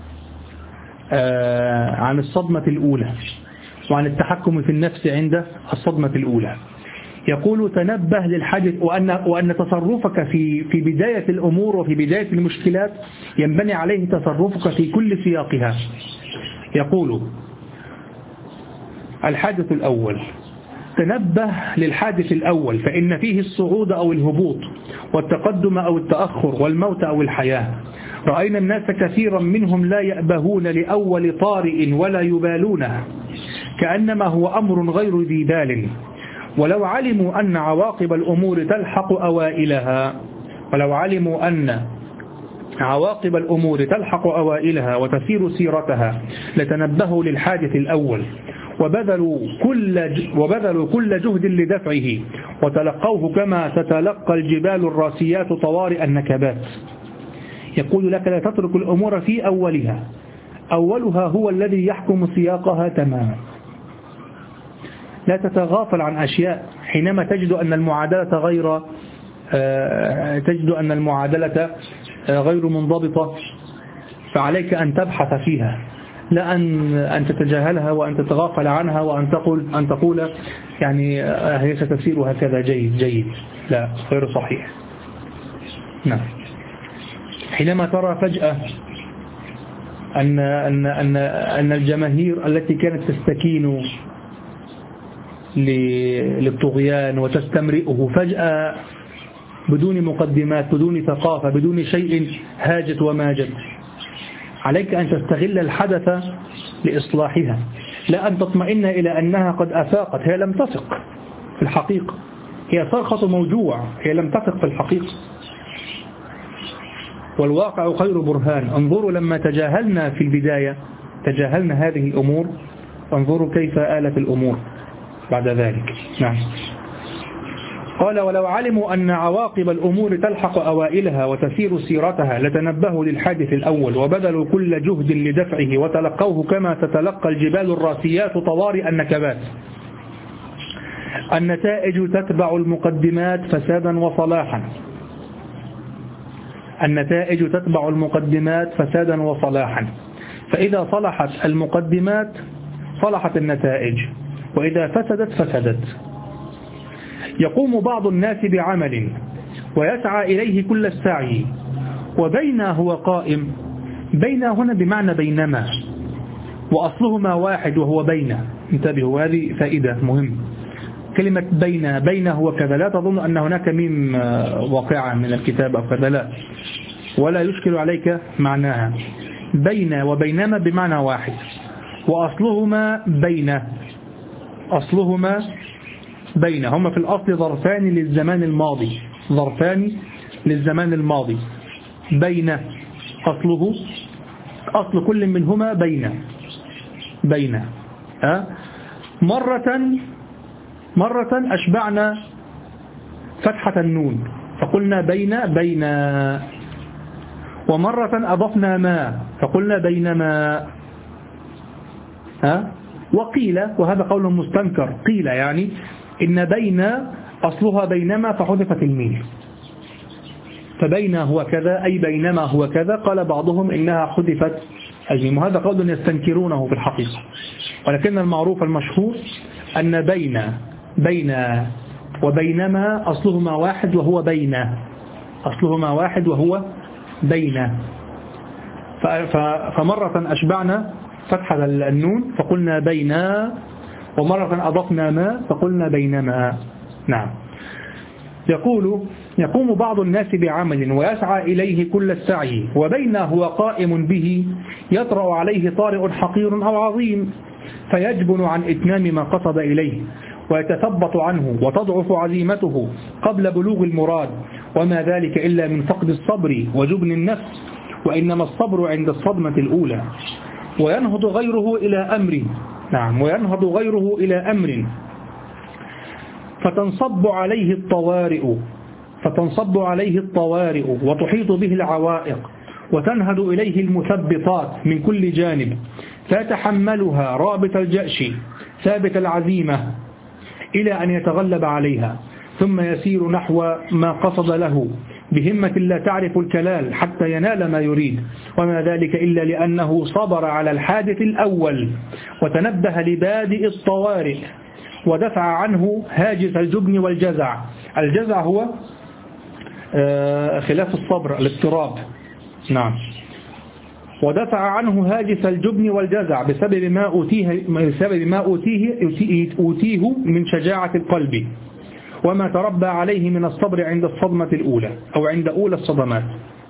عن الصدمة الأولى وعن التحكم في النفس عند الصدمة الأولى. يقول: تنبه للحادث، وأن تصرفك في بداية الأمور وفي بداية المشكلات ينبني عليه تصرفك في كل سياقها. يقول: الحادث الأول، تنبه للحادث الأول، فإن فيه الصعود أو الهبوط والتقدم أو التأخر والموت أو الحياة. رأينا الناس كثيرا منهم لا يأبهون لأول طارئ ولا يبالونه، كأنما هو أمر غير ذي بال، ولو علموا أن عواقب الأمور تلحق أوائلها وتسير سيرتها لتنبهوا للحادث الأول وبذلوا كل جهد لدفعه وتلقوه كما تتلقى الجبال الراسيات طوارئ النكبات. يقول لك: لا تترك الأمور في أولها هو الذي يحكم سياقها تماما. لا تتغافل عن أشياء حينما تجد أن المعادلة غير منضبطة، فعليك أن تبحث فيها، لا أن تتجاهلها وأن تتغافل عنها وأن تقول يعني هي ستسير هكذا جيد. لا، غير صحيح. نعم. حينما ترى فجأة أن الجماهير التي كانت تستكين للطغيان وتستمرئه فجأة بدون مقدمات، بدون ثقافة، بدون شيء، هاجت وماجت، عليك أن تستغل الحدث لإصلاحها، لا أن تطمئن إلى أنها قد أفاقت. هي لم تفق في الحقيقة، هي صرخة موجوع، هي لم تفق في الحقيقة، والواقع خير برهان. انظروا لما تجاهلنا في البداية، تجاهلنا هذه الأمور، انظروا كيف آلت الأمور بعد ذلك. نعم. قال: ولو علموا أن عواقب الأمور تلحق أوائلها وتسير سيرتها لتنبهوا للحادث الأول وبذلوا كل جهد لدفعه وتلقوه كما تتلقى الجبال الراسيات طوارئ النكبات. النتائج تتبع المقدمات فسادا وصلاحا. النتائج تتبع المقدمات فسادا وصلاحا. فإذا صلحت المقدمات صلحت النتائج، وإذا فسدت فسدت. يقوم بعض الناس بعمل ويسعى إليه كل السعي وبينا هو قائم. بينا هنا بمعنى بينما، وأصلهما واحد وهو بين. انتبهوا، هذه فائدة مهمة. كلمة بين هو كذا، لا تظن أن هناك ميم واقعة من الكتاب أو كذا، لا، ولا يشكل عليك معناها. بين وبينما بمعنى واحد، وأصلهما بين. أصلهما بين، هما في الأصل ظرفان للزمان الماضي، ظرفان للزمان الماضي. بين أصله، أصل كل منهما بين. مرة أشبعنا فتحة النون فقلنا بين، ومرة أضفنا ما فقلنا بينما. وقيل، وهذا قول مستنكر، قيل يعني إن بين أصلها بينما فحذفت الميم، فبين هو كذا أي بينما هو كذا. قال بعضهم إنها حذفت الميم، وهذا قول يستنكرونه في الحقيقة، ولكن المعروف المشهور أن بين وبينما أصلهما واحد وهو بين، أصلهما واحد وهو بين. فمرة أشبعنا فتحة النون فقلنا بين، ومرة أضفنا ما فقلنا بينما. نعم. يقوم بعض الناس بعمل ويسعى إليه كل السعي وبين هو قائم به، يطرأ عليه طارئ حقير أو عظيم فيجبن عن إتمام ما قصد إليه ويتثبط عنه وتضعف عزيمته قبل بلوغ المراد، وما ذلك إلا من فقد الصبر وجبن النفس، وإنما الصبر عند الصدمة الأولى. وينهض غيره إلى أمر، نعم، وينهض غيره إلى أمر فتنصب عليه الطوارئ وتحيط به العوائق وتنهد إليه المثبطات من كل جانب، فيتحملها رابط الجأش ثابت العزيمة إلى أن يتغلب عليها، ثم يسير نحو ما قصد له بهمة لا تعرف الكلال حتى ينال ما يريد، وما ذلك إلا لأنه صبر على الحادث الأول وتنبه لبادئ الطوارئ ودفع عنه هاجس الجبن والجزع. الجزع هو خلاف الصبر، الاضطراب. نعم. ودفع عنه هاجس الجبن والجزع بسبب ما أوتيه من شجاعة القلب وما تربى عليه من الصبر عند الصدمة الأولى أو عند أولى الصدمات.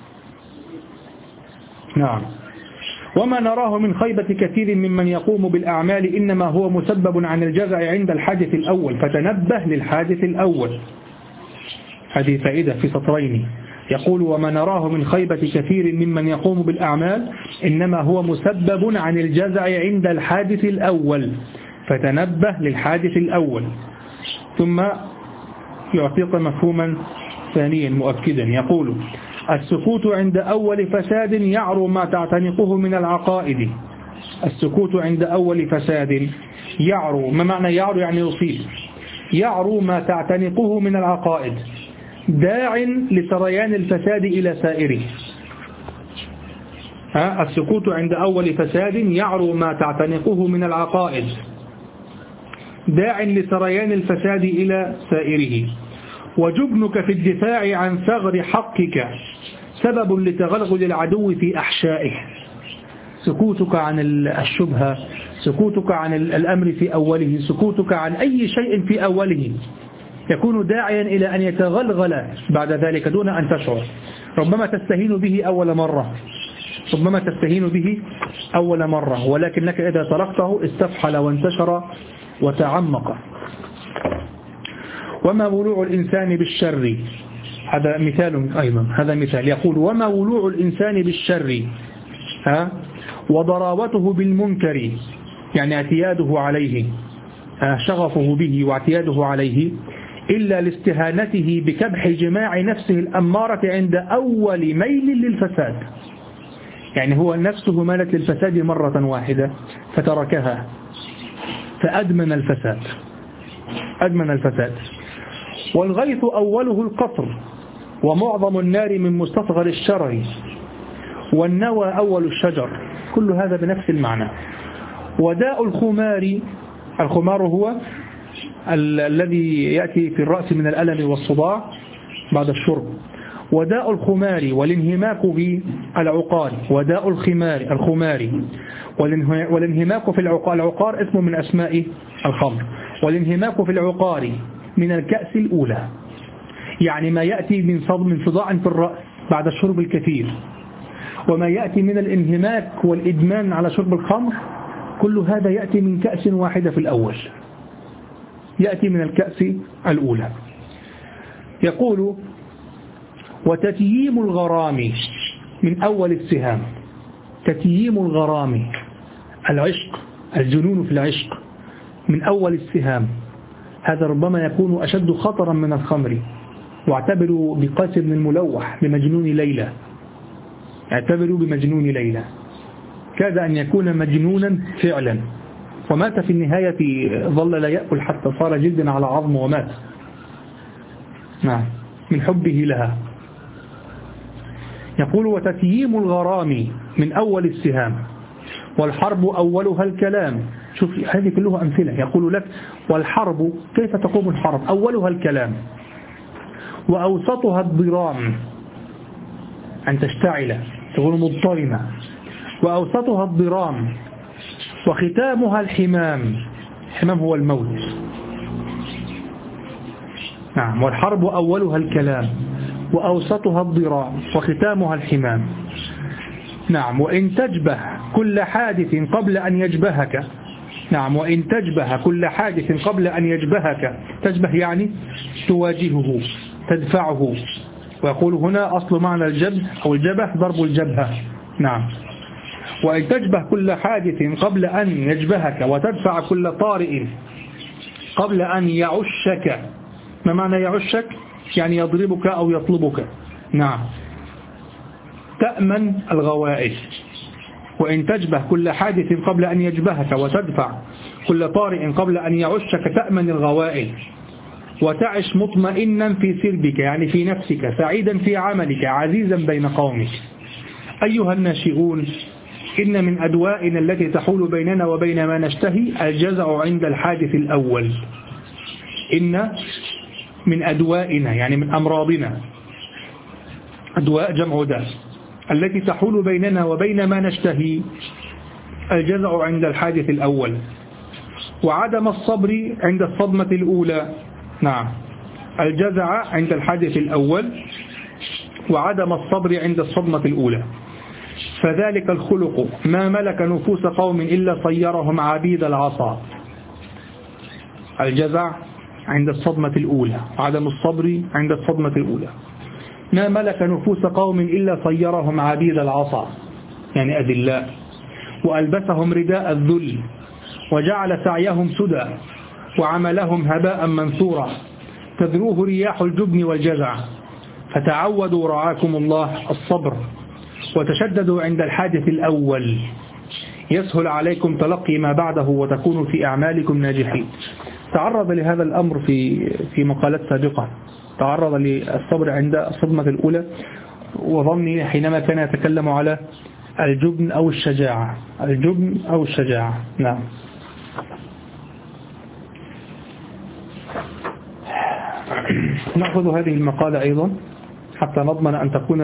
نعم. وما نراه من خيبة كثير ممن يقوم بالأعمال إنما هو مسبب عن الجزع عند الحادث الأول، فتنبه للحادث الأول. هذه فائدة في سطرين. يقول وما نراه من خيبة كثير ممن يقوم بالأعمال إنما هو مسبب عن الجزع عند الحادث الأول، فتنبه للحادث الأول. ثم يعطيك مفهوما ثانيا مؤكدا، يقول السكوت عند أول فساد يعرو ما تعتنقه من العقائد. السكوت عند أول فساد يعرو، ما معنى يعرو؟ يعني يصيب. يعرو ما تعتنقه من العقائد داع لسريان الفساد إلى سائره. السكوت عند أول فساد يعرو ما تعتنقه من العقائد داع لسريان الفساد إلى سائره. وجبنك في الدفاع عن ثغر حقك سبب لتغلغل العدو في أحشائه. سكوتك عن الشبهة، سكوتك عن الأمر في أوله، سكوتك عن أي شيء في أوله يكون داعيا إلى أن يتغلغل بعد ذلك دون أن تشعر. ربما تستهين به أول مرة، ربما تستهين به أول مرة، ولكنك إذا تركته استفحل وانتشر وتعمق. وما ولوع الإنسان بالشر، هذا مثال أيضا، هذا مثال. يقول وما ولوع الإنسان بالشر وضراوته بالمنكر، يعني اعتياده عليه، شغفه به واعتياده عليه، إلا لاستهانته بكبح جماع نفسه الأمارة عند أول ميل للفساد. يعني هو نفسه مالت للفساد مرة واحدة فتركها فأدمن الفساد، أدمن الفساد. والغيث أوله القطر ومعظم النار من مستصغر الشرر، والنوى أول الشجر كل هذا بنفس المعنى. وداء الخمار هو الذي يأتي في الرأس من الألم والصداع بعد الشرب. وداء الخمار والانهماك في العقار. وداء الخمار والانهماك في العقار. العقار اسم من أسماء الخمر. والانهماك في العقار من الكأس الأولى، يعني ما يأتي من صداع في الرأس بعد الشرب الكثير، وما يأتي من الانهماك والإدمان على شرب الخمر، كل هذا يأتي من كأس واحدة في الأول، يأتي من الكأس الأولى. يقول: وتتييم الغرام من أول السهام. تتييم الغرام، العشق، الجنون في العشق، من أول السهام، هذا ربما يكون أشد خطرا من الخمر. واعتبروا بقاسم بن الملوح بمجنون ليلى، اعتبروا بمجنون ليلى، كاد أن يكون مجنونا فعلا، ومات في النهاية، ظل لا يأكل حتى صار جلدا على عظم ومات، نعم، من حبه لها. يقول: وتتييم الغرام من أول السهام، والحرب أولها الكلام. شوف هذه كلها أمثلة. يقول لك: والحرب، كيف تقوم الحرب؟ أولها الكلام، وأوسطها الضرام، أن تشتعل، تكون مضطرمة، وأوسطها الضرام، وختامها الحمام. الحمام هو الموت، نعم. والحرب أولها الكلام، وأوسطها الضرام، وختامها الحمام، نعم. وإن تجبه كل حادث قبل أن يجبهك، نعم. وإن تجبه كل حادث قبل أن يجبهك، تجبه يعني تواجهه، تدفعه. ويقول هنا أصل معنى الجبه أو الجبه ضرب الجبهة، نعم. وإن تجبه كل حادث قبل أن يجبهك، وتدفع كل طارئ قبل أن يعشك. ما معنى يعشك؟ يعني يضربك أو يطلبك، نعم. تأمن الغوائل. وإن تجبه كل حادث قبل أن يجبهك، وتدفع كل طارئ قبل أن يعشك، تأمن الغوائل. وتعش مطمئنا في سربك، يعني في نفسك، سعيدا في عملك، عزيزا بين قومك. أيها الناشئون، إن من أدوائنا التي تحول بيننا وبين ما نشتهي الجزع عند الحادث الأول. إن من أدوائنا، يعني من أمراضنا، أدواء جمع داء، التي تحول بيننا وبين ما نشتهي الجزع عند الحادث الأول، وعدم الصبر عند الصدمة الأولى، نعم. الجزع عند الحادث الأول، وعدم الصبر عند الصدمة الأولى. فذلك الخلق ما ملك نفوس قوم إلا صيرهم عبيد العصا. الجزع عند الصدمة الأولى، عدم الصبر عند الصدمة الأولى. ما ملك نفوس قوم إلا صيرهم عبيد العصا، يعني أذلاء، وألبسهم رداء الذل، وجعل سعيهم سدى، وعملهم هباء منثورا، تذروه رياح الجبن والجزع. فتعودوا رعاكم الله الصبر، وتشددوا عند الحادث الأول، يسهل عليكم تلقي ما بعده، وتكونوا في أعمالكم ناجحين. تعرض لهذا الأمر في مقالات سابقة، تعرض للصبر عند الصدمة الأولى، وظني حينما كان يتكلم على الجبن أو الشجاعة، الجبن أو الشجاعة، نعم. نأخذ هذه المقالة أيضا حتى نضمن أن تكون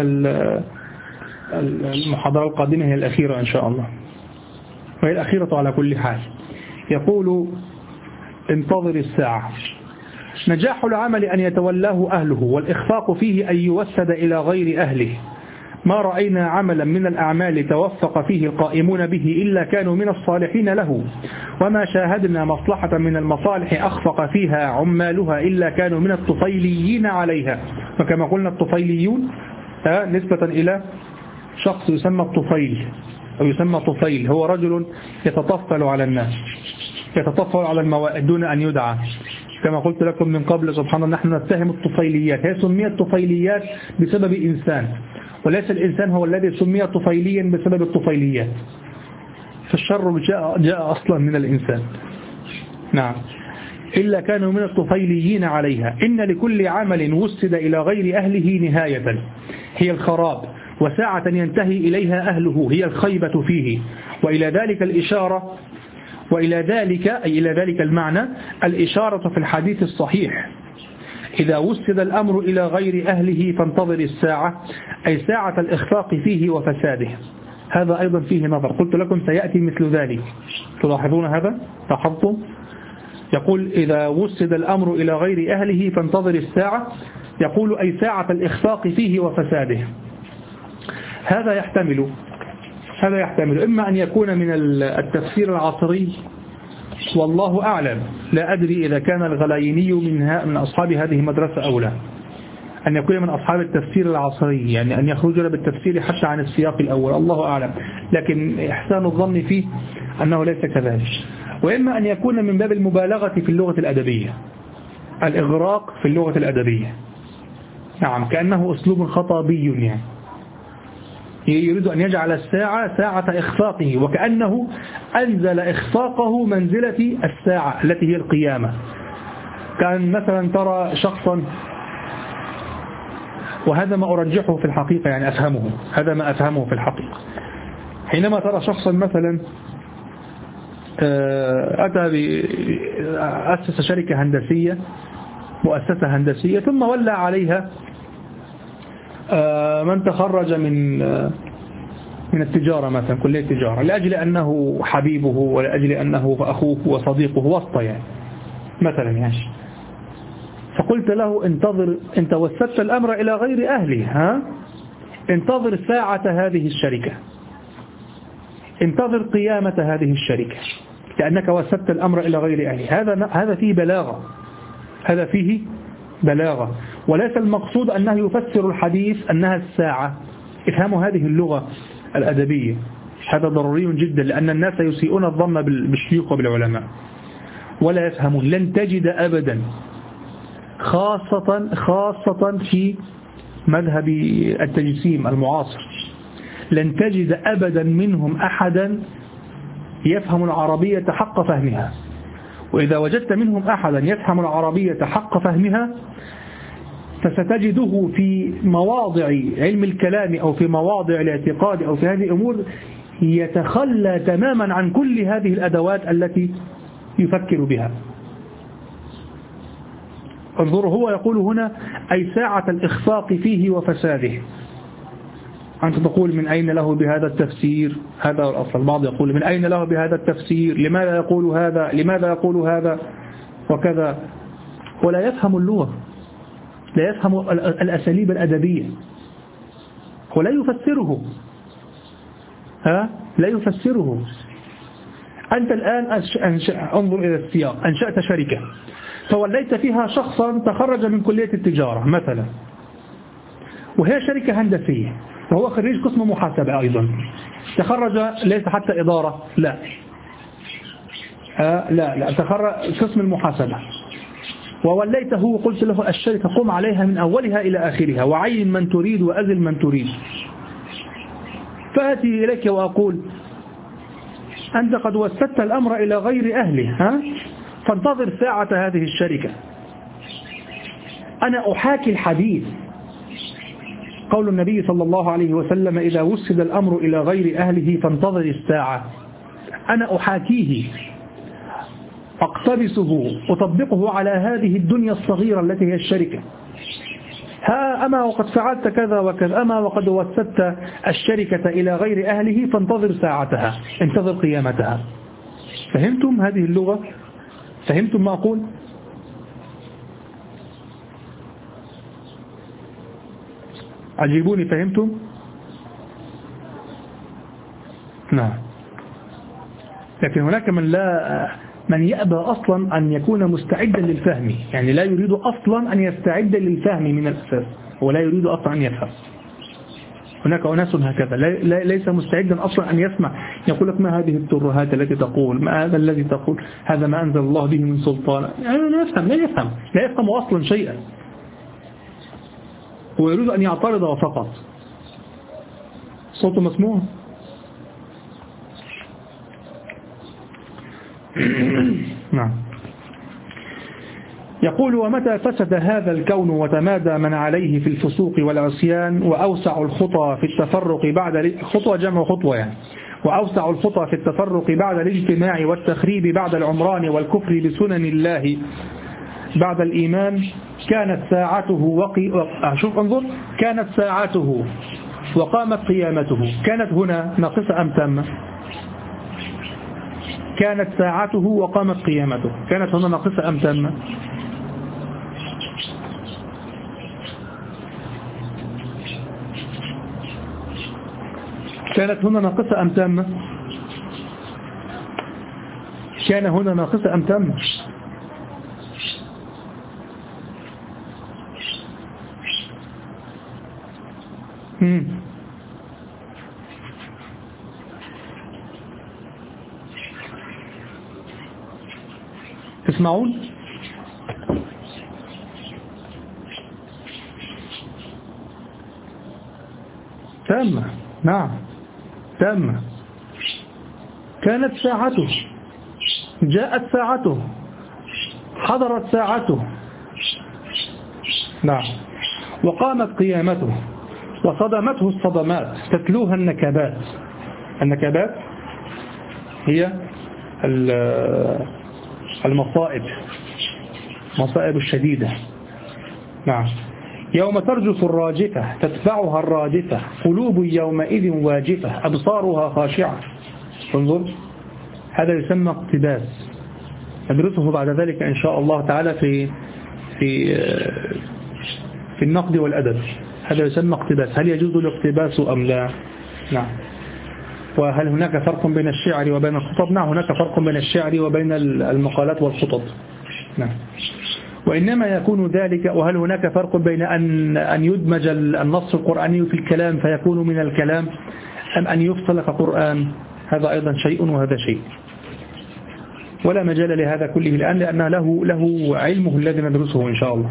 المحاضرة القادمة هي الأخيرة إن شاء الله، وهي الأخيرة على كل حال. يقول: انتظر الساعة. نجاح العمل أن يتولاه أهله، والإخفاق فيه أن يوسد إلى غير أهله. ما رأينا عملا من الأعمال توفق فيه القائمون به إلا كانوا من الصالحين له، وما شاهدنا مصلحة من المصالح أخفق فيها عمالها إلا كانوا من الطفيليين عليها. وكما قلنا الطفيليون نسبة إلى شخص يسمى الطفيل أو يسمى طفيل، هو رجل يتطفل على الناس، يتطفل على الموائد دون أن يدعى. كما قلت لكم من قبل، سبحان الله، نحن نتهم الطفيليات، هي سميت طفيليات بسبب إنسان، وليس الإنسان هو الذي سمي طفيليا بسبب الطفيليات، فالشر جاء أصلا من الإنسان، نعم. إلا كانوا من الطفيليين عليها. إن لكل عمل وسد إلى غير أهله نهاية، هي الخراب، وساعة ينتهي إليها أهله هي الخيبة فيه. وإلى ذلك الإشارة، وإلى ذلك أي إلى ذلك المعنى الإشارة في الحديث الصحيح: إذا وسد الأمر إلى غير أهله فانتظر الساعة، أي ساعة الإخفاق فيه وفساده. هذا أيضا فيه نظر، قلت لكم سيأتي مثل ذلك، تلاحظون هذا؟ لاحظتم؟ يقول إذا وسد الأمر إلى غير أهله فانتظر الساعة، يقول أي ساعة الإخفاق فيه وفساده. هذا يحتمل إما أن يكون من التفسير العصري، والله أعلم، لا أدري إذا كان الغلايني من أصحاب هذه المدرسة أو لا، أن يكون من أصحاب التفسير العصري، يعني أن يخرجون بالتفسير حتى عن السياق الأول، الله أعلم، لكن إحسان الظن فيه أنه ليس كذلك. وإما أن يكون من باب المبالغة في اللغة الأدبية، الإغراق في اللغة الأدبية، نعم، كأنه أسلوب خطابي، يعني يريد أن يجعل الساعة ساعة إخفاقه، وكأنه أنزل إخفاقه منزلة الساعة التي هي القيامة. كان مثلا ترى شخصا، وهذا ما أرجحه في الحقيقة، يعني أفهمه، هذا ما أفهمه في الحقيقة، حينما ترى شخصا مثلا أسس شركة هندسية، مؤسسة هندسية، ثم ولى عليها من تخرج من التجارة مثلا، كلية التجارة، لأجل أنه حبيبه ولأجل أنه أخوه وصديقه وسط، يعني مثلا، يعني فقلت له انتظر، انت وسدت الأمر إلى غير أهله، ها، انتظر ساعة هذه الشركة، انتظر قيامة هذه الشركة، لأنك وسدت الأمر إلى غير أهله. هذا فيه بلاغة، هذا فيه بلاغة، وليس المقصود أنه يفسر الحديث أنها الساعة. افهموا هذه اللغة الأدبية، هذا ضروري جدا، لأن الناس يسيئون الظن بالشيوخ وبالعلماء ولا يفهمون. لن تجد أبدا، خاصة في مذهب التجسيم المعاصر، لن تجد أبدا منهم أحدا يفهم العربية حق فهمها. وإذا وجدت منهم أحدا يفهم العربية حق فهمها، فستجده في مواضع علم الكلام أو في مواضع الاعتقاد أو في هذه الأمور يتخلى تماما عن كل هذه الأدوات التي يفكر بها. انظروا، هو يقول هنا أي ساعة الإخفاق فيه وفساده. أنت تقول من أين له بهذا التفسير؟ هذا هو الأصل. البعض يقول من أين له بهذا التفسير؟ لماذا يقول هذا؟ لماذا يقول هذا؟ وكذا، ولا يفهم اللغة، لا يفهم الأساليب الأدبية، ولا يفسره، لا يفسره. أنت الآن انظر إلى السياق، أنشأت شركة فوليت فيها شخصا تخرج من كلية التجارة مثلا، وهي شركة هندسية، وهو خريج قسم محاسبة أيضا، تخرج ليس حتى إدارة، لا تخرج قسم المحاسبة، ووليته وقلت له الشركة قم عليها من أولها إلى آخرها، وعين من تريد وأزل من تريد. فأتي إليك وأقول أنت قد وسدت الأمر إلى غير أهله، فانتظر ساعة هذه الشركة. أنا أحاكي الحديث، قول النبي صلى الله عليه وسلم إذا وسد الأمر إلى غير أهله فانتظر الساعة، أنا أحاكيه، أقتبسه، أطبقه على هذه الدنيا الصغيرة التي هي الشركة. أما وقد فعلت كذا وكذا، أما وقد وسدت الشركة إلى غير أهله فانتظر ساعتها، انتظر قيامتها. فهمتم هذه اللغة؟ فهمتم ما أقول؟ عجيبوني، فهمتم؟ نعم. لكن هناك من يأبى أصلا أن يكون مستعدا للفهم، يعني لا يريد أصلا أن يستعد للفهم من الأساس، ولا يريد أصلا أن يفهم. هناك أناس هكذا ليس مستعدا أصلا أن يسمع، يقول لك ما هذه الترهات التي تقول، ما هذا الذي تقول، هذا ما أنزل الله به من سلطان، يعني لا يفهم أصلا شيئا، هو يريد أن يعترض فقط. صوته مسموع؟ نعم. يقول: ومتى فسد هذا الكون وتمادى من عليه في الفسوق والعصيان وأوسع الخطى في التفرق بعد خطوة جمع خطوة يعني وأوسع الخطى في التفرق بعد الاجتماع والتخريب بعد العمران والكفر بسنن الله بعد الإيمان كانت ساعته كانت ساعته وقامت قيامته. كانت هنا ناقصة أم تامة؟ كانت ساعته وقامت قيامته. كانت هنا ناقصة أم تامة؟ كانت هنا ناقصة أم تامة؟ كان هنا ناقصة أم تامة؟ تسمعون؟ تامة. نعم تامة. كانت ساعته، جاءت ساعته، حضرت ساعته. نعم. وقامت قيامته وصدمته الصدمات تتلوها النكبات. النكبات هي المصائب، مصائب الشديدة. نعم. يوم ترجف الراجفة تتبعها الرادفة قلوب يومئذ واجفة أبصارها خاشعة. انظر، هذا يسمى اقتباس، ندرسه بعد ذلك إن شاء الله تعالى في النقد والأدب. هذا يسمى اقتباس. هل يجوز الاقتباس أم لا؟ نعم. وهل هناك فرق بين الشعر وبين الخطب؟ نعم، هناك فرق بين الشعر وبين المقالات والخطب. نعم. وإنما يكون ذلك. وهل هناك فرق بين أن يدمج النص القرآني في الكلام فيكون من الكلام، أم أن يفصل كقرآن؟ هذا أيضا شيء وهذا شيء، ولا مجال لهذا كله الآن لأن له علمه الذي ندرسه إن شاء الله.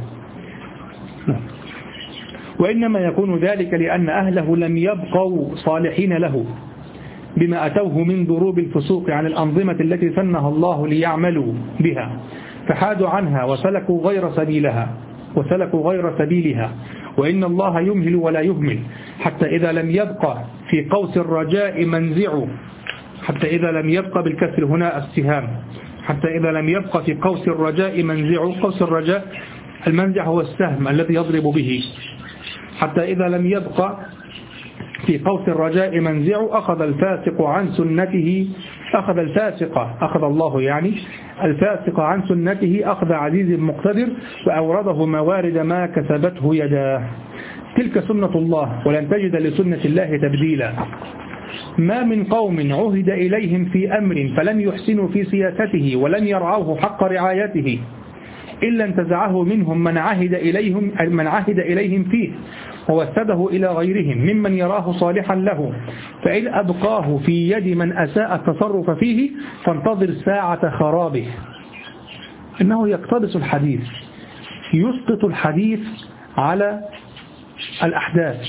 وإنما يكون ذلك لأن أهله لم يبقوا صالحين له بما أتوه من ضروب الفسوق عن الأنظمة التي سنها الله ليعملوا بها، فحادوا عنها وسلكوا غير سبيلها. وإن الله يمهل ولا يهمل حتى إذا لم يبقى في قوس الرجاء منزع، حتى إذا لم يبقى بالكسر هنا السهام، حتى إذا لم يبقى في قوس الرجاء منزع. قوس الرجاء المنزع هو السهم الذي يضرب به. حتى إذا لم يبقى في قوس الرجاء منزع أخذ الفاسق عن سنته، أخذ الله يعني الفاسق عن سنته أخذ عزيز مقتدر وأورده موارد ما كسبته يداه. تلك سنة الله ولن تجد لسنة الله تبديلا. ما من قوم عهد إليهم في أمر فلم يحسنوا في سياسته ولم يرعوه حق رعايته إلا انتزعه منهم من عهد إليهم فيه ووسده إلى غيرهم ممن يراه صالحا له، فإن أبقاه في يد من أساء التصرف فيه فانتظر ساعة خرابه. إنه يقتبس الحديث، يسقط الحديث على الأحداث،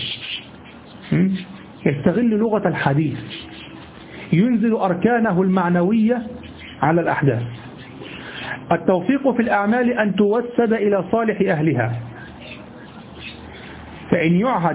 يستغل لغة الحديث، ينزل أركانه المعنوية على الأحداث. التوفيق في الأعمال أن توسد إلى صالح أهلها، فإن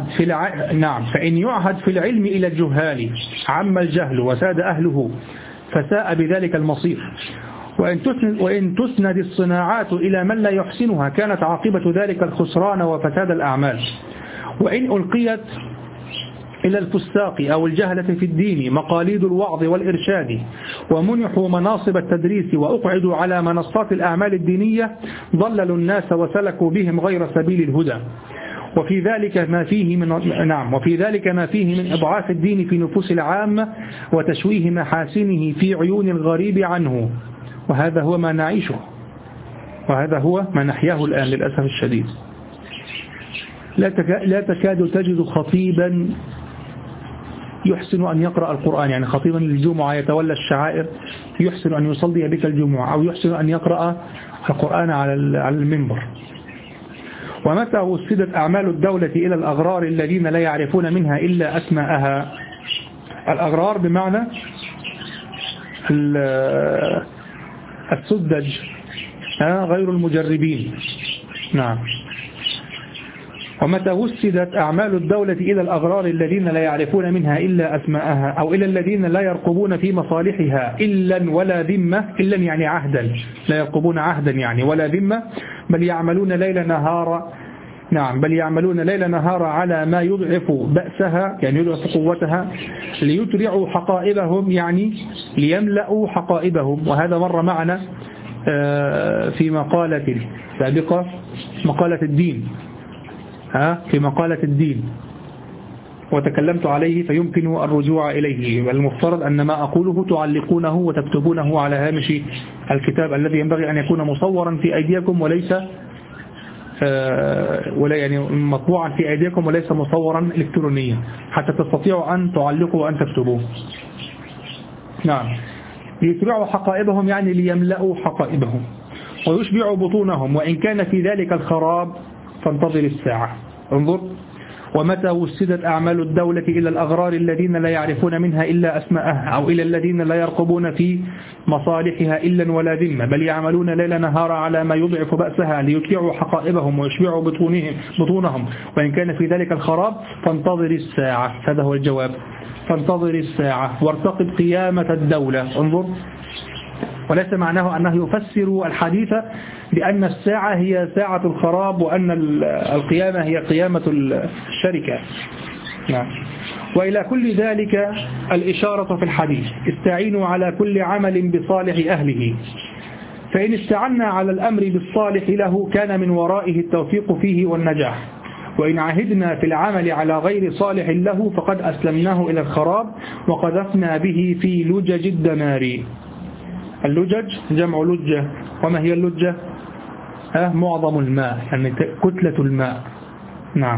يعهد في العلم إلى الجهال عم الجهل وساد أهله فساء بذلك المصير. وإن تسند الصناعات إلى من لا يحسنها كانت عاقبة ذلك الخسران وفساد الأعمال. وإن ألقيت إلى الفساق أو الجهلة في الدين مقاليد الوعظ والإرشاد ومنحوا مناصب التدريس وأقعدوا على منصات الأعمال الدينية ضللوا الناس وسلكوا بهم غير سبيل الهدى. وفي ذلك ما فيه من إضعاف الدين في نفوس العامة وتشويه محاسنه في عيون الغريب عنه. وهذا هو ما نعيشه، وهذا هو ما نحياه الآن للأسف الشديد. لا تكاد تجد خطيبا يحسن أن يقرأ القرآن، يعني خطيبا للجمعة يتولى الشعائر يحسن أن يصلي بك الجمعة أو يحسن أن يقرأ القرآن على المنبر. ومتى وسدت أعمال الدولة إلى الأغرار الذين لا يعرفون منها إلا أسماءها. الأغرار بمعنى السذج غير المجربين. نعم. ومتى وسدت أعمال الدولة إلى الأغرار الذين لا يعرفون منها إلا أسماءها أو إلى الذين لا يرقبون في مصالحها إلا ولا ذمة، إلا يعني عهدا، لا يرقبون عهدا يعني ولا ذمة، بل يعملون ليل نهار. نعم، بل يعملون ليل نهار على ما يضعف بأسها، يعني يضعف قوتها، ليترعوا حقائبهم، يعني ليملأوا حقائبهم. وهذا مر معنا في مقالة سابقة، مقالة الدين، في مقالة الدين، وتكلمت عليه فيمكن الرجوع إليه. المفترض أن ما أقوله تعلقونه وتكتبونه على هامش الكتاب الذي ينبغي أن يكون مصورا في أيديكم وليس ولا يعني مطبوعا في أيديكم وليس مصورا إلكترونيا، حتى تستطيعوا أن تعلقوا وأن تكتبوه. نعم. ليتبعوا حقائبهم يعني ليملأوا حقائبهم، ويشبعوا بطونهم، وإن كان في ذلك الخراب فانتظر الساعة. انظر: ومتى وسدت أعمال الدولة إلى الأغرار الذين لا يعرفون منها إلا أسماءها أو إلى الذين لا يرقبون في مصالحها إلا ولا ذمة، بل يعملون ليل نهار على ما يضعف بأسها، ليتبعوا حقائبهم ويشبعوا بطونهم، وإن كان في ذلك الخراب فانتظر الساعة. هذا هو الجواب: فانتظر الساعة وارتقب قيامة الدولة. انظر، وليس معناه أنه يفسر الحديث بأن الساعة هي ساعة الخراب وأن القيامة هي قيامة الشركة. نعم. وإلى كل ذلك الإشارة في الحديث: استعينوا على كل عمل بصالح أهله، فإن استعنا على الأمر بالصالح له كان من ورائه التوفيق فيه والنجاح، وإن عهدنا في العمل على غير صالح له فقد أسلمناه إلى الخراب وقذفنا به في لجج الدمار. اللجج جمع لجة. وما هي اللجة؟ معظم الماء، يعني كتلة الماء. نعم.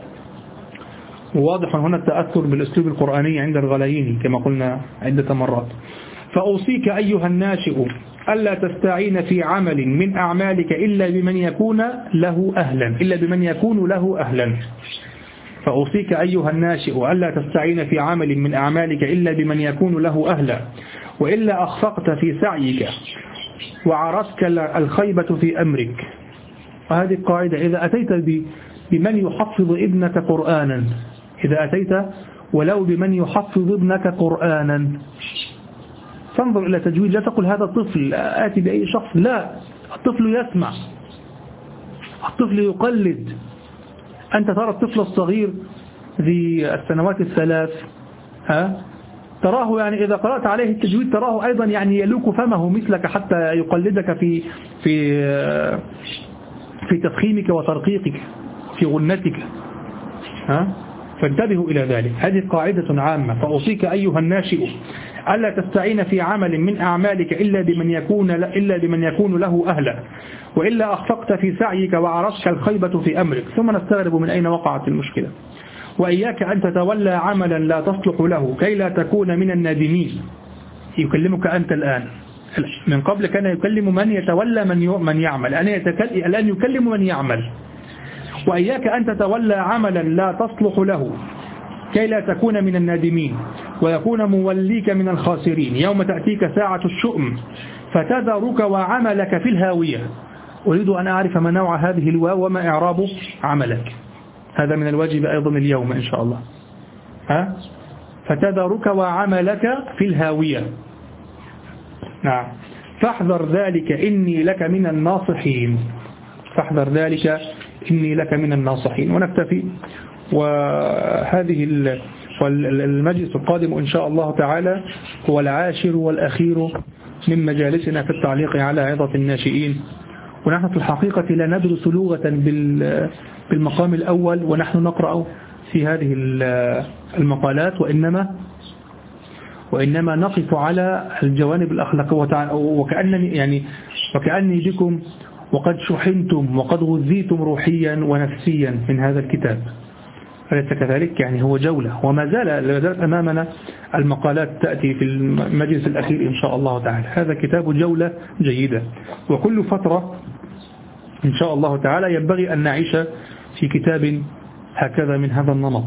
وواضح هنا التأثر بالأسلوب القرآني عند الغلايين كما قلنا عدة مرات. فأوصيك أيها الناشئ ألا تستعين في عمل من أعمالك إلا بمن يكون له أهلا، إلا بمن يكون له أهلا. فأوصيك أيها الناشئ ألا تستعين في عمل من أعمالك إلا بمن يكون له أهلا، وإلا أخفقت في سعيك وعرسك الخيبة في أمرك. وهذه القاعدة: إذا أتيت بمن يحفظ ابنك قرآنا، إذا أتيت ولو بمن يحفظ ابنك قرآنا، فانظر إلى تجويد. لا تقل هذا الطفل، آتي بأي شخص، لا، الطفل يسمع، الطفل يقلد. أنت ترى الطفل الصغير ذي السنوات الثلاث، تراه يعني إذا قرأت عليه التجويد تراه أيضا يعني يلوك فمه مثلك حتى يقلدك في تفخيمك وترقيقك، في غنتك. فانتبهوا إلى ذلك. هذه قاعدة عامة. فأوصيك أيها الناشئ ألا تستعين في عمل من أعمالك إلا بمن يكون له أهلا، وإلا أخفقت في سعيك وعرسك الخيبة في أمرك. ثم نستغرب من أين وقعت المشكلة. وإياك أن تتولى عملا لا تصلح له كي لا تكون من النادمين. يكلمك أنت الآن، من قبل كان يكلم من يتولى من يعمل، الآن يكلم من يعمل. وإياك أن تتولى عملا لا تصلح له كي لا تكون من النادمين ويكون موليك من الخاسرين يوم تأتيك ساعة الشؤم فتذرك وعملك في الهاوية. أريد أن أعرف ما نوع هذه الواو وما إعراب عملك. هذا من الواجب أيضا اليوم إن شاء الله. فتذرك وعملك في الهاوية. نعم. فاحذر ذلك إني لك من الناصحين. فاحذر ذلك إني لك من الناصحين. ونكتفي. وهذه المجلس القادم إن شاء الله تعالى هو العاشر والأخير من مجالسنا في التعليق على عظة الناشئين. ونحن في الحقيقة لا ندرس لغة بالمقام الأول ونحن نقرأ في هذه المقالات، وإنما نقف على الجوانب الأخلاقية، وكأني بكم وقد شحنتم وقد غذيتم روحيا ونفسيا من هذا الكتاب. أليس كذلك؟ يعني هو جولة، وما زالت أمامنا المقالات تأتي في المجلس الأخير إن شاء الله تعالى. هذا كتاب جولة جيدة، وكل فترة إن شاء الله تعالى ينبغي أن نعيش في كتاب هكذا من هذا النمط،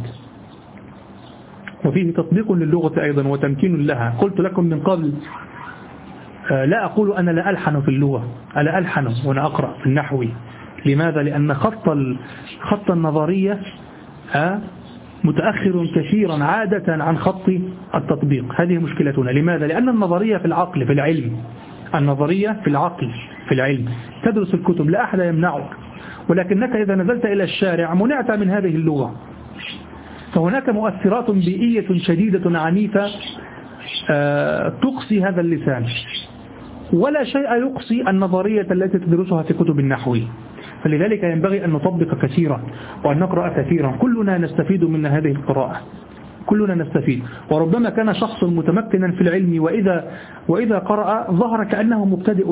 وفيه تطبيق للغة أيضا وتمكين لها. قلت لكم من قبل لا أقول أنا لا ألحن في اللغة، ألا ألحن وأنا أقرأ في النحو. لماذا؟ لأن خط النظرية متأخر كثيرا عادة عن خط التطبيق. هذه مشكلتنا. لماذا؟ لأن النظرية في العقل في العلم، النظرية في العقل في العلم تدرس الكتب لا أحد يمنعك، ولكنك إذا نزلت إلى الشارع منعت من هذه اللغة. فهناك مؤثرات بيئية شديدة عنيفة تقصي هذا اللسان، ولا شيء يقصي النظرية التي تدرسها في كتب النحو. فلذلك ينبغي أن نطبق كثيرا وأن نقرأ كثيرا. كلنا نستفيد من هذه القراءة، كلنا نستفيد. وربما كان شخص متمكنا في العلم وإذا قرأ ظهر كأنه مبتدئ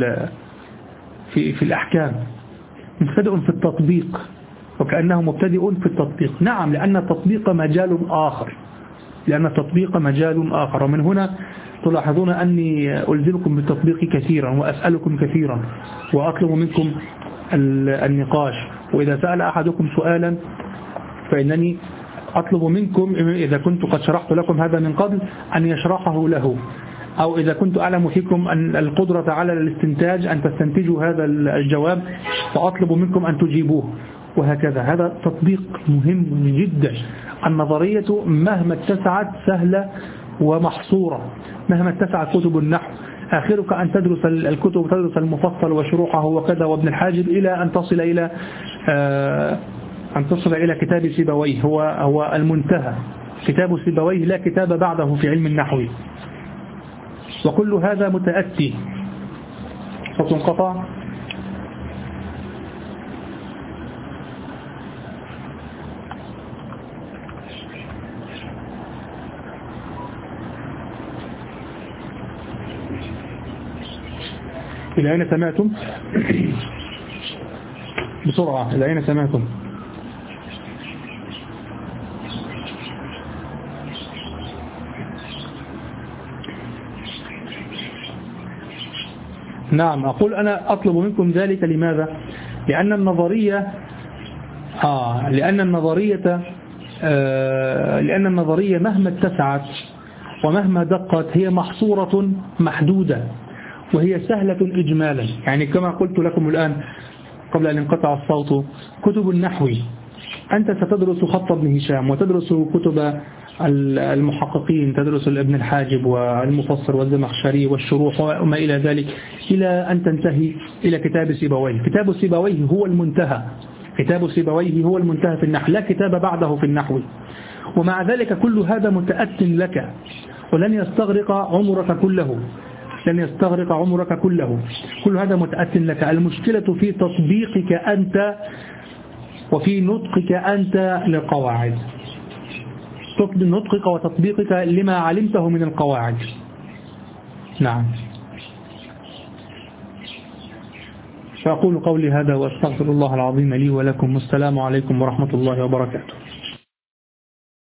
في الأحكام، مبتدئ في التطبيق، وكأنه مبتدئ في التطبيق. نعم، لأن التطبيق مجال آخر. ومن هنا تلاحظون أني ألزمكم بالتطبيق كثيرا وأسألكم كثيرا وأطلب منكم النقاش. وإذا سأل أحدكم سؤالا فإنني أطلب منكم إذا كنت قد شرحت لكم هذا من قبل أن يشرحه له، أو إذا كنت أعلم فيكم أن القدرة على الاستنتاج أن تستنتجوا هذا الجواب فأطلب منكم أن تجيبوه، وهكذا. هذا تطبيق مهم جدا. النظرية مهما اتسعت سهلة ومحصورة، مهما اتسعت كتب النحو آخرك أن تدرس الكتب، تدرس المفصل وشروحه وكذا وابن الحاجب إلى أن تصل إلى كتاب سيبويه. هو المنتهى. كتاب سيبويه لا كتاب بعده في علم النحو. وكل هذا متأتي. صوت انقطع. إلى أين سمعتم؟ بسرعة، إلى أين سمعتم؟ نعم، أقول أنا أطلب منكم ذلك. لماذا؟ لأن النظرية مهما اتسعت ومهما دقت هي محصورة محدودة، وهي سهلة إجمالا. يعني كما قلت لكم الآن قبل أن ينقطع الصوت، كتب النحو أنت ستدرس خط ابن هشام وتدرس كتب المحققين، تدرس ابن الحاجب والمفسر والزمخشري والشروح وما إلى ذلك، إلى أن تنتهي إلى كتاب سيبويه. كتاب سيبويه هو المنتهى، كتاب سيبويه هو المنتهى في النحو، لا كتاب بعده في النحو. ومع ذلك كل هذا متأت لك ولن يستغرق عمرك كله، لن يستغرق عمرك كله. كل هذا متأت لك. المشكلة في تطبيقك أنت وفي نطقك أنت للقواعد، نطقك وتطبيقك لما علمته من القواعد. نعم. فأقول قولي هذا وأستغفر الله العظيم لي ولكم، والسلام عليكم ورحمة الله وبركاته.